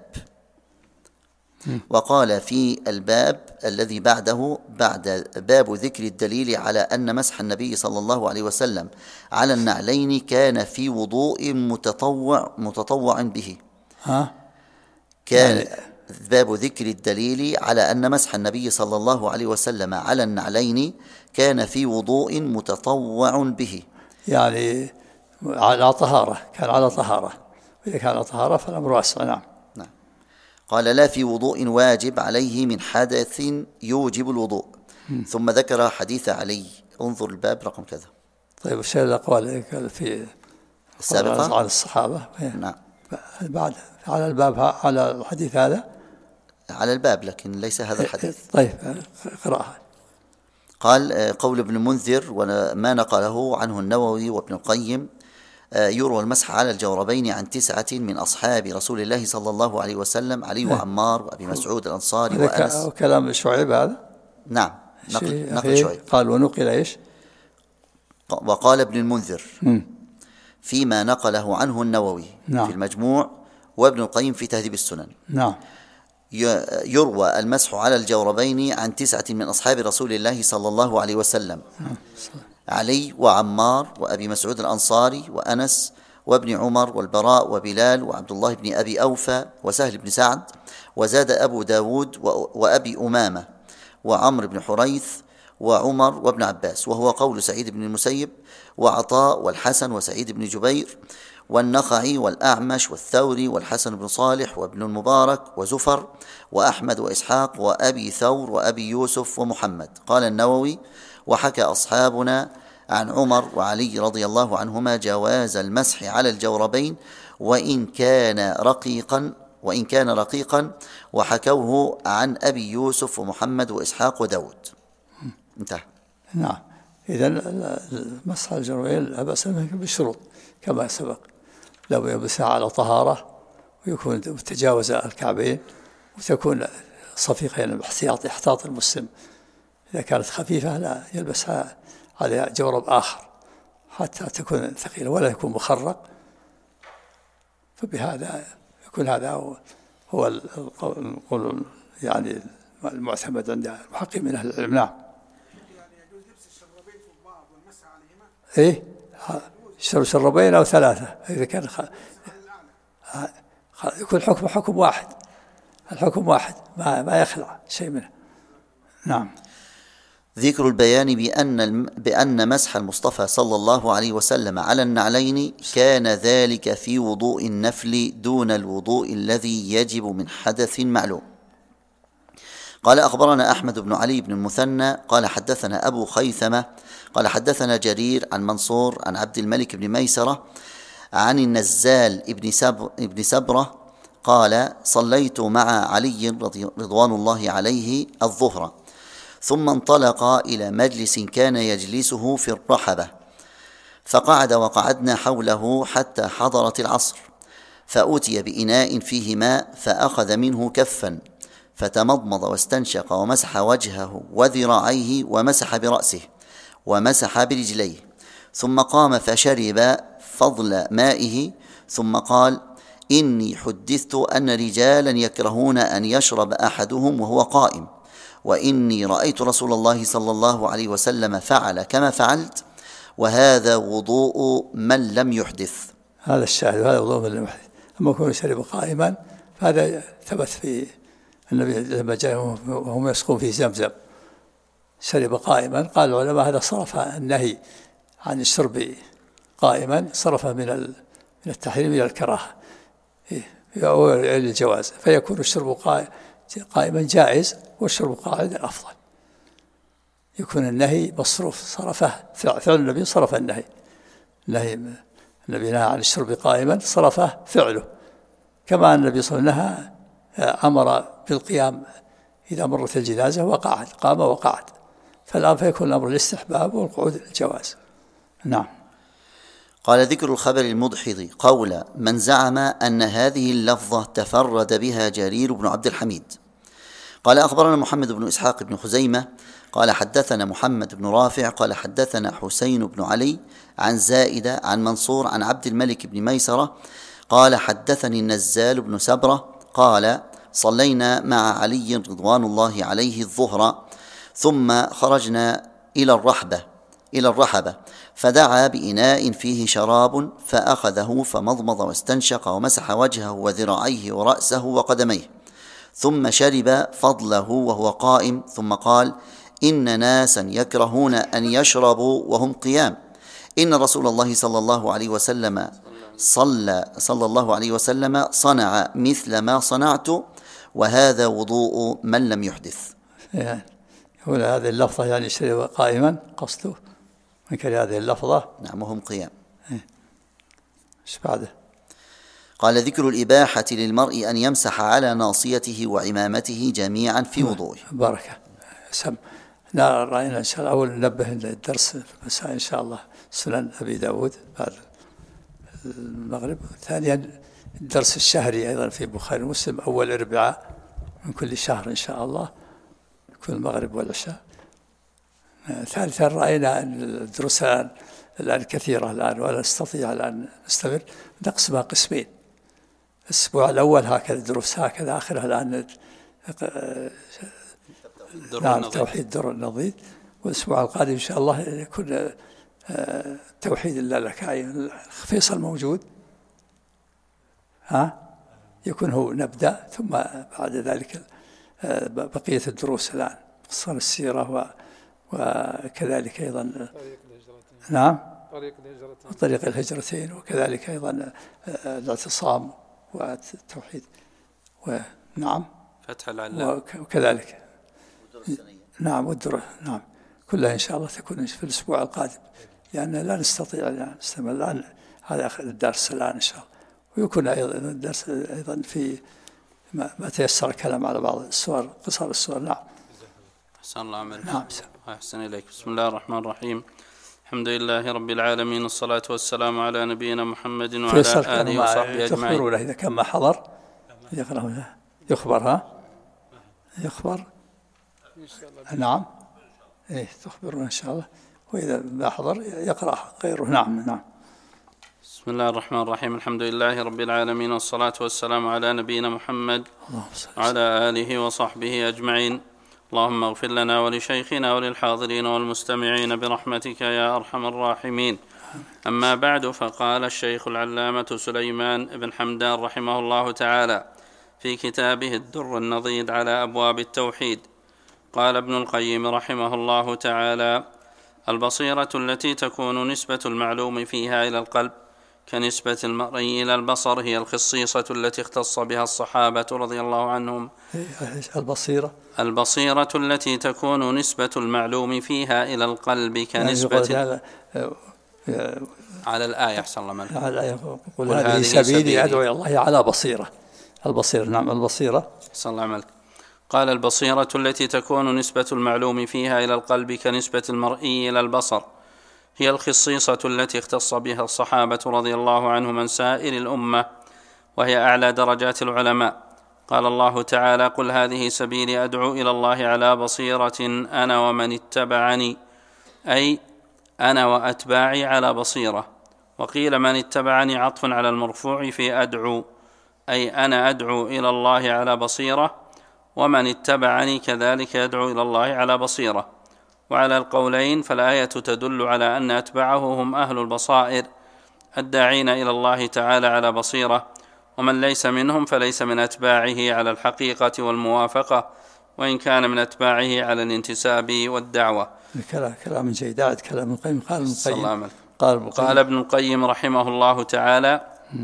وقال في الباب الذي بعده بعد باب ذكر الدليل على أن مسح النبي صلى الله عليه وسلم على النعلين كان في وضوء متطوع به. كان باب ذكر الدليل على أن مسح النبي صلى الله عليه وسلم على النعلين كان في وضوء متطوع به، يعني على طهارة، كان على طهارة، وإذا كان على طهارة فالأمر واسع. نعم. قال لا في وضوء واجب عليه من حدث يوجب الوضوء. ثم ذكر حديث علي. انظر الباب رقم كذا. طيب وش الأقوال في السابقة عن الصحابة؟ نعم. بعد على الباب، على الحديث هذا على الباب، لكن ليس هذا الحديث. طيب قراءة. قال قول ابن المنذر وما نقله عنه النووي وابن القيم يروى المسح على الجوربين عن 9 من أصحاب رسول الله صلى الله عليه وسلم، علي وعمار وأبي مسعود الأنصاري وأنس. وكلام شعيب هذا؟ نعم، نقل شعيب. قال ونقل إيش؟ وقال ابن المنذر فيما نقله عنه النووي في المجموع وابن القيم في تهذيب السنن. نعم. يروى المسح على الجوربين عن 9 من أصحاب رسول الله صلى الله عليه وسلم، علي وعمار وأبي مسعود الأنصاري وأنس وابن عمر والبراء وبلال وعبد الله بن أبي أوفى وسهل بن سعد. وزاد أبو داود وأبي أمامة وعمر بن حريث وعمر وابن عباس، وهو قول سعيد بن المسيب وعطاء والحسن وسعيد بن جبير والنخعي والأعمش والثوري والحسن بن صالح وابن المبارك وزفر وأحمد وإسحاق وأبي ثور وأبي يوسف ومحمد. قال النووي وحكى أصحابنا عن عمر وعلي رضي الله عنهما جواز المسح على الجوربين وإن كان رقيقا وحكوه عن أبي يوسف ومحمد وإسحاق وداود. انتهى. نعم. إذن المسح على الجوربين لا بأس به بشروط كما سبق، لو يلبسها على طهارة ويكون تجاوز الكعبين وتكون صفيقة احتياط المسلم. إذا كانت خفيفة لا يلبسها على جورب آخر حتى تكون ثقيلة ولا يكون مخرق. فبهذا يكون هذا هو القول يعني المعتمد عند المحققين من أهل العلم. نعم. يعني يجوز لبس الشرابين فوق بعض والمسح عليهما؟ إيه، شرابين أو 3 إذا كان يكون حكم واحد، الحكم واحد ما يخلع شيء منه. نعم. ذكر البيان بأن مسح المصطفى صلى الله عليه وسلم على النعلين كان ذلك في وضوء النفل دون الوضوء الذي يجب من حدث معلوم. قال أخبرنا أحمد بن علي بن المثنى قال حدثنا أبو خيثمة قال حدثنا جرير عن منصور عن عبد الملك بن ميسرة عن النزال ابن سبرة قال صليت مع علي رضوان الله عليه الظهر، ثم انطلق إلى مجلس كان يجلسه في الرحبة، فقعد وقعدنا حوله حتى حضرت العصر، فأتي بإناء فيه ماء فأخذ منه كفا فتمضمض واستنشق ومسح وجهه وذراعيه ومسح برأسه ومسح برجليه، ثم قام فشرب فضل مائه، ثم قال: إني حدثت أن رجالا يكرهون أن يشرب أحدهم وهو قائم، وإني رأيت رسول الله صلى الله عليه وسلم فعل كما فعلت، وهذا وضوء من لم يحدث. هذا الشاهد، وهذا وضوء من لم يحدث. أما يكون شرب قائما فهذا ثبت في النبي لما جاء وهم يسقون في زمزم شرب قائما، قال العلماء هذا صرف النهي عن الشرب قائما، صرف من التحريم إلى الكراهة أو الجواز، فيكون الشرب قائما جائز والشرب قاعدا أفضل. يكون النهي مصروف، صرفه فعل النبي، صرف النهي النبي نهى عن الشرب قائما، صرفه فعله، كما أن النبي صلى الله عليه وسلم أمر بالقيام إذا مرت الجنازة وقعد، قام وقعد، فالآن فيكون الأمر الاستحباب والقعود الجواز. نعم. قال: ذكر الخبر المدحض قول من زعم أن هذه اللفظة تفرد بها جرير بن عبد الحميد. قال: أخبرنا محمد بن إسحاق بن خزيمة قال حدثنا محمد بن رافع قال حدثنا حسين بن علي عن زائدة عن منصور عن عبد الملك بن ميسرة قال حدثني النزال بن سبرة قال: صلينا مع علي رضوان الله عليه الظهر، ثم خرجنا إلى الرحبة فدعا بإناء فيه شراب فأخذه فمضمض واستنشق ومسح وجهه وذراعيه ورأسه وقدميه، ثم شرب فضله وهو قائم، ثم قال: إن ناسا يكرهون أن يشربوا وهم قيام، إن رسول الله صلى الله عليه وسلم صنع مثل ما صنعت، وهذا وضوء من لم يحدث. يقول هذه اللفظة يعني شرب قائما، قصده من كان هذه اللفظة. نعم، وهم قيام. ايش بعده؟ قال: ذكر الإباحة للمرء أن يمسح على ناصيته وعمامته جميعا في وضوءه. بركة. رأينا إن شاء الله أول ننبه الدرس في المساء إن شاء الله سنن أبي داود بعد المغرب. ثانيا الدرس الشهري أيضا في بخاري ومسلم أول أربعاء من كل شهر إن شاء الله، يكون المغرب والعشاء. ثالثا رأينا أن الدروس الآن كثيرة الآن، ولا نستطيع الآن نستمر، نقسمها قسمين. الأسبوع الأول هكذا دروس هكذا، آخرها الآن توحيد الدر النظير، والأسبوع القادم إن شاء الله يكون توحيد اللالكائي. فيصل موجود، يكون هو نبدأ، ثم بعد ذلك بقية الدروس الآن قصة السيرة وكذلك أيضا طريق الهجرتين وكذلك أيضا الاعتصام والتوحيد ونعم فتح العلام وكذلك والدرة كلها إن شاء الله تكون في الأسبوع القادم، لأن لا نستطيع أن نستمر الآن. هذا آخر الدرس الآن إن شاء الله، ويكون أيضا الدرس أيضا في ما تيسر الكلام على بعض السور، قصار السور. نعم. أحسن الله عملك. أحسن إليك. بسم الله الرحمن الرحيم. الحمد لله رب العالمين، والصلاة والسلام على نبينا محمد وعلى آله وصحبه أجمعين. تخبروا له إذا كان ما حضر يخبر يخبر. نعم. تخبرنا إن شاء الله، وإذا ما حضر يقرأ غيره. نعم. بسم الله الرحمن الرحيم. الحمد لله رب العالمين، والصلاة والسلام على نبينا محمد وعلى آله وصحبه أجمعين. اللهم اغفر لنا ولشيخنا وللحاضرين والمستمعين برحمتك يا أرحم الراحمين. أما بعد، فقال الشيخ العلامة سليمان بن حمدان رحمه الله تعالى في كتابه الدر النضيد على أبواب التوحيد، قال ابن القيم رحمه الله تعالى: البصيرة التي تكون نسبة المعلوم فيها إلى القلب كنسبة المرئي إلى البصر هي الخصيصة التي اختص بها الصحابة رضي الله عنهم. البصيرة التي تكون نسبة المعلوم فيها إلى القلب كنسبة على الآية. أحسن الله منك. على الآية: قل هذه سبيلي أدعو إلى الله على بصيرة. البصيرة. نعم، البصيرة. أحسن الله منك. قال: البصيرة التي تكون نسبة المعلوم فيها إلى القلب كنسبة المرئي إلى البصر هي الخصيصة التي اختص بها الصحابة رضي الله عنهم من سائر الأمة، وهي أعلى درجات العلماء، قال الله تعالى: قل هذه سبيلي أدعو إلى الله على بصيرة أنا ومن اتبعني، أي أنا وأتباعي على بصيرة. وقيل من اتبعني عطف على المرفوع في أدعو، أي أنا أدعو إلى الله على بصيرة، ومن اتبعني كذلك يدعو إلى الله على بصيرة. وعلى القولين فالآية تدل على أن أتباعه هم أهل البصائر الداعين إلى الله تعالى على بصيرة، ومن ليس منهم فليس من أتباعه على الحقيقة والموافقة، وإن كان من أتباعه على الانتساب والدعوة. كلام جيد. عاد كلام ابن القيم. قال ابن القيم رحمه الله تعالى: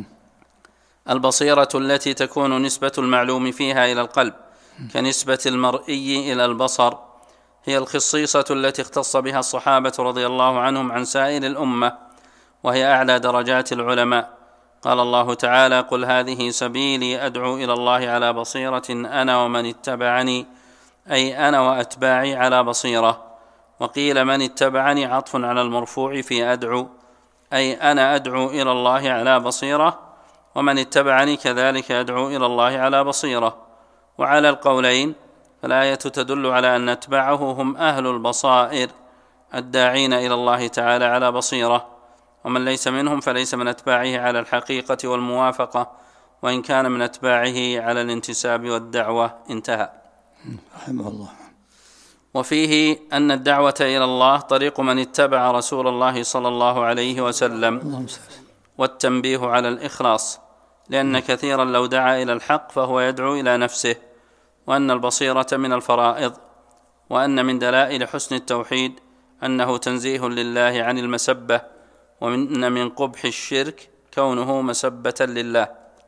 البصيرة التي تكون نسبة المعلوم فيها إلى القلب كنسبة المرئي إلى البصر هي الخصيصة التي اختص بها الصحابة رضي الله عنهم عن سائر الأمة، وهي أعلى درجات العلماء. قال الله تعالى: قل هذه سبيلي أدعو إلى الله على بصيرة أنا ومن اتبعني، أي أنا وأتباعي على بصيرة. وقيل من اتبعني عطف على المرفوع في أدعو، أي أنا أدعو إلى الله على بصيرة، ومن اتبعني كذلك يدعو إلى الله على بصيرة. وعلى القولين فالآية تدل على أن أتباعه هم أهل البصائر الداعين إلى الله تعالى على بصيرة، ومن ليس منهم فليس من أتباعه على الحقيقة والموافقة، وإن كان من أتباعه على الانتساب والدعوة. انتهى رحمه الله. وفيه أن الدعوة إلى الله طريق من اتبع رسول الله صلى الله عليه وسلم، والتنبيه على الإخلاص، لأن كثيرا لو دعا إلى الحق فهو يدعو إلى نفسه، وأن البصيرة من الفرائض، وأن من دلائل حسن التوحيد أنه تنزيه لله عن المسبة، وأن من قبح الشرك كونه مسبة لله.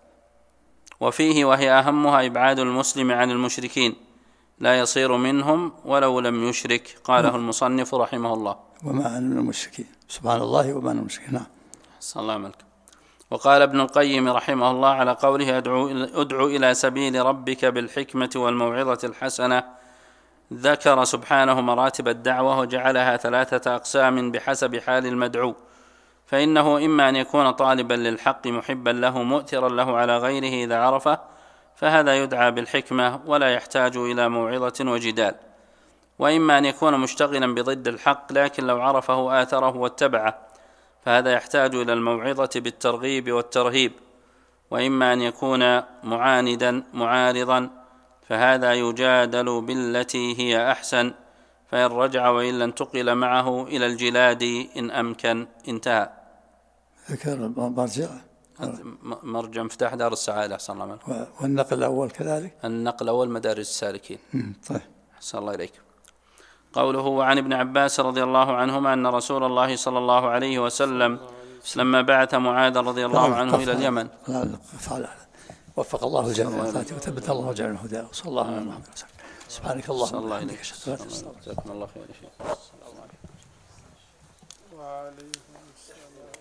وفيه وهي أهمها إبعاد المسلم عن المشركين، لا يصير منهم ولو لم يشرك. قاله المصنف رحمه الله: وما أنا من المشركين. سبحان الله، وما أنا من المشركين. نعم. صلى الله عليه وسلم. وقال ابن القيم رحمه الله على قوله: أدعو إلى سبيل ربك بالحكمة والموعظة الحسنة، ذكر سبحانه مراتب الدعوة وجعلها 3 أقسام بحسب حال المدعو، فإنه إما أن يكون طالبا للحق محبا له مؤثرا له على غيره إذا عرفه، فهذا يدعى بالحكمة ولا يحتاج إلى موعظة وجدال، وإما أن يكون مشتغلا بضد الحق لكن لو عرفه آثره واتبعه، فهذا يحتاج إلى الموعظة بالترغيب والترهيب، وإما أن يكون معاندا معارضا، فهذا يجادل بالتي هي أحسن، فإن رجع وإلا انتقل معه إلى الجلاد إن أمكن. انتهى. ذكر مرجع مفتاح دار السعادة. صلى الله عليه وسلم. والنقل الأول كذلك. النقل الأول مدارج السالكين. طيب. صلى الله عليك. قوله: وعن ابن عباس رضي الله عنهما أن رسول الله صلى الله عليه وسلم لما بعث معاذ رضي الله عنه إلى اليمن. وفق الله الجميع وثبت الله جميع الهدى، وصلى الله على محمد وسلم. سبحانك اللهم وبحمدك، اشهد ان لا اله الا انت، جزاكم الله خير. وعليكم السلام.